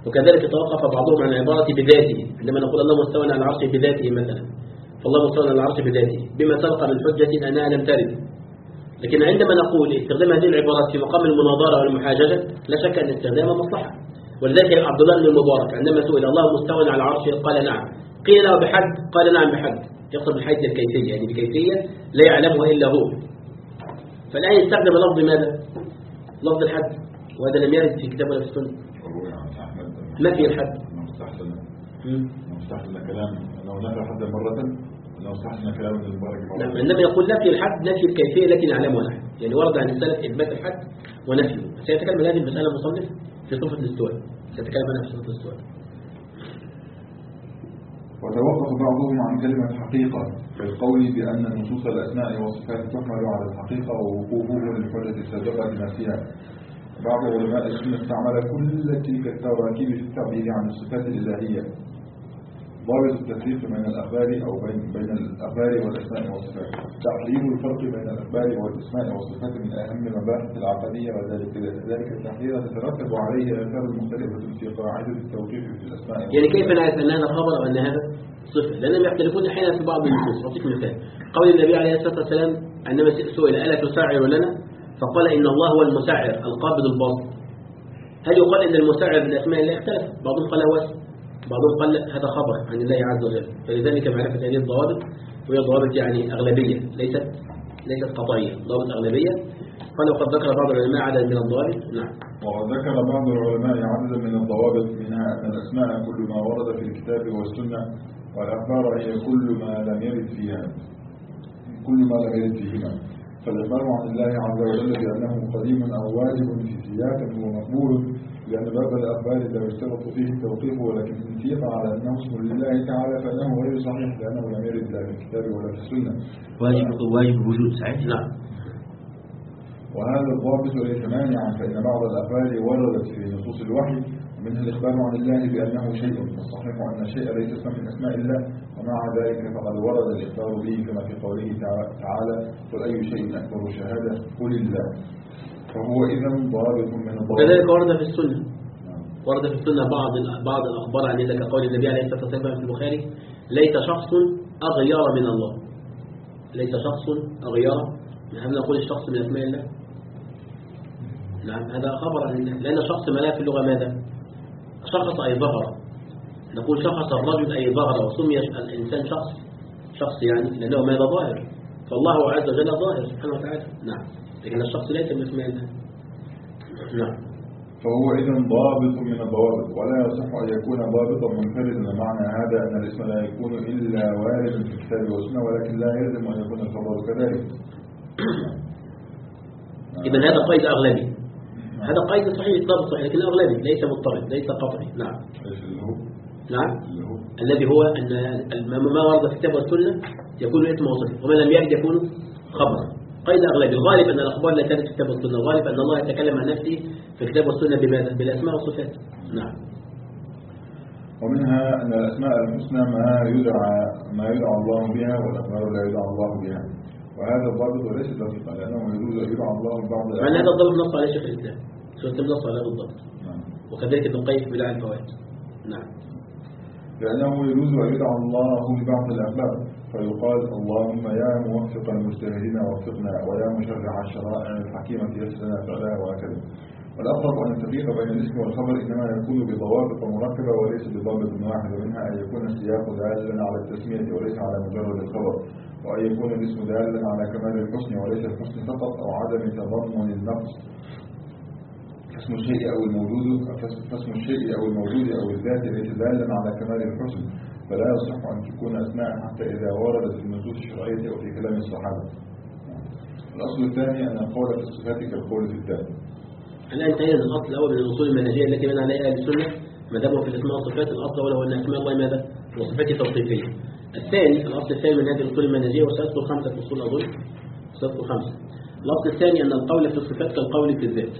وكذلك توقف بعضهم عن عبارة بذاته، عندما نقول الله مستوى على العرش بذاته مثلا، فالله مستوى على العرش بذاته بما سبق من حجة أنها لم ترد. لكن عندما نقول استخدام هذه العبارات في مقام المناظرة والمحاججة لا شك أن استخدامها مصلحة. ولذلك عبد الله بن المبارك عندما سئل الله مستوى على العرش قال نعم، قيل له بحد قال نعم بحد، يقصد بالحد الكيفية، يعني بكيفية لا يعلمها إلا هو. فالآن يستخدم لفظ ماذا؟ لفظ الحد، وهذا لم يرد في كتاب ولا في السنة. ما في الحد. مستحسن مستحسن كلام لو نفى حد مرة، لو استحسن كلام ابن المبارك مرة. نعم، عندما يقول نفي الحد نفي الكيفية التي نعلمها نحن، يعني ورد عن السلف إثبات الحد ونفيه. سيتكلم عن هذه المسألة المصنف في صفة الاستواء، سيتكلم عنها في صفة الاستواء. وتوقف بعضهم عن كلمة حقيقة في القول بأن نصوص الأسماء والصفات تحمل على الحقيقة ووقوفه للحجة السابقة بنفسها. بعض علماء السنة استعمل كل تلك التراكيب في التعبير عن الصفات الإلهية. ضابط التفريق بين الأخبار أو بين بين الأخبار والأسماء والصفات. تحليل الفرق بين الأخبار والأسماء والصفات من أهم مباحث العقدية، وذلك ذلك التحليل تترتب عليه آثار مختلفة في قاعدة التوقيف في الأسماء. يعني كيف نعرف أن هذا خبر أو أن هذا صفة؟ لأنهم يختلفون أحيانا في بعض النصوص. أعطيك مثال، قول النبي عليه الصلاة والسلام عندما سئل ألا تسعر لنا؟ فقال إن الله هو المسعر القابض الباسط. هل يقال إن المسعر من أسماء الله؟ اختلف، بعضهم قال هو اسم، بعضهم قال هذا خبر عن الله عز وجل. فلذلك معرفة هذه الضوابط وهي ضوابط يعني أغلبية ليست ليست قطعية، ضوابط أغلبية. قال وقد ذكر بعض العلماء عدد من الضوابط. نعم. وقد ذكر بعض العلماء عددا من الضوابط، منها أن الأسماء كل ما ورد في الكتاب والسنة، والأخبار هي كل ما لم يرد فيها كل ما لم يرد فيهما. فالإخبار عن الله عز وجل بأنه قديم أو واجب في سياق هو مقبول، لأن باب الأخبار لا يشترط فيه التوقيف، ولكن الانفيق على أنه اسم لله تعالى فإنه غير صحيح، لأنه لم يرد لا في الكتاب ولا في السنة. واجب واجب وجود صحيح؟ نعم. وهذا الضابط ليس مانعا، فإن بعض الأخبار وردت في نصوص الوحي، ومنها الإخبار عن الله بأنه شيء، والصحيح أن الشيء ليس اسما من أسماء الله، ومع ذلك فقد ورد الإخبار به كما في قوله تعالى قل أي شيء أكبر شهادة قل الله. فهو إذا ضابط من الضابط. وكذلك ورد في السنة، ورد في السنة بعض بعض الأخبار عن ذلك كقول النبي عليه الصلاة والسلام في البخاري ليس شخص أغير من الله. ليس شخص أغير، هل نقول الشخص من أسماء الله؟ نعم، هذا خبر عن الله، لأن الشخص ما له في اللغة ماذا؟ شخص أي ظهر، نقول شخص الرجل أي ظهر، وسمي الإنسان شخص شخص يعني لأنه ماذا ظاهر، فالله عز وجل ظاهر سبحانه وتعالى. نعم، لكن الشخص ليس من اسماء الله. نعم. فهو إذا ضابط من الضوابط، ولا يصح أن يكون ضابطا منفردا. معنى هذا أن الاسم لا يكون إلا واردا في الكتاب والسنة، ولكن لا يلزم أن يكون الخبر كذلك. إذا هذا قيد أغلبي، هذا قيد صحيح ضابط صحيح، لكن أغلبي ليس مضطرد ليس قطعي. نعم. ايش اللي هو؟ نعم، الذي هو أن ما ورد في الكتاب والسنة يكون اسم وصف، وما لم يرد يكون خبر. قيد أغلبي، الغالب أن الأخبار لا ترد في الكتاب والسنة، الغالب أن الله يتكلم عن نفسه في الكتاب والسنة بماذا؟ بالأسماء والصفات. نعم. ومنها أن الأسماء الحسنى ما يدعى ما يدعى الله بها، والأخبار لا يدعى الله بها، وهذا الضابط وليس دقيقا، لأنه يجوز أن يدعى الله بعض مع أن هذا الضابط نص عليه شيخ الإسلام، شيخ الإسلام نص على هذا الضابط. نعم. وكذلك ابن القيم في بدع الفوائد. نعم. لأنه يجوز أن يدعى الله ببعض الأخبار، فيقال اللهم يا موفق المجتهدين وفقنا، ويا مشرع الشرائع الحكيمة يسرنا فعلها، وهكذا. والأقرب أن التفريق بين الاسم والخبر إنما يكون بضوابط مركبة وليس بضابط واحد، ومنها أن يكون السياق دالا على التسمية وليس على مجرد الخبر، وأن يكون الاسم دالا على كمال الحسن وليس الحسن فقط، أو عدم تضمن النقص. فاسم الشيء أو الموجود فاسم الشيء أو الموجود أو الذات ليس دالا على كمال الحسن، فلا يصح أن تكون أسماء حتى إذا وردت في النصوص الشرعية أو في كلام الصحابة. الأصل الثاني أن القول في الصفات كالقول في الذات. الآن انتهينا من الأصل الأول من الأصول المنهجية التي بنى عليها أهل السنة ما داموا في الأسماء والصفات. الأصل الأول هو أن أسماء الله ماذا؟ وصفاته توصيفية. الثاني الأصل الثاني من هذه الأصول المنهجية، وسأذكر خمسة أصول أظن سأذكر خمسة. الأصل الثاني أن القول في الصفات كالقول في الذات.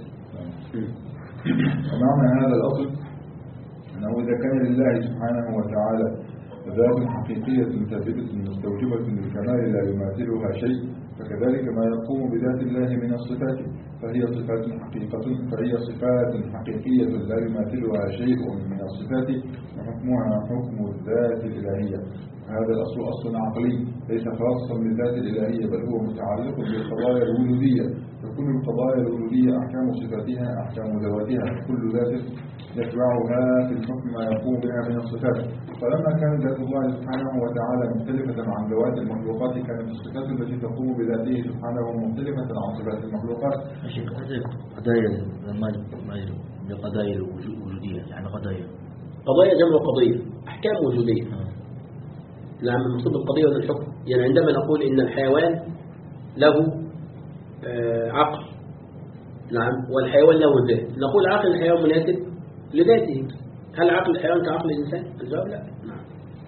ومعنى هذا الأصل أنه إذا كان لله سبحانه وتعالى ذات حقيقية ثابتة مستوجبة للكمال لا يماثلها شيء، فكذلك ما يقوم بذات الله من الصفات فهي صفات حقيقة فهي صفات حقيقية لا يماثلها شيء من الصفات وحكمها حكم الذات الإلهية. هذا الأصل أصل عقلي ليس خاصا بالذات الإلهية بل هو متعلق بالقضايا الوجودية، فكل القضايا الوجودية أحكام صفاتها أحكام ذواتها، كل ذات يتبعها في الحكم ما يقوم بها من الصفات. فلما كانت ذات الله سبحانه وتعالى مختلفة عن ذوات المخلوقات كانت الصفات التي تقوم بذاته سبحانه مختلفة عن صفات المخلوقات. قضايا ما ما قضايا الوجودية يعني قضايا قضايا جمع قضية أحكام وجودية. نعم المقصود بالقضية ولا الحكم؟ يعني عندما نقول إن الحيوان له آه عقل، نعم، والحيوان له ذات، نقول عقل الحيوان مناسب لذاته. هل عقل الحيوان كعقل الإنسان؟ الجواب لا. نعم.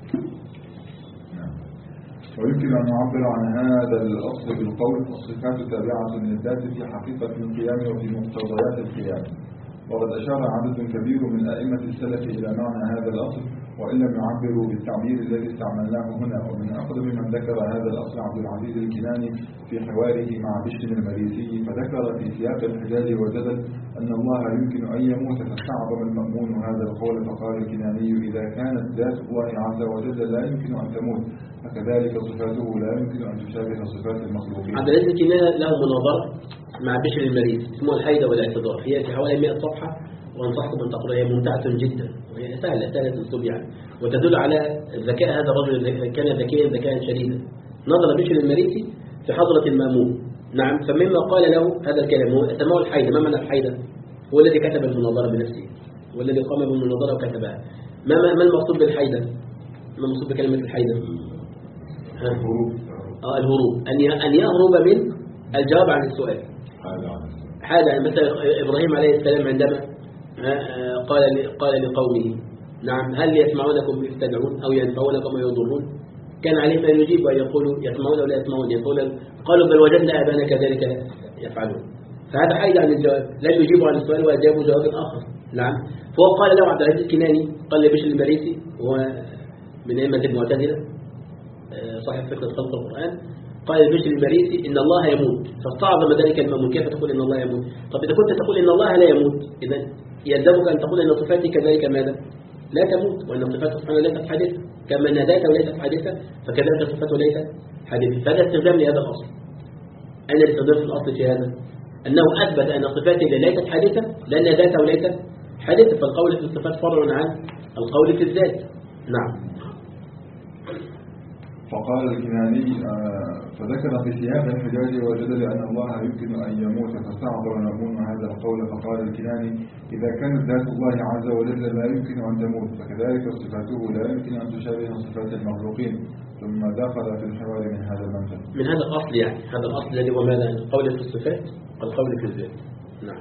ويمكن أن نعبر عن هذا الأصل بالقول الصفات تابعة للذات في حقيقة القيام وفي مقتضيات القيام. وقد أشار عدد كبير من أئمة السلف إلى معنى هذا الأصل وإن لم يعبروا بالتعبير الذي استعملناه هنا. ومن أقدم من ذكر هذا الأصل عبد العزيز الكناني في حواره مع بشر المريسي، فذكر في سياق الحجاج والجدل أن الله يمكن أن يموت، فاستعظم المأمون هذا القول فقال الكناني إذا كانت ذات الله عز وجل لا يمكن أن تموت فكذلك صفاته لا يمكن أن تشابه صفات المخلوقين. عبد العزيز الكناني له مناظرة مع بشر المريسي اسمه الحيدة والاعتذار، هي في حوالي مئة صفحة وانصحكم أن تقرأها، هي ممتعة جدا وهي سهلة سهلة الأسلوب يعني، وتدل على ذكاء هذا الرجل كان ذكيا ذكاء شديدا. نظر بشر المريسي في حضرة المأمون، نعم، فمما قال له هذا الكلام هو سماه الحيدة. ما معنى الحيدة؟ هو الذي كتب المناظرة بنفسه والذي قام بالمناظرة وكتبها. ما ما المقصود بالحيدة؟ ما المقصود بكلمة الحيدة؟ ها؟ آه الهروب، أن أن يهرب من الجواب عن السؤال. هذا مثل إبراهيم عليه السلام عندما قال قال لقومه، نعم، هل يسمعونكم إذ تدعون أو ينفعونكم أو يضرون؟ كان عليهم أن يجيبوا أن يقولوا يسمعون ولا يسمعون، يقول قالوا بل وجدنا آباءنا كذلك يفعلون. فهذا حيد عن الجواب، لم يجيبوا عن السؤال وأجابوا جواب آخر. نعم، فهو قال له عبد العزيز الكناني، قال لبشر المريسي وهو من أئمة المعتزلة صاحب فكرة خلق القرآن، قال لبشر المريسي إن الله يموت، فاستعظم ذلك المأمون، كيف تقول إن الله يموت؟ طب إذا كنت تقول إن الله لا يموت إذا يلزمك أن تقول أن صفاتي كذلك ماذا؟ لا تموت، وأن صفات سبحانه ليست حادثة، كما أن ذاته ليست حادثة فكذلك صفاته ليست حادثة. فهذا استخدام لهذا الأصل. أين الاستخدام في الأصل في هذا؟ أنه أثبت أن صفاته ليست حادثة لأن ذاته ليست حادثة، فالقول في الصفات فرع عن القول في الذات. نعم. فقال الكناني فذكر في سياق الحجاج والجدل أن الله يمكن أن يموت، فاستعبر المأمون هذا القول فقال الكناني إذا كانت ذات الله عز وجل لا يمكن أن تموت فكذلك صفاته لا يمكن أن تشابه صفات المخلوقين، ثم دخل في الحوار من هذا المنطق. من هذا الأصل يعني هذا الأصل الذي هو ماذا؟ القول في الصفات والقول في الذات. نعم.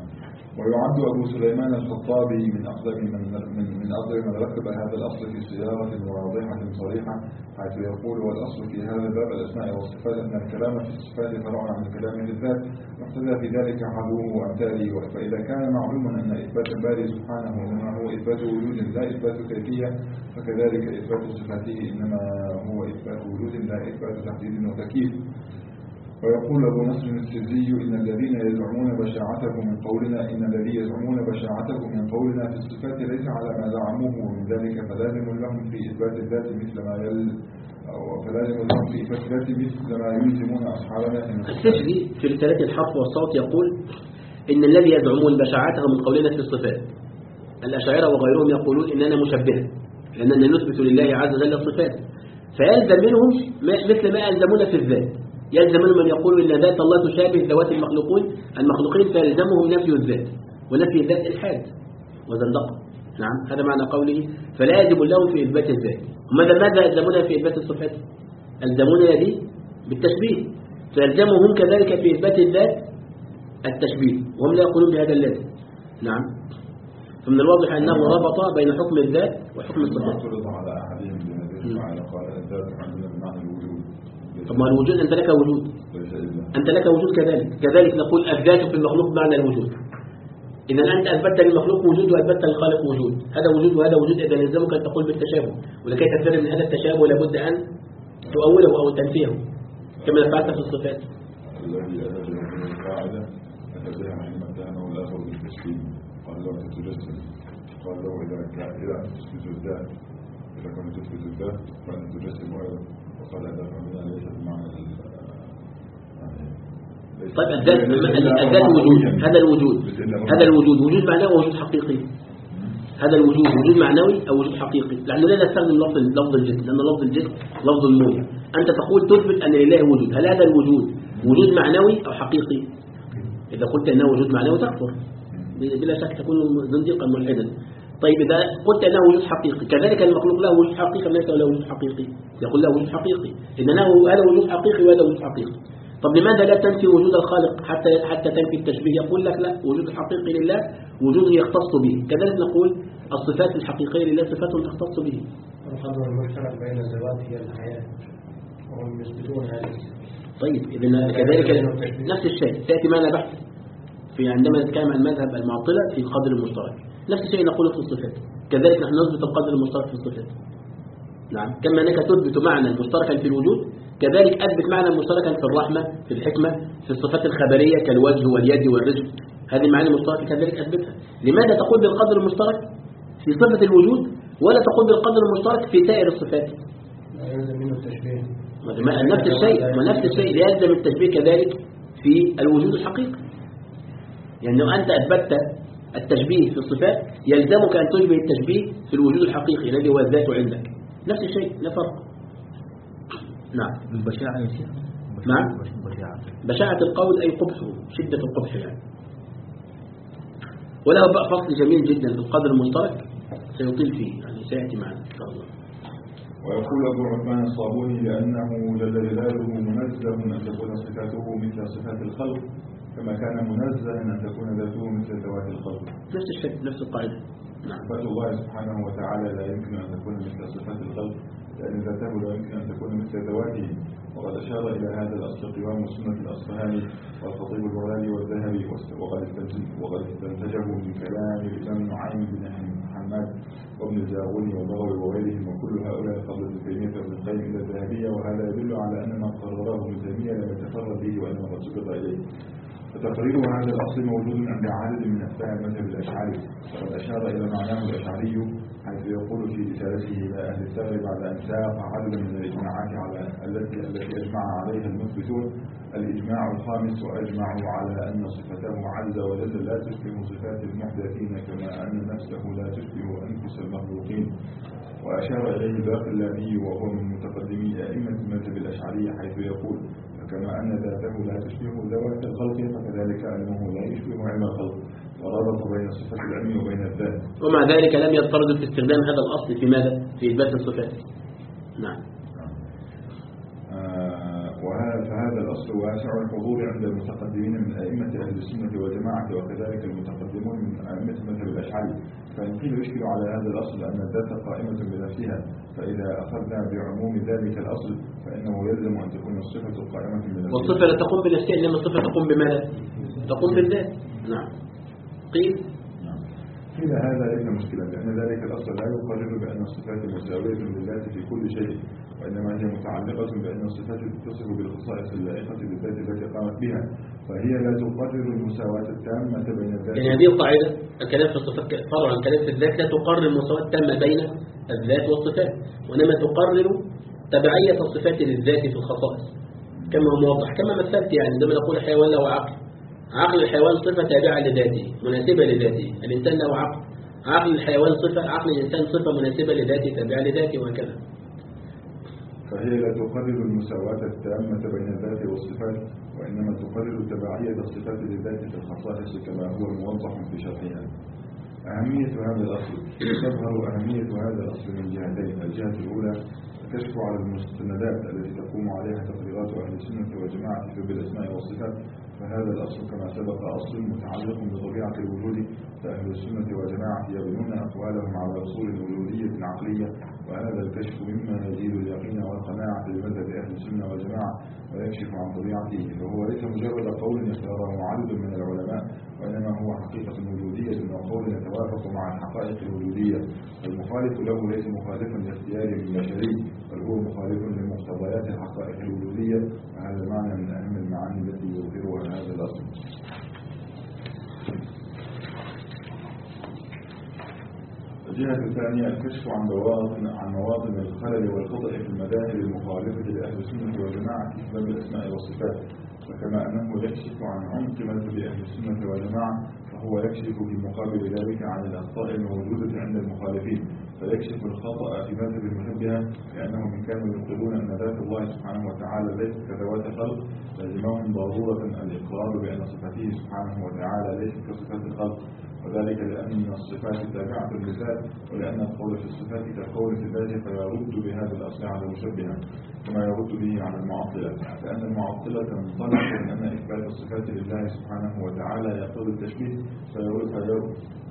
ويعد أبو سليمان الخطابي من أقدم من من من أقدم من رتب هذا الأصل في صياغة واضحة صريحة، حيث يقول والأصل في هذا الباب الأسماء والصفات أن الكلام في الصفات فرع عن الكلام في الذات، واقتدى في ذلك حذوه وأمثاله. فإذا كان معلوما أن إثبات الباري سبحانه إنما هو إثبات وجود لا إثبات كيفية، فكذلك إثبات صفاته إنما هو إثبات وجود لا إثبات تحديد وتكييف. ويقول أبو نصر السرزي إن الذين يزعمون بشاعته من قولنا إن الذي يزعمون بشاعته من قولنا في الصفات ليس على ما زعموه، ومن ذلك فلازم لهم في إثبات الذات مثل ما يل أو فلازم لهم في إثبات الذات مثل ما يلزمون أصحابنا. السرزي في رسالة الحرف والصوت يقول إن الذي يزعمون بشاعته من قولنا في الصفات، الأشاعرة وغيرهم يقولون إننا مشبهة لأننا نثبت لله عز وجل الصفات، فيلزم منهم مثل ما يلزمون في الذات. يلزم من يقول إن ذات الله تشابه ذوات المخلوقين المخلوقين فيلزمهم نفي الذات، ونفي الذات إلحاد وزندقة. نعم، هذا معنى قوله فلا يجب لهم في إثبات الذات. وماذا ماذا يلزمون في إثبات الصفات؟ يلزمون به بالتشبيه، فيلزمهم كذلك في إثبات الذات التشبيه، وهم لا يقولون بهذا اللازم. نعم، فمن الواضح أنه ربط بين حكم الذات وحكم الصفات. على أحدهم بهذه قال الذات عندنا بمعنى الوجود. طب ما الوجود أنت لك وجود، أنت لك وجود كذلك كذلك نقول الذات في المخلوق معنى الوجود. إذا أنت أثبتت للمخلوق وجود وأثبتت للخالق وجود، هذا وجود وهذا وجود، إذا يلزمك أن تقول بالتشابه، ولكي تفرق من هذا التشابه لابد أن تؤوله أو تنفيه. كما فعلت في الصفات. الذي أدى من القاعدة أتبعها حين اتهمه الآخر بالتشكيل قال له تتجسد قال له إذا كان إذا تثبت الذات إذا كنت تثبت الذات فأنت تجسد أيضا وقال هذا فهمنا ليس بمعنى طيب الذات الذات وجود هذا الوجود هذا الوجود وجود معنوي ووجود حقيقي. هذا الوجود وجود معنوي أو وجود حقيقي، لأنه لا نستخدم لفظ لفظ الجسم، لأن لفظ الجسم لفظ الموت. أنت تقول تثبت أن لله وجود، هل هذا الوجود وجود معنوي أو حقيقي؟ إذا قلت أنه وجود معنوي تكفر بلا شك، تكون زنديقا ملحدا. طيب إذا قلت أنه وجود حقيقي، كذلك المخلوق له وجود حقيقي ليس له وجود حقيقي، يقول له وجود حقيقي، إنه هذا وجود حقيقي وهذا وجود حقيقي. طب لماذا لا تنفي وجود الخالق حتى حتى تنفي التشبيه؟ يقول لك لا، وجود الحقيقي لله وجود يختص به. كذلك نقول الصفات الحقيقية لله صفات تختص به. القدر المشترك بين الذوات هي الحياة وهم يثبتون هذا. طيب إذن كذلك نفس الشيء سيأتي معنا بحث في عندما نتكلم عن مذهب المعطلة في القدر المشترك. نفس الشيء نقوله في الصفات، كذلك نحن نثبت القدر المشترك في الصفات. نعم، كما أنك تثبت معنى مشتركا في الوجود، كذلك أثبت معنى مشتركا في الرحمة، في الحكمة، في الصفات الخبرية كالوجه واليد والرجل. هذه المعاني المشتركة كذلك أثبتها. لماذا تقول بالقدر المشترك في صفة الوجود ولا تقول بالقدر المشترك في سائر الصفات؟ لا يلزم منه التشبيه. نفس الشيء ونفس الشيء يلزم التشبيه كذلك في الوجود الحقيقي. يعني أنت أثبتت التشبيه في الصفات يلزمك أن تشبه التشبيه في الوجود الحقيقي الذي هو الذات عندك. نفس الشيء، لا فرق. نعم. البشاعة يا شيخ. نعم. بشاعة. بشاعة القول أي قبحه، شدة القبح يعني. وله بقى فصل جميل جدا في القدر المشترك سيطيل فيه، يعني سيأتي معنا إن شاء الله. ويقول أبو عثمان الصابوني لأنه جل جلاله منزه أن تكون صفاته مثل صفات الخلق كما كان منزه أن تكون ذاته مثل ذوات الخلق. نفس الشيء، نفس القاعدة. نعم. صفات الله سبحانه وتعالى لا يمكن أن تكون مثل صفات الخلق لأن ذاته لا يمكن أن تكون مثل ذواته. وقد أشار إلى هذا الأصل قوام السنة الأصفهاني والخطيب البغدادي والذهبي، وقد استنتجه من كلام الإمام نعيم بن حماد وابن الزاغوني والبغوي وغيرهم، وكل هؤلاء قبل ابن تيمية وابن القيم إلى الذهبية. وهذا يدل على أن ما قرره ابن تيمية لم يتفرد به وأنه قد سبق إليه. فتقرير هذا الأصل موجود عند عدد من أتباع المذهب الأشعري، وقد أشار إلى معناه الأشعري حيث يقول في رسالته إلى أهل الثغر بعد أن ساق عددا من الإجماعات على التي التي أجمع عليها المثبتون: الإجماع الخامس: وأجمعوا على أن صفته عز وجل لا تشبه صفات المحدثين كما أن نفسه لا تشبه أنفس المخلوقين. وأشار إليه الباقلاني وهو من متقدمي أئمة المذهب الأشعري حيث يقول: كما أن ذاته لا تشبه ذوات الخلق فكذلك علمه لا يشبه علم الخلق، وربط بين صفة العلم وبين الذات. ومع ذلك لم يضطرد في استخدام هذا الأصل في ماذا؟ في إثبات الصفات. نعم. آه وهذا فهذا الأصل واسع الحضور عند المتقدمين من أئمة أهل السنة والجماعة، وكذلك المتقدمون من أئمة المذهب الأشعري. فإن قيل يشكل على هذا الأصل أن الذات قائمة بنفسها، فإذا أخذنا بعموم ذلك الأصل فإنه يلزم أن تكون الصفة قائمة بنفسها. والصفة لا تقوم بنفسها، إنما الصفة تقوم بماذا؟ تقوم بالذات. نعم. قيل قيل هذا ليس مشكلة، لأن ذلك الأصل لا يقرر بأن الصفات مساوية للذات في كل شيء، وإنما هي متعلقة بأن الصفات تتصف بالخصائص اللائقة بالذات التي قامت بها، فهي لا تقرر المساواة التامة بين الذات. يعني هذه القاعدة الكلام في الصفات فرع عن كلام في الذات لا تقرر المساواة التامة بين الذات والصفات، وإنما تقرر تبعية الصفات للذات في الخصائص كما هو موضح. كما مثلت يعني عندما نقول الحيوان له عقل، عقل الحيوان صفة تابعة لذاته مناسبة لذاته. الإنسان له عقل، عقل الحيوان صفة، عقل الإنسان صفة مناسبة لذاته تابعة لذاته، وهكذا. فهي لا تقرر المساواة التامة بين الذات والصفات، وإنما تقرر تبعية الصفات للذات في الخصائص كما هو موضح في شرحها. أهمية هذا الأصل تظهر أهمية هذا الأصل من جهتين: الجهة الأولى الكشف على المستندات التي تقوم عليها تقريرات أهل السنة والجماعة في بالأسماء والصفات، فهذا الأصل كما سبق أصل متعلق بطبيعة الوجود، فأهل السنة والجماعة يبنون أقوالهم على أصول الوجودية عقلية، وهذا الكشف مما يزيد اليقين والقناعة بمذهب أهل السنة والجماعة ويكشف عن طبيعته، فهو ليس مجرد قول يختاره عدد من العلماء وإنما هو حقيقة وجودية وقول يتوافق مع الحقائق الوجودية. المخالف له ليس مخالفا لاختيار البشري، بل هو مخالف لمقتضيات الحقائق الوجودية، وهذا معنى من أهم المعاني التي يظهرها هذا الأصل. الجهة الثانية الكشف عن مواطن عن مواطن الخلل والخطأ في المذاهب المخالفة لأهل السنة والجماعة في باب الأسماء والصفات. فكما أنه يكشف عن عمق مذهب أهل السنة والجماعة، فهو يكشف في مقابل ذلك عن الأخطاء الموجودة عند المخالفين، فيكشف الخطأ في مذهب المشبهة، لأنهم إن كانوا يقولون أن ذات الله سبحانه وتعالى ليست كذوات خلق، لازمهم ضرورة الإقرار بأن صفاته سبحانه وتعالى ليست كصفات الخلق، وذلك لأن الصفات تابعة للذات، ولأن القول في الصفات كالقول في الذات، فيرد بهذا الأصل على المشبهة كما يرد به على المعطلة، لأن المعطلة تنطلق من أن إثبات الصفات لله سبحانه وتعالى يقتضي التشبيه، فيرد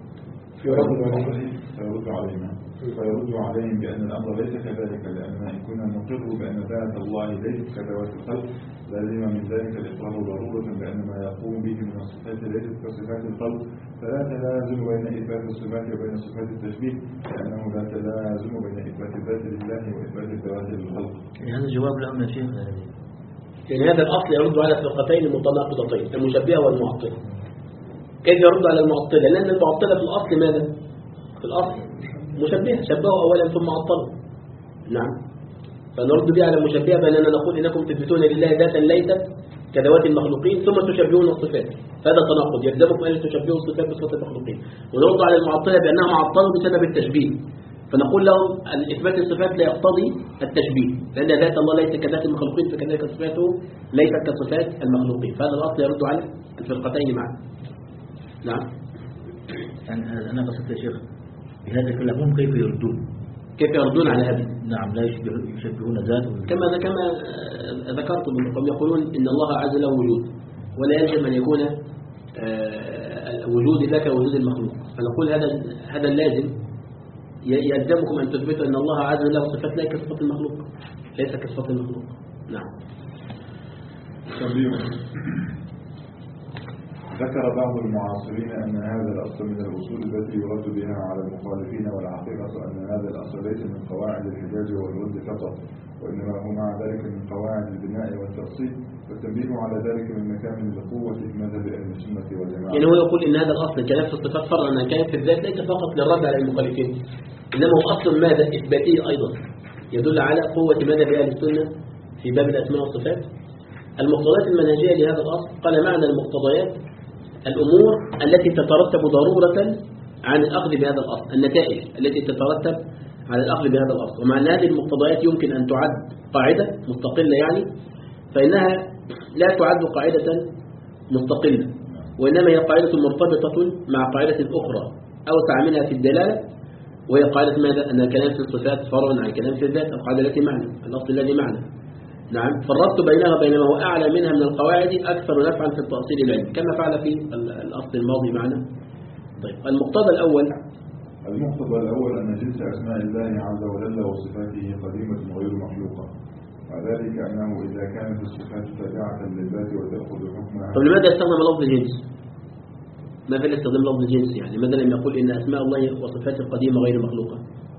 فيرد عليهم فيرد عليهم بأن الأمر ليس كذلك، لأن إن كنا نقر بأن ذات الله ليست كذوات الخلق، لازم من ذلك الإقرار ضرورة بأن ما يقوم به من الصفات ليست كصفات الخلق، فلا تلازم بين إثبات الصفات وبين صفات التشبيه، لأنه لا تلازم بين إثبات الذات لله وإثبات الذوات للخلق. يعني هذا جواب لهم يا شيخ. يعني هذا الأصل يرد على فرقتين متناقضتين، المشبهة والمعطلة. كيف يرد على المعطلة؟ لأن المعطلة في الأصل ماذا؟ في الأصل مشبهة، شبهوا أولا ثم عطلوا. نعم، فنرد بها على المشبهة بأننا نقول إنكم تثبتون لله ذاتا ليست كذوات المخلوقين ثم تشبهون الصفات، هذا تناقض، يلزمكم أن تشبهوا الصفات بصفات المخلوقين. ونرد على المعطلة بأنهم عطلوا بسبب التشبيه، فنقول لهم إثبات الصفات لا يقتضي التشبيه، لأن ذات الله ليس كذات المخلوقين فكذلك صفاته ليست كصفات المخلوقين، فهذا الأصل يرد على الفرقتين معا. نعم. يعني أنا قصدت يا شيخ بهذا كلهم كيف يردون؟ كيف يردون على هذا؟ نعم، لا يشبهون ذاته كما كما ذكرت منكم، يقولون إن الله عز له وجود، ولا يلزم أن يكون وجود ذاك وجود المخلوق، فنقول هذا هذا اللازم يلزمكم أن تثبتوا أن الله عز له صفات لا كصفات المخلوق، ليس كصفات المخلوق. نعم. ذكر بعض المعاصرين أن هذا الأصل من الأصول التي يرد بها على المخالفين، والحقيقة أن هذا الأصل ليس من قواعد الحجاج والرد فقط، وإنما هو مع ذلك من قواعد البناء والتأصيل، والتنبيه على ذلك من مكامن القوة في مذهب أهل السنة والجماعة. يعني هو يقول إن هذا الأصل كنفس الصفات فرعا عن كان في الذات ليس فقط للرد على المخالفين، إنما هو أصل ماذا؟ إثباتي أيضا، يدل على قوة مذهب أهل السنة في باب الأسماء والصفات. المقتضيات المنهجية لهذا الأصل، قال معنى المقتضيات الأمور التي تترتب ضرورة عن الأخذ بهذا الأصل، النتائج التي تترتب على الأخذ بهذا الأصل. ومع أن هذه المقتضيات يمكن أن تعد قاعدة مستقلة يعني، فإنها لا تعد قاعدة مستقلة، وإنما هي قاعدة مرتبطة مع قاعدة أخرى أوسع منها في الدلالة، وهي قاعدة ماذا؟ أن الكلام في الصفات فرع عن كلام في الذات، القاعدة التي معنى الأصل الذي معنى. نعم، فالربط بينها وبين ما هو أعلى منها من القواعد أكثر نفعا في التأصيل العلمي، كما فعل في الأصل الماضي معنا. طيب، المقتضى الأول المقتضى الأول أن جنس أسماء الله عز وجل وصفاته قديمة غير مخلوقة، وذلك أنه إذا كانت الصفات تابعة للذات وتأخذ حكمها. طب لماذا استخدم لفظ الجنس؟ ما في استخدام لفظ الجنس؟ يعني ماذا لم يقول إن أسماء الله وصفاته قديمة غير مخلوقة؟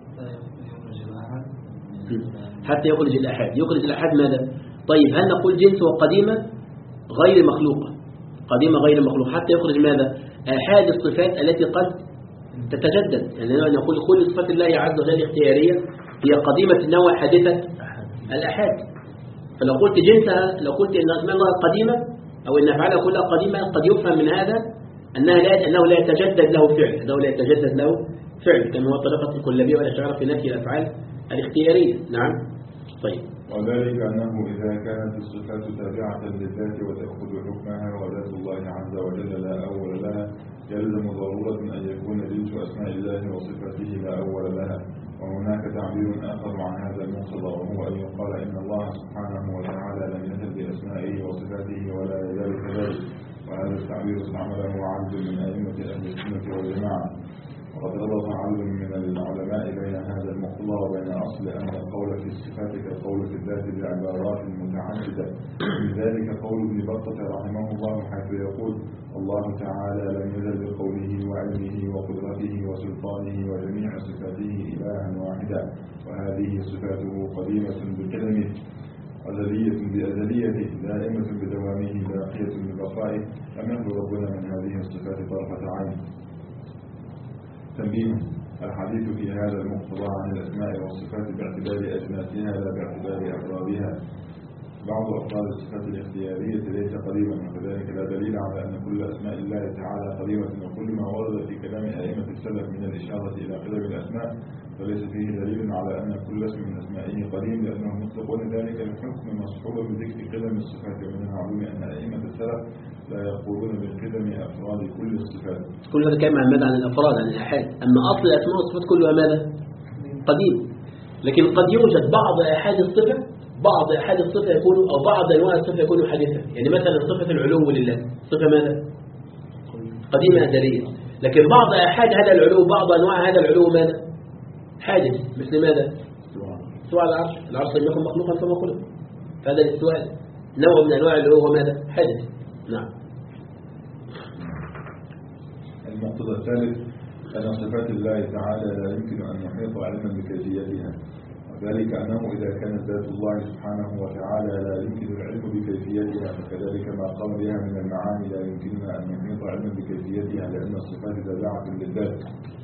حتى يخرج الأحاد. يخرج الأحاد ماذا؟ طيب، هل نقول جنس وقديمة غير مخلوقة، قديمة غير مخلوقة، حتى يخرج ماذا؟ أحاد الصفات التي قد تتجدد، يعني نقول كل صفات الله عز وجل اختيارية هي قديمة النوع حادثة الأحاد. فلو قلت جنسها، لو قلت إن أسماء الله قديمة أو إن أفعالها كلها قديمة، قد يفهم من هذا أنها لا أنه لا يتجدد له فعل، أنه لا يتجدد له فعل كما هو طريقة الكلابية والأشاعرة في نفي الأفعال الاختيارية. نعم. طيب، وذلك أنه إذا كانت الصفات تابعة للذات وتأخذ حكمها وذات الله عز وجل لا أول لها، يلزم ضرورة أن يكون جنس أسماء الله وصفاته لا أول لها. وهناك تعبير آخر عن هذا المقتضى، وهو أن يقال إن الله سبحانه وتعالى لم يزل بأسمائه وصفاته ولا يزال كذلك، وهذا التعبير استعمله عبد من أئمة أهل السنة والجماعة، وقد ربط عبد من العلماء بين هذا المقتضى المقتضى وبين أصل أن القول في الصفات كالقول في الذات بعبارات متعددة. من ذلك قول ابن بطة رحمه الله حيث يقول: الله تعالى لم يزل بقوله وعلمه وقدرته وسلطانه وجميع صفاته إلها واحدا، وهذه صفاته قديمة بكلمه، أزلية بأزليته، دائمة بدوامه، باقية ببقائه، لم يخلو ربنا من هذه الصفات طرفة عين. تنبيه: الحديث في هذا المقتضى عن الأسماء والصفات باعتبار أجناسها لا باعتبار أفرادها. بعض أفراد الصفات الاختيارية ليس قديما، وكذلك لا دليل على أن كل أسماء الله تعالى قديمة، وكل ما ورد في كلام أئمة السلف من الإشارة إلى قدم الأسماء فليس فيه دليل على أن كل اسم من أسمائه قديم، لأنهم يطلقون ذلك الحكم مصحوبا بذكر قدم الصفات. ومن المعلوم أن أئمة السلف لا يقولون بقدم أفراد كل الصفات. كل هذا كلام عن عن الأفراد، عن الآحاد. أما أصل الأسماء والصفات كلها ماذا؟ قديم. لكن قد يوجد بعض آحاد الصفة، بعض آحاد الصفة يكون أو بعض أنواع الصفة يكون حادثة. يعني مثلا صفة العلو لله صفة ماذا؟ قديمة أزلية. لكن بعض آحاد هذا العلو، بعض أنواع هذا العلو ماذا؟ حادث. مثل ماذا؟ استواء على العرش. العرش لم يكن مخلوقا كما خلق، فهذا الاستواء نوع من أنواع العلو هو ماذا؟ حادث. نعم. المقتضى الثالث أن صفات الله تعالى لا يمكن أن يحيط علما بكيفيتها، وذلك أنه إذا كانت ذات الله سبحانه وتعالى لا يمكن العلم بكيفيتها، فكذلك ما قام بها من المعاني لا يمكننا أن نحيط علما بكيفيتها، لأن الصفات تابعة للذات.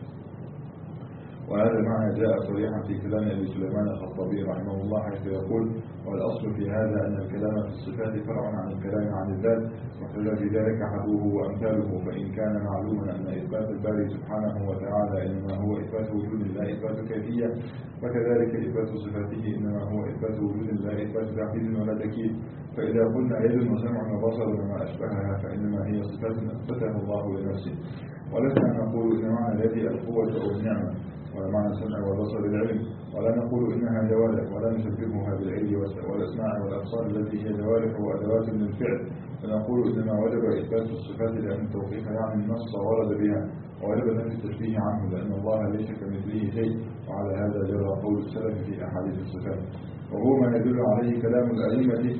وهذا معنى جاء صريحا في كلام أبي سليمان الخطابي رحمه الله حيث يقول: والأصل في هذا أن الكلام في الصفات فرع عن الكلام عن الذات، وكذا في ذلك حدوه وأمثاله. فإن كان معلوما أن إثبات الباري سبحانه وتعالى إنما هو إثبات وجود لا إثبات كيفية، فكذلك إثبات صفاته إنما هو إثبات وجود لا إثبات تعقيد ولا تكييف. فإذا قلنا يد وسمع وبصر وما أشبهها فإنما هي صفات أثبتها الله لنفسه، ولسنا نقول إن معنى اليد القوة أو النعمة، ولا معنى السمع والبصر العلم، ولا نقول إنها جوارح، ولا نشبهها بالعلم والأسماع والأبصار التي هي جوارح وأدوات للفعل، فنقول إنما وجب إثبات الصفات لأن التوقيف يعني النص ورد بها، ووجب نفي التشبيه عنه لأن الله ليس كمثله شيء. وعلى هذا جرى قول السلف في أحاديث الصفات، وهو ما يدل عليه كلام الأئمة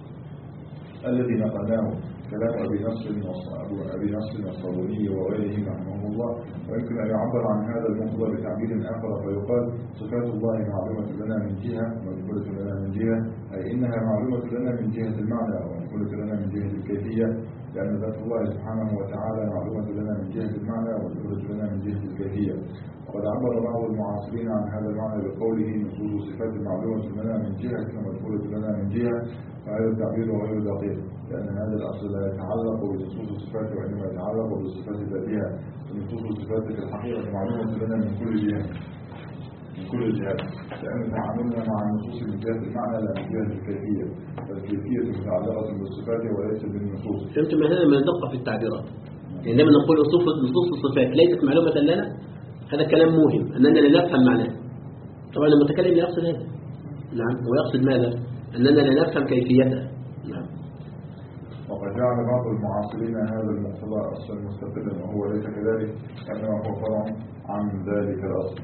الذي نقلناه، كلام أبي نصر أبي نصر الصابوني وغيرهم رحمه الله. ويمكن أن يعبر عن هذا المقتضى بتعبير آخر فيقال: صفات الله معلومة لنا من جهة ومجهولة لنا من جهة، أي إنها معلومة لنا من جهة المعنى ومجهولة لنا من جهة الكيفية، لأن ذات الله سبحانه وتعالى معلومة لنا من جهة المعنى ومجهولة لنا من جهة الكيفية. وقد عبر بعض المعاصرين عن هذا المعنى بقوله: نصوص صفات معلومة لنا من جهة ومجهولة لنا من جهة، وهذا التعبير غير دقيق، لأن هذا الأصل لا يتعلق بنصوص الصفات وإنما يتعلق بالصفات ذاتها. ونصوص الصفات في الحقيقة معلومة لنا من كل جهة من كل الجهات، لأن تعاملنا مع النصوص من جهة المعنى لا من جهة الكيفية، فالكيفية متعلقة بالصفات وليس بالنصوص. فهمت ما هذا من الدقة في التعبيرات. يعني لما نقول نصوص الصفات ليست معلومة لنا، هذا كلام مهم أننا لا نفهم معناه. طبعا المتكلم يقصد هذا، نعم، ويقصد ماذا؟ أننا لا نفهم كيفيتها. نعم. وقد جعل بعض المعاصرين هذا المقتضى أصلا مستقلا، وهو ليس كذلك، أنه هو فرع عن ذلك الأصل.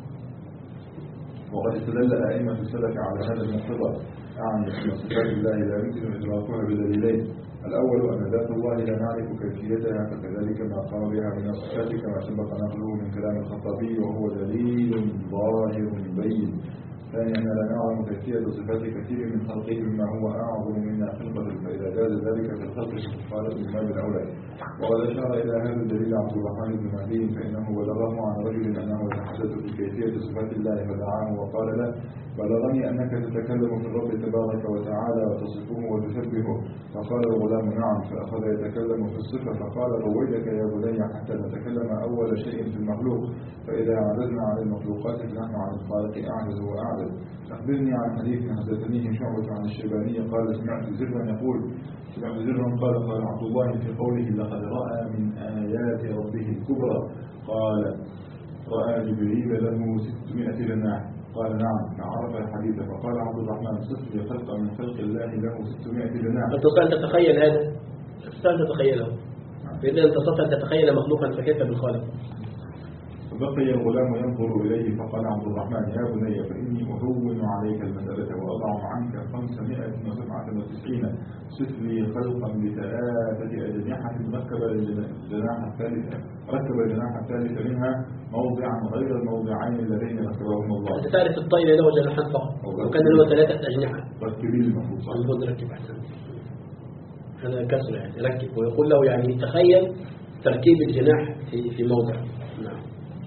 وقد استدل أئمة السلف على هذا المقتضى، يعني أن صفات الله لا يمكن إدراكها بدليلين: الأول أن ذات الله لا نعرف كيفيتها، فكذلك ما قام بها من الصفات كما سبق نقله من كلام الخطابي، وهو دليل ظاهر بين. ثانيا لا نعلم كيفية صفات كثير من خلقه مما هو أعظم منا خلقة، فإذا جاز ذلك في الخلق فالخالق من باب الأولى. وقد أشار إلى هذا الدليل عبد الرحمن بن مهدي، فإنه بلغه عن رجل أنه يتحدث في كيفية صفات الله فدعاه وقال له: بلغني أنك تتكلم في الرب تبارك وتعالى وتصفه وتسبحه. فقال الغلام: نعم. فأخذ يتكلم في الصفة، فقال: رويدك يا بني حتى نتكلم أول شيء في المخلوق، فإذا عجزنا عن المخلوقات فنحن عن الخالق أعجز وأعجز. أخبرني عن حديث حدثنيه شعبة عن الشيباني قال: سمعت زرا يقول سمعت زرا قال: قال عبد الله في قوله: لقد رأى من آيات ربه الكبرى. قال: رأى جبريل له ستمائة جناح. قال: نعم. فعرف الحديث، فقال عبد الرحمن: صف لي خلقا من خلق الله له ستمائة جناح. تستطيع أن تتخيل هذا؟ تستطيع أن تتخيله؟ فإذا أنت تستطيع أن تتخيل مخلوقا فكيف بالخالق؟ فبقي الغلام ينظر إليه فقال عبد الرحمن يا بني فإني أهون عليك المسألة وأضع عنك خمسمائة وسبعة وتسعين صف لي خلقا بثلاثة أجنحة ركب الجناح الثالث ركب الجناح الثالث منها موضعا غير الموضعين اللذين ركبهما الله. أنت تعرف الطير له جناحات فقط وكان له ثلاثة أجنحة. ركبين المفروض صح؟ المفروض ركب أحسن. هذا كسر يعني ركب ويقول له يعني تخيل تركيب الجناح في في موضع. نعم.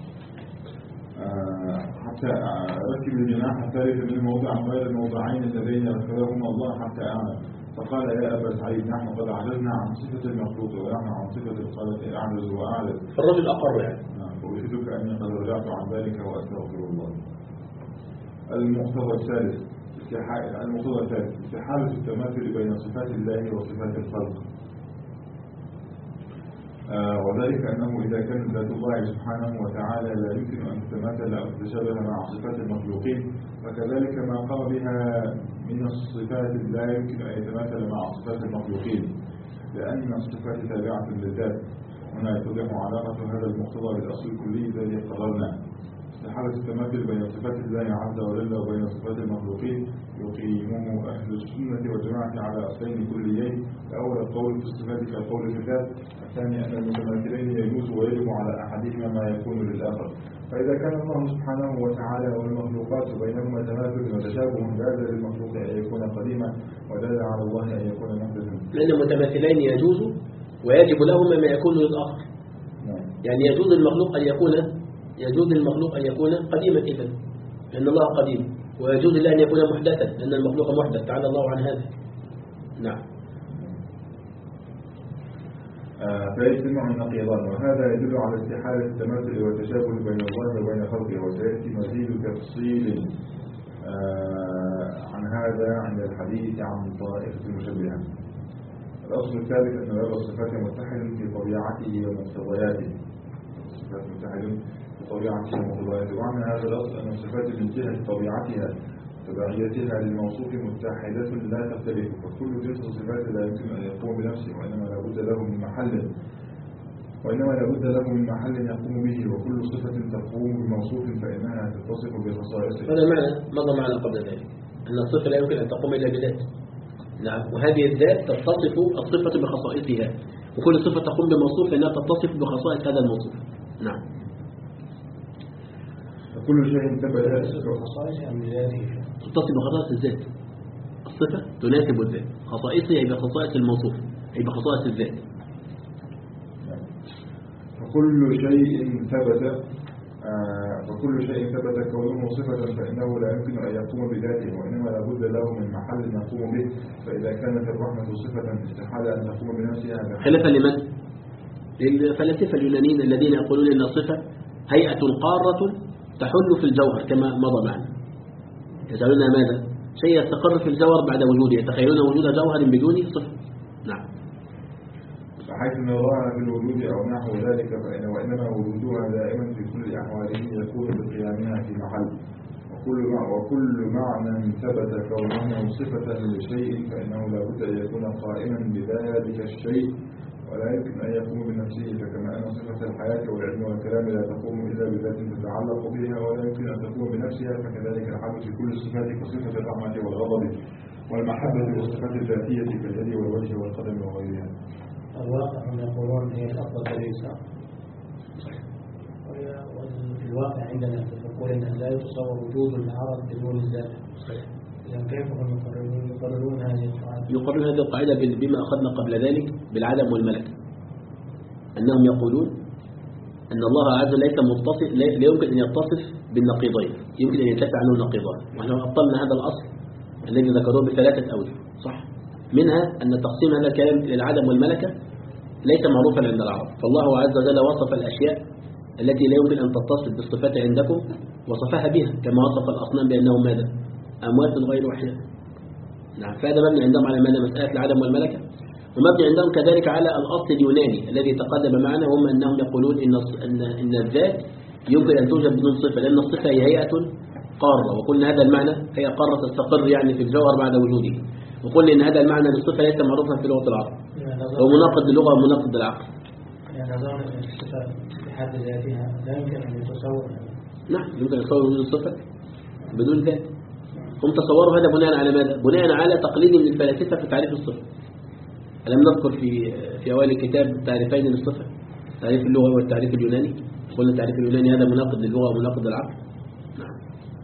حتى ركب الجناح الثالث من موضع غير الموضعين اللذين ركبهما الله حتى أعلم. فقال يا أبا سعيد نحن قد عجزنا عن صفة المخلوق ونحن عن صفة الخالق أعجز وأعجز. فالرجل أقر يعني. نعم. فأشهدك أني قد رجعت عن ذلك وأستغفر الله. المقتضى الثالث المقتضى الثالث استحالة التماثل بين صفات الله وصفات الخلق. آه وذلك أنه إذا كانت ذات الله سبحانه وتعالى لا يمكن أن تتماثل أو تتشابه مع صفات المخلوقين، فكذلك ما قام بها من الصفات لا يمكن أن يتماثل مع صفات المخلوقين، لأن الصفات تابعة للذات. هنا يتضح علامة هذا المقتضى بالأصل الكلي الذي قررنا. استحالة التماثل بين صفات الله عز وجل وبين صفات المخلوقين يقيمه أهل السنة والجماعة على أصلين كليين. الأول القول في الصفات كالقول في الذات، الثاني أن المتماثلين يجوز ويجب على أحدهما ما يكون للآخر. فإذا كان الله سبحانه وتعالى والمخلوقات بينهما تماثل وتشابه جاز للمخلوق أن يكون قديما وجاز على الله أن يكون محدثا. لأن المتماثلين يجوز ويجب لهما ما يكون للآخر. يعني يجوز المخلوق أن يكون يجوز المخلوق أن يكون قديما إذن لأن الله قديم، ويجوز الله أن يكون محدثا لأن المخلوق محدث تعالى الله عن هذا. نعم. آه فيجتمع النقيضان، وهذا يدل على استحالة التماثل والتشابه بين الله وبين خلقه، وسيأتي مزيد تفصيل آه عن هذا عند الحديث عن طائفة المشبهة. الأصل الثالث أن باب الصفات متحد في طبيعته ومقتضياته. الصفات متحد طبيعته ومقتضياته، ومعنى هذا الأصل أن الصفات من جهة طبيعتها تبعيتها للموصوف متحدة لا تختلف، فكل جنس الصفات لا يمكن أن يقوم بنفسه، وإنما لا بد له من محل وإنما لا بد له من محل يقوم به، وكل صفة تقوم بموصوف فإنها تتصف بخصائصه. هذا المعنى مضى معنا قبل ذلك أن الصفة لا يمكن أن تقوم إلا بذات. نعم. وهذه الذات تتصف الصفة بخصائصها، وكل صفة تقوم بموصوف فإنها تتصف بخصائص هذا الموصوف. نعم. كل شيء ثبت بخصائصه أم بذاته؟ تتصف بخصائص الذات. الصفة تناسب الذات، خصائصها أي بخصائص الموصوف أي بخصائص الذات. فكل شيء ثبت آه فكل شيء ثبت كونه صفة فإنه لا يمكن أن يقوم بذاته، وإنما لا بد له من محل يقوم به. فإذا كانت الرحمة صفة استحال أن تقوم بنفسها خلافا لمن؟ للفلاسفة اليونانيين الذين يقولون أن الصفة هيئة قارة تحل في الجوهر كما مضى معنا. يسألون ماذا؟ شيء يستقر في الجوهر بعد وجوده، يتخيلون وجود جوهر بدون صفة. نعم. بحيث نراها في الوجود أو نحو ذلك، فإن وإنما وجودها دائما في كل أحواله يكون بقيامها في محل. وكل مع وكل معنى ثبت كونه صفة لشيء فإنه لا بد أن يكون قائما بذلك الشيء ولا يمكن أن يقوم بنفسه. فكما أن صفة الحياة والعلم والكلام لا تقوم إلا بذات تتعلق بها ولا يمكن أن تقوم بنفسها، فكذلك الحال في كل الصفات كصفة الرحمة والغضب والمحبة والصفات الذاتية كاليد والوجه والقدم وغيرها. الواقع هم يقولون هي الأفضل دليل صح. وفي الواقع عندنا نقول أن لا يتصور وجود العرض بدون الذات. إذا كيف هم يقررون يقررون هذه القاعدة؟ يقررون هذه القاعدة بما أخذنا قبل ذلك بالعدم والملك، أنهم يقولون أن الله عز وجل ليس متصف، لا يمكن أن يتصف بالنقيضين، يمكن أن يتلف عنه النقيضان. ونحن أبطلنا هذا الأصل الذي ذكروه بثلاثة أوجه صح. منها أن تقسيم هذا الكلام للعدم والملكة ليس معروفا عند العرب، فالله عز وجل وصف الأشياء التي لا يمكن أن تتصف بالصفات عندكم وصفها بها، كما وصف الأصنام بأنهم ماذا؟ أموات غير أحياء. نعم. فهذا مبني عندهم على ماذا؟ مسألة العدم والملكة. ومبني عندهم كذلك على الأصل اليوناني الذي تقدم معنا، وهم أنهم يقولون إن إن الذات يمكن أن توجد بدون صفة، لأن الصفة هي هيئة قارة، وقلنا هذا المعنى هي قارة تستقر يعني في الجوهر بعد وجوده، وقلنا إن هذا المعنى للصفة ليس معروفا في لغة العرب، هو مناقض للغة ومناقض للعقل. يعني نظام الصفات بحد ذاتها لا يمكن أن يتصور. نعم يمكن أن يتصور وجود الصفة بدون ذات. هم تصوروا هذا بناء على ماذا؟ بناء على تقليد من الفلاسفة في تعريف الصفة. ألم نذكر في في أوائل الكتاب تعريفين للصفة، تعريف اللغة والتعريف اليوناني. قلنا التعريف اليوناني هذا مناقض للغة ومناقض للعقل. نعم.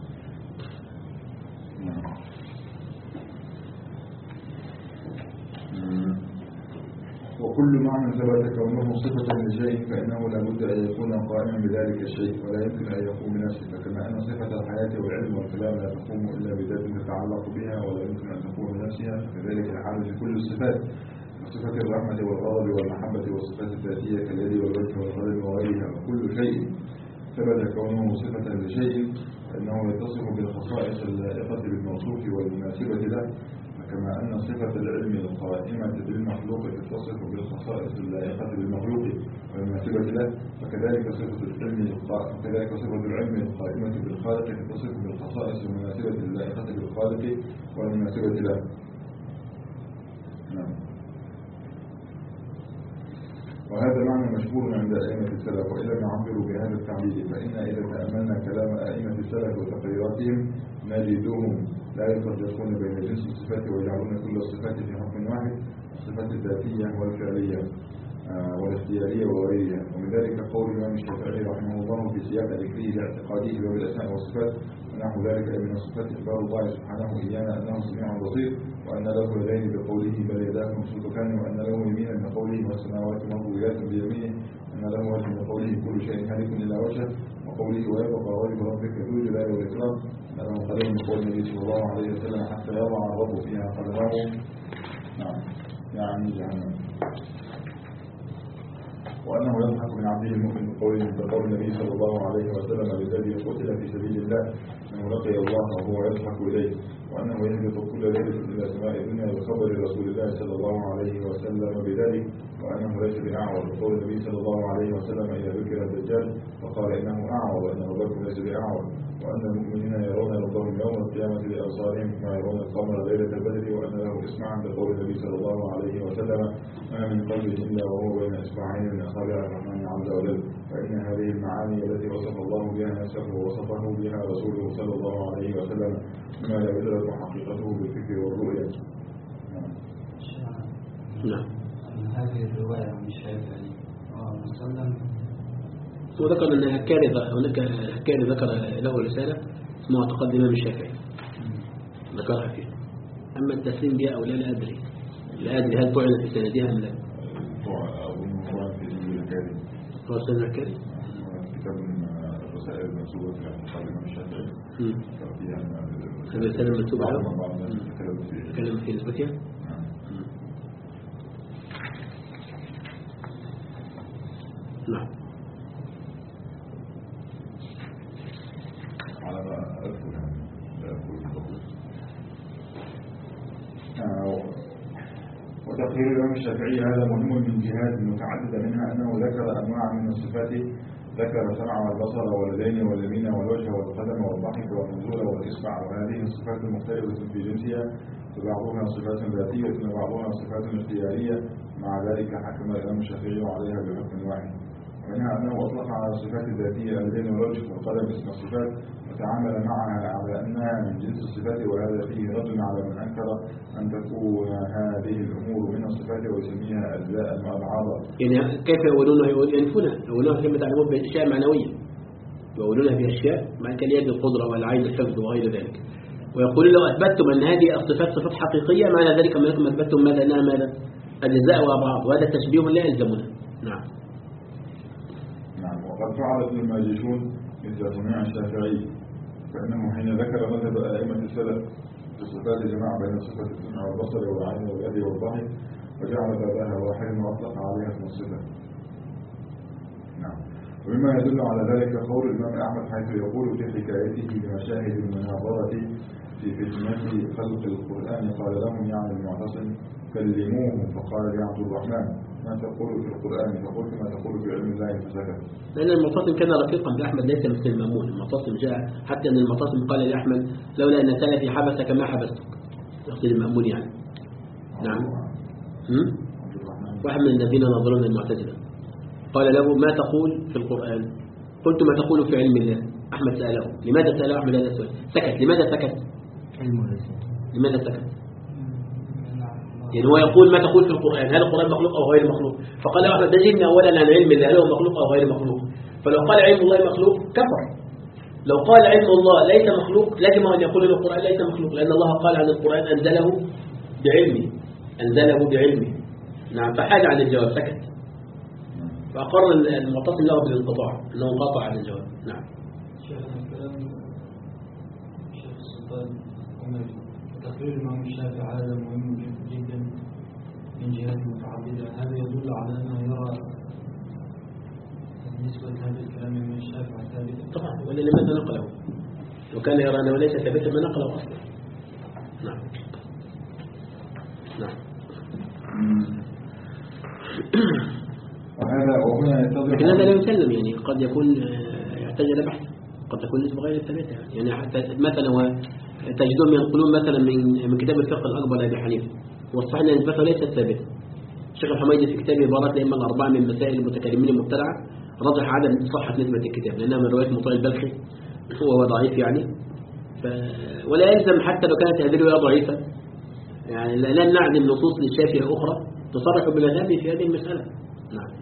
وكل معنى ثبت كونه صفة لشيء فإنه لا بد أن يكون قائما بذلك الشيء ولا يمكن أن يقوم بنفسه، فكما أن صفة الحياة والعلم والكلام لا تقوم إلا بذات تتعلق بها ولا يمكن أن تقوم بنفسها، فكذلك الحال في كل الصفات، صفة الرحمة والغضب والمحبة والصفات الذاتية كاليد والوجه والقدم وغيرها. وكل شيء ثبت كونه صفة لشيء فإنه يتصف بالخصائص اللائقة بالموصوف والمناسبة له، كما أن صفة العلم القائمة بالمخلوق تتصف بالخصائص اللائقة بالمخلوق والمناسبة له، وكذلك صفة العلم وكذلك صفة العلم القائمة بالخالق تتصف بالخصائص المناسبة اللائقة بالخالق والمناسبة له. نعم. وهذا معنى مشهور عند أئمة السلف، وإن لم يعبروا بهذا التعبير فإن إذا تأملنا كلام أئمة السلف وتقريراتهم نجدهم لا يفرقون بين جنس الصفات ويجعلون كل الصفات في حكم واحد، الصفات الذاتية والفعلية والاختيارية وغيرها. ومن ذلك قول الإمام الشافعي رحمه الله في سياق ذكره لاعتقاده باب الأسماء والصفات ونحو ذلك من الصفات إخبار الله سبحانه إيانا أنه سميع بصير، وأن له يدين بقوله بل يداه مبسوطتان، وأن له يمينا بقوله والسماوات مطويات بيمينه، أن له وجه بقوله كل شيء هالك إلا وجهه، وقوله ويبقى وجه ربك ذو الجلال والإكرام، أن له قدم بقول النبي صلى الله عليه وسلم حتى يضع الرب فيها قدمه. نعم يعني جهنم. وأنه يضحك من عبده المؤمن بقوله بقول النبي صلى الله عليه وسلم بالذي قتل في سبيل الله أنه لقي الله وهو يضحك إليه، وأنه يهبط كل ليلة إلى سماء الدنيا بخبر رسول الله صلى الله عليه وسلم بذلك، وأنه ليس بأعور بقول النبي صلى الله عليه وسلم إذا ذكر الدجال فقال إنه أعور وأن ربكم ليس بأعور، وأن المؤمنين يرون ربهم يوم القيامة بأبصارهم كما يرون القمر ليلة البدر، وأن له إسماعا بقول النبي صلى الله عليه وسلم ما من قلب إلا وهو بين إصبعين من أصابع الرحمن عز وجل. فإن هذه المعاني التي وصف الله بها نفسه ووصفه بها رسوله صلى الله عليه وسلم ما لا يدرك حقيقته بالفكر والرؤية. نعم. هذه الرواية عن الشافعي وسلم وذكر أن هكاري هناك هكاري ذكر له رسالة اسمها اعتقاد الإمام الشافعي ذكرها فيه. أما التسليم بها أو لا لا أدري لا أدري هل طعن في سندها أم لا. هو سند هكاري كتاب من الرسائل المنسوبة إلى اعتقاد الإمام الشافعي. هذا الرسالة المنسوبة له تكلم في نسبتها. نعم. على ما أذكر لا أذكر وتقرير الإمام الشافعي هذا مهم من جهات متعددة، منها أنه ذكر أنواع من الصفات، ذكر السمع والبصر واليدين واليمين والوجه والقدم والضحك والنزول والإصبع، وهذه الصفات مختلفة في جنسها، فبعضها صفات ذاتية وبعضها صفات اختيارية، مع ذلك حكم الإمام الشافعي عليها بحكم واحد. ومنها أنه أطلق على الصفات الذاتية اليدين والوجه والقدم اسم الصفات وتعامل معها على أنها من جنس الصفات، وهذا فيه رد على من أنكر أن تكون هذه الأمور من الصفات ويسميها أجزاء وأبعاضا. يعني كيف يقولونها ينفونها يقولونها كما تعلمون بأشياء معنوية، يقولونها بأشياء مع كاليد القدرة والعين الحفظ وغير ذلك، ويقولون لو أثبتتم أن هذه الصفات صفات حقيقية معنى ذلك أنكم أثبتتم ماذا أنها ماذا أجزاء وأبعاض، وهذا التشبيه لا يلزمنا. نعم. نعم. وقد فعل ابن الماجشون مثل صنيع الشافعي، فإنه حين ذكر مذهب أئمة السلف في صفات الجماعة بين صفة السمع والبصر والعين واليد والضحك وجعل بابها واحدا وأطلق عليها اسم الصفة. نعم. ومما يدل على ذلك قول الإمام أحمد حيث يقول في حكايته بمشاهد المناظرة في فتنة خلق القرآن قال لهم يعني المعتصم كلموه فقال يا عبد الرحمن ما تقول في القرآن؟ فقلت ما تقول في علم الله فسكت. لأن المعتصم كان رفيقا بأحمد ليس مثل المأمون. المعتصم جاء حتى أن المعتصم قال لأحمد لولا أن سلفي حبسك ما حبستك، يقصد المأمون يعني. نعم. واحد من الذين نظرون المعتزلة. قال له ما تقول في القرآن؟ قلت ما تقول في علم الله. أحمد سأله لماذا سأله أحمد هذا السؤال؟ سكت. لماذا سكت؟ لماذا سكت؟ يعني هو يقول ما تقول في القرآن؟ هل القرآن مخلوق أو غير مخلوق؟ فقال له أحمد دجلني أولا عن علم الله، هل هو مخلوق أو غير مخلوق؟ فلو قال علم الله مخلوق كفر. لو قال علم الله ليس مخلوق لازم أن يقول له القرآن ليس مخلوق، لأن الله قال عن القرآن أنزله بعلمه، أنزله بعلمه. نعم. فحاد عن الجواب، سكت. فأقر المعتصم له بالانقطاع أنه انقطع عن الجواب. نعم. شيخنا الكلام الشيخ السلطان عمر تقرير الإمام الشافعي هذا مهم جدا من جهات متعددة. هذا يدل على أنه يرى نسبة هذا الكلام من الشافعي ثابتة. طبعا، ولا لماذا نقله؟ لو كان يرى أنه ليس ثابتا ما نقله أصلا. نعم. نعم. وهذا وهنا يتضح لكن هذا لا يسلم، يعني قد يكون يحتاج إلى بحث، قد تكون نسبة غير ثابتة. يعني حتى مثلا تجدهم ينقلون مثلا من من كتاب الفقه الأكبر لأبي حنيفة، والصحيح أن نسبته ليست ثابتة. الشيخ الحميدي في كتابه عبارات الأئمة الأربعة من مسائل المتكلمين المبتدعة رجح عدم صحة نسبة الكتاب لأنها من رواية مطيع البلخي وهو ضعيف يعني. ف... ولا يلزم حتى لو كانت هذه الرواية ضعيفة، يعني لا نعدم نصوص للشافعي أخرى تصرح بمذهبه في هذه المسألة. نعم.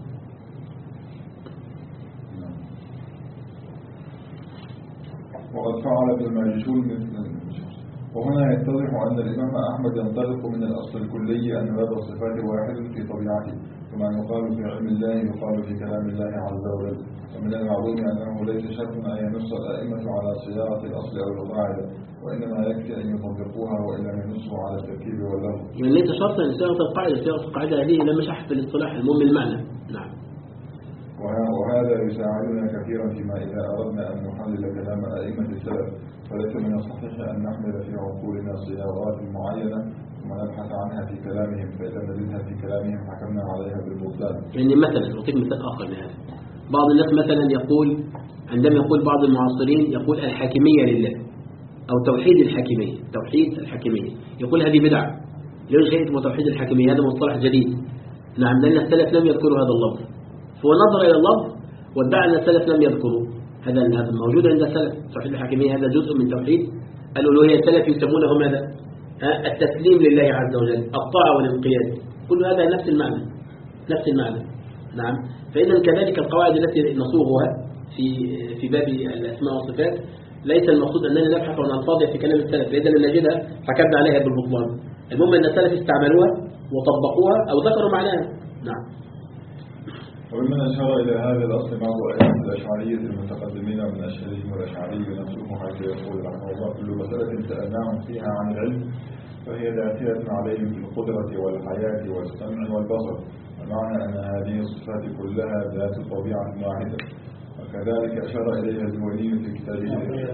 وقد فعل ابن الماجشون مثل. وهنا يتضح أن الإمام أحمد ينطلق من الأصل الكلي أن باب الصفات واحد في طبيعته، كما يقال في علم الله يقال في كلام الله عز وجل. ومن المعلوم أنه ليس شرط أن ينص الأئمة على صياغة الأصل أو القاعدة، وإنما يكفي أن يطبقوها وإن لم ينصوا على التركيب واللفظ. يعني ليس شرطا أن صياغة القاعدة، صياغة القاعدة هذه لا مشاحة في الاصطلاح، المهم المعنى. نعم. وهذا يساعدنا كثيرا فيما إذا أردنا أن نحلل كلام أئمة السلف، فليس من الصحيح أن نحمل في عقولنا صياغات معينة ثم نبحث عنها في كلامهم، فإذا نجدها في كلامهم حكمنا عليها بالبطلان. يعني مثلا أعطيك مثال آخر لهذا. بعض الناس مثلا يقول، عندما يقول بعض المعاصرين يقول الحاكمية لله أو توحيد الحاكمية، توحيد الحاكمية، يقول هذه بدعة. ليش شيء اسمه توحيد الحاكمية؟ هذا مصطلح جديد. نعم، لأن السلف لم يذكروا هذا اللفظ، فهو نظر إلى اللفظ وادعى أن السلف لم يذكروا هذا. هذا موجود عند السلف. توحيد الحاكمية هذا جزء من توحيد الألوهية. السلف يسمونه ماذا؟ التسليم لله عز وجل، الطاعة والانقياد، كل هذا نفس المعنى، نفس المعنى. نعم. فإذا كذلك القواعد التي نصوغها في في باب الأسماء والصفات ليس المقصود أننا نبحث عن ألفاظها في كلام السلف، فإذا لم نجدها حكمنا عليها بالبطلان. المهم أن السلف استعملوها وطبقوها أو ذكروا معناها. نعم. وممن أشار إلى هذا الأصل بعض أئمة الأشعرية المتقدمين من أشهرهم والأشعري نفسه، حيث يقول رحمه الله كل مسألة سألناهم فيها عن العلم فهي ذاتية عليهم في القدرة والحياة والسمع والبصر، ومعنى أن هذه الصفات كلها ذات طبيعة واحدة. وكذلك أشار إليها الجويني في كتابه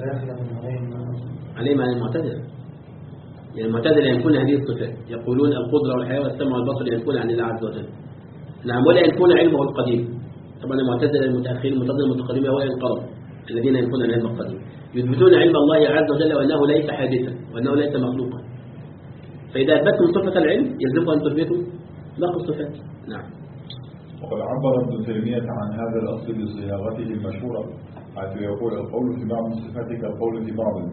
عليه معنى المعتزلة. يعني المعتزلة ينفون هذه الصفات، يقولون القدرة والحياة والسمع والبصر ينفون عن الله عز وجل. نعم. ولا ينفون علمه القديم. طبعا المعتزلة المتأخرين المعتزلة المتقدمين هو الانقرض الذين ينفون العلم القديم، يثبتون علم الله عز وجل وأنه ليس حادثا وأنه ليس مخلوقا. فإذا أثبتتم صفة العلم يلزمكم أن تثبتوا باقي الصفات. نعم. وقد عبر ابن تيمية عن هذا الأصل بصياغته المشهورة، حيث يقول القول في بعض الصفات كالقول في بعض.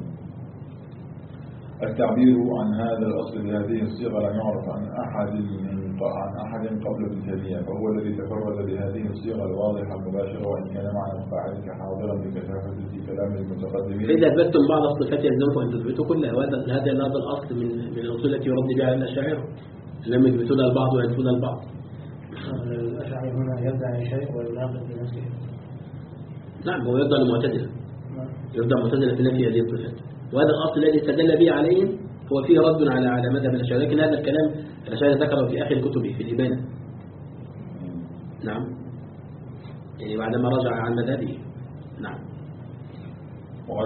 التعبير عن هذا الأصل بهذه الصيغة لم يعرف عن أحد من عن أحد قبل ابن تيمية، فهو الذي تفرد بهذه الصيغة الواضحة المباشرة، وإن كان معنى القاعدة حاضرا بكثافة في كلام المتقدمين. فإذا أثبتتم بعض الصفات يلزمكم أن تثبتوا كلها، وهذا هذا هذا الأصل من من الأصول التي يرد بها الأشاعرة، لم يثبتون البعض وينفون البعض. الأشاعرة هنا يدعي شيء ويناقض بنفسه. نعم، هو يرد المعتزلة، يرد المعتزلة في نفي هذه الصفات، وهذا الأصل الذي استدل به عليهم هو فيه رد على على مذهب الأشاعرة، لكن هذا الكلام الأشاعرة ذكره في آخر كتبه في الإبانة. نعم، يعني بعدما رجع عن مذهبه. نعم. وقد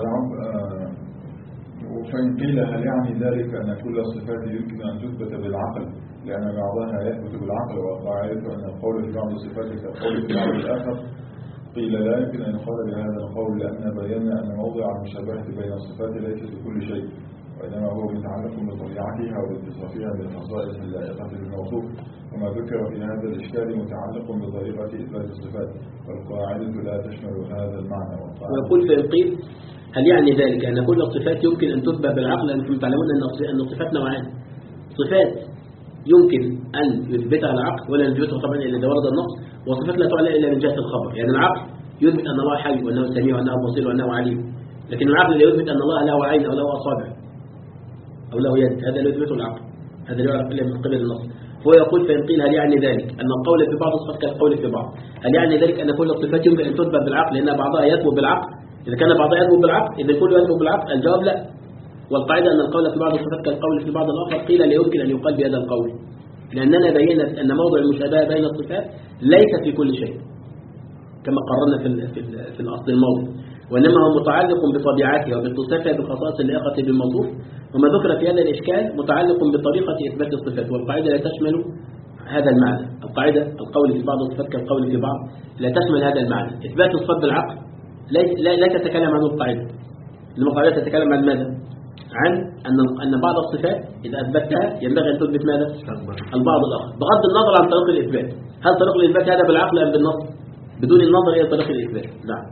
فإن قيل هل يعني ذلك أن كل الصفات يمكن أن تثبت بالعقل، لأن بعضها يثبت بالعقل، وقاعدة أن القول في بعض الصفات كالقول في بعض الآخر؟ قيل لا يمكن أن يقال بهذا القول، لأن بينا أن موضع المشابهة بين الصفات ليس بكل شيء، وإنما هو متعلق بطبيعتها وباتصافها بالخصائص اللائقة بالموصوف، وما ذكر في هذا الإشكال متعلق بطريقة إثبات الصفات، والقاعدة لا تشمل هذا المعنى. ويقول فإن قيل هل يعني ذلك أن كل الصفات يمكن أن تثبت بالعقل؟ أنتم تعلمون أن الصفات نوعان، صفات يمكن أن يثبتها العقل ولا يثبتها طبعا إلا إذا ورد النص، وصفات لا تعلم إلا من جهة الخبر. يعني العقل يثبت أن الله حي وأنه سميع وأنه بصير وأنه عليم، لكن العقل لا يثبت أن الله له عين أو له أصابع أو له يد، هذا لا يثبته العقل، هذا لا يعرف إلا من قبل النص. هو يقول فإن قيل هل يعني ذلك أن القول في بعض الصفات كالقول في بعض؟ هل يعني ذلك أن كل الصفات يمكن أن تثبت بالعقل لأن بعضها يثبت بالعقل؟ إذا كان بعضها يثبت بالعقل إذا كله يثبت بالعقل؟ الجواب لا. والقاعدة أن القول في بعض الصفات كالقول في بعض الآخر قيل لا يمكن أن يقال بهذا القول، لأننا بينا أن موضع المشابهة بين الصفات ليس في كل شيء كما قررنا في في, في الأصل الموضوع، وإنما هو متعلق بطبيعتها وباتصافها بالخصائص اللائقة بالموصوف، وما ذكر في هذا الإشكال متعلق بطريقة إثبات الصفات، والقاعدة لا تشمل هذا المعنى. القاعدة القول في بعض الصفات كالقول في بعض لا تشمل هذا المعنى. إثبات الصفات بالعقل لا لا تتكلم عن القاعدة، لما القاعدة تتكلم عن ماذا؟ عن أن أن بعض الصفات إذا أثبتها ينبغي أن تثبت ماذا؟ البعض الآخر، بغض النظر عن طريق الإثبات. هل طريق الإثبات هذا بالعقل أم بالنص؟ بدون النظر إلى طريق الإثبات. نعم.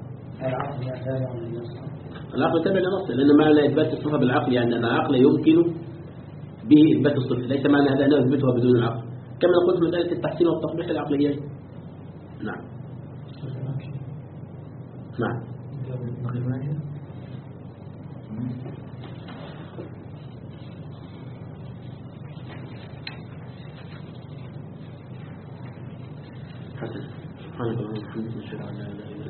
العقل تابع للنص، لأن معنى إثبات الصفة بالعقل يعني أن العقل يمكن به إثبات الصفة، ليس معنى هذا أنه يثبتها بدون العقل، كما نقول في مسألة التحسين والتطبيق العقليين. نعم. نعم. حسن. سبحانك اللهم وبحمدك نشهد ان لا اله الا انت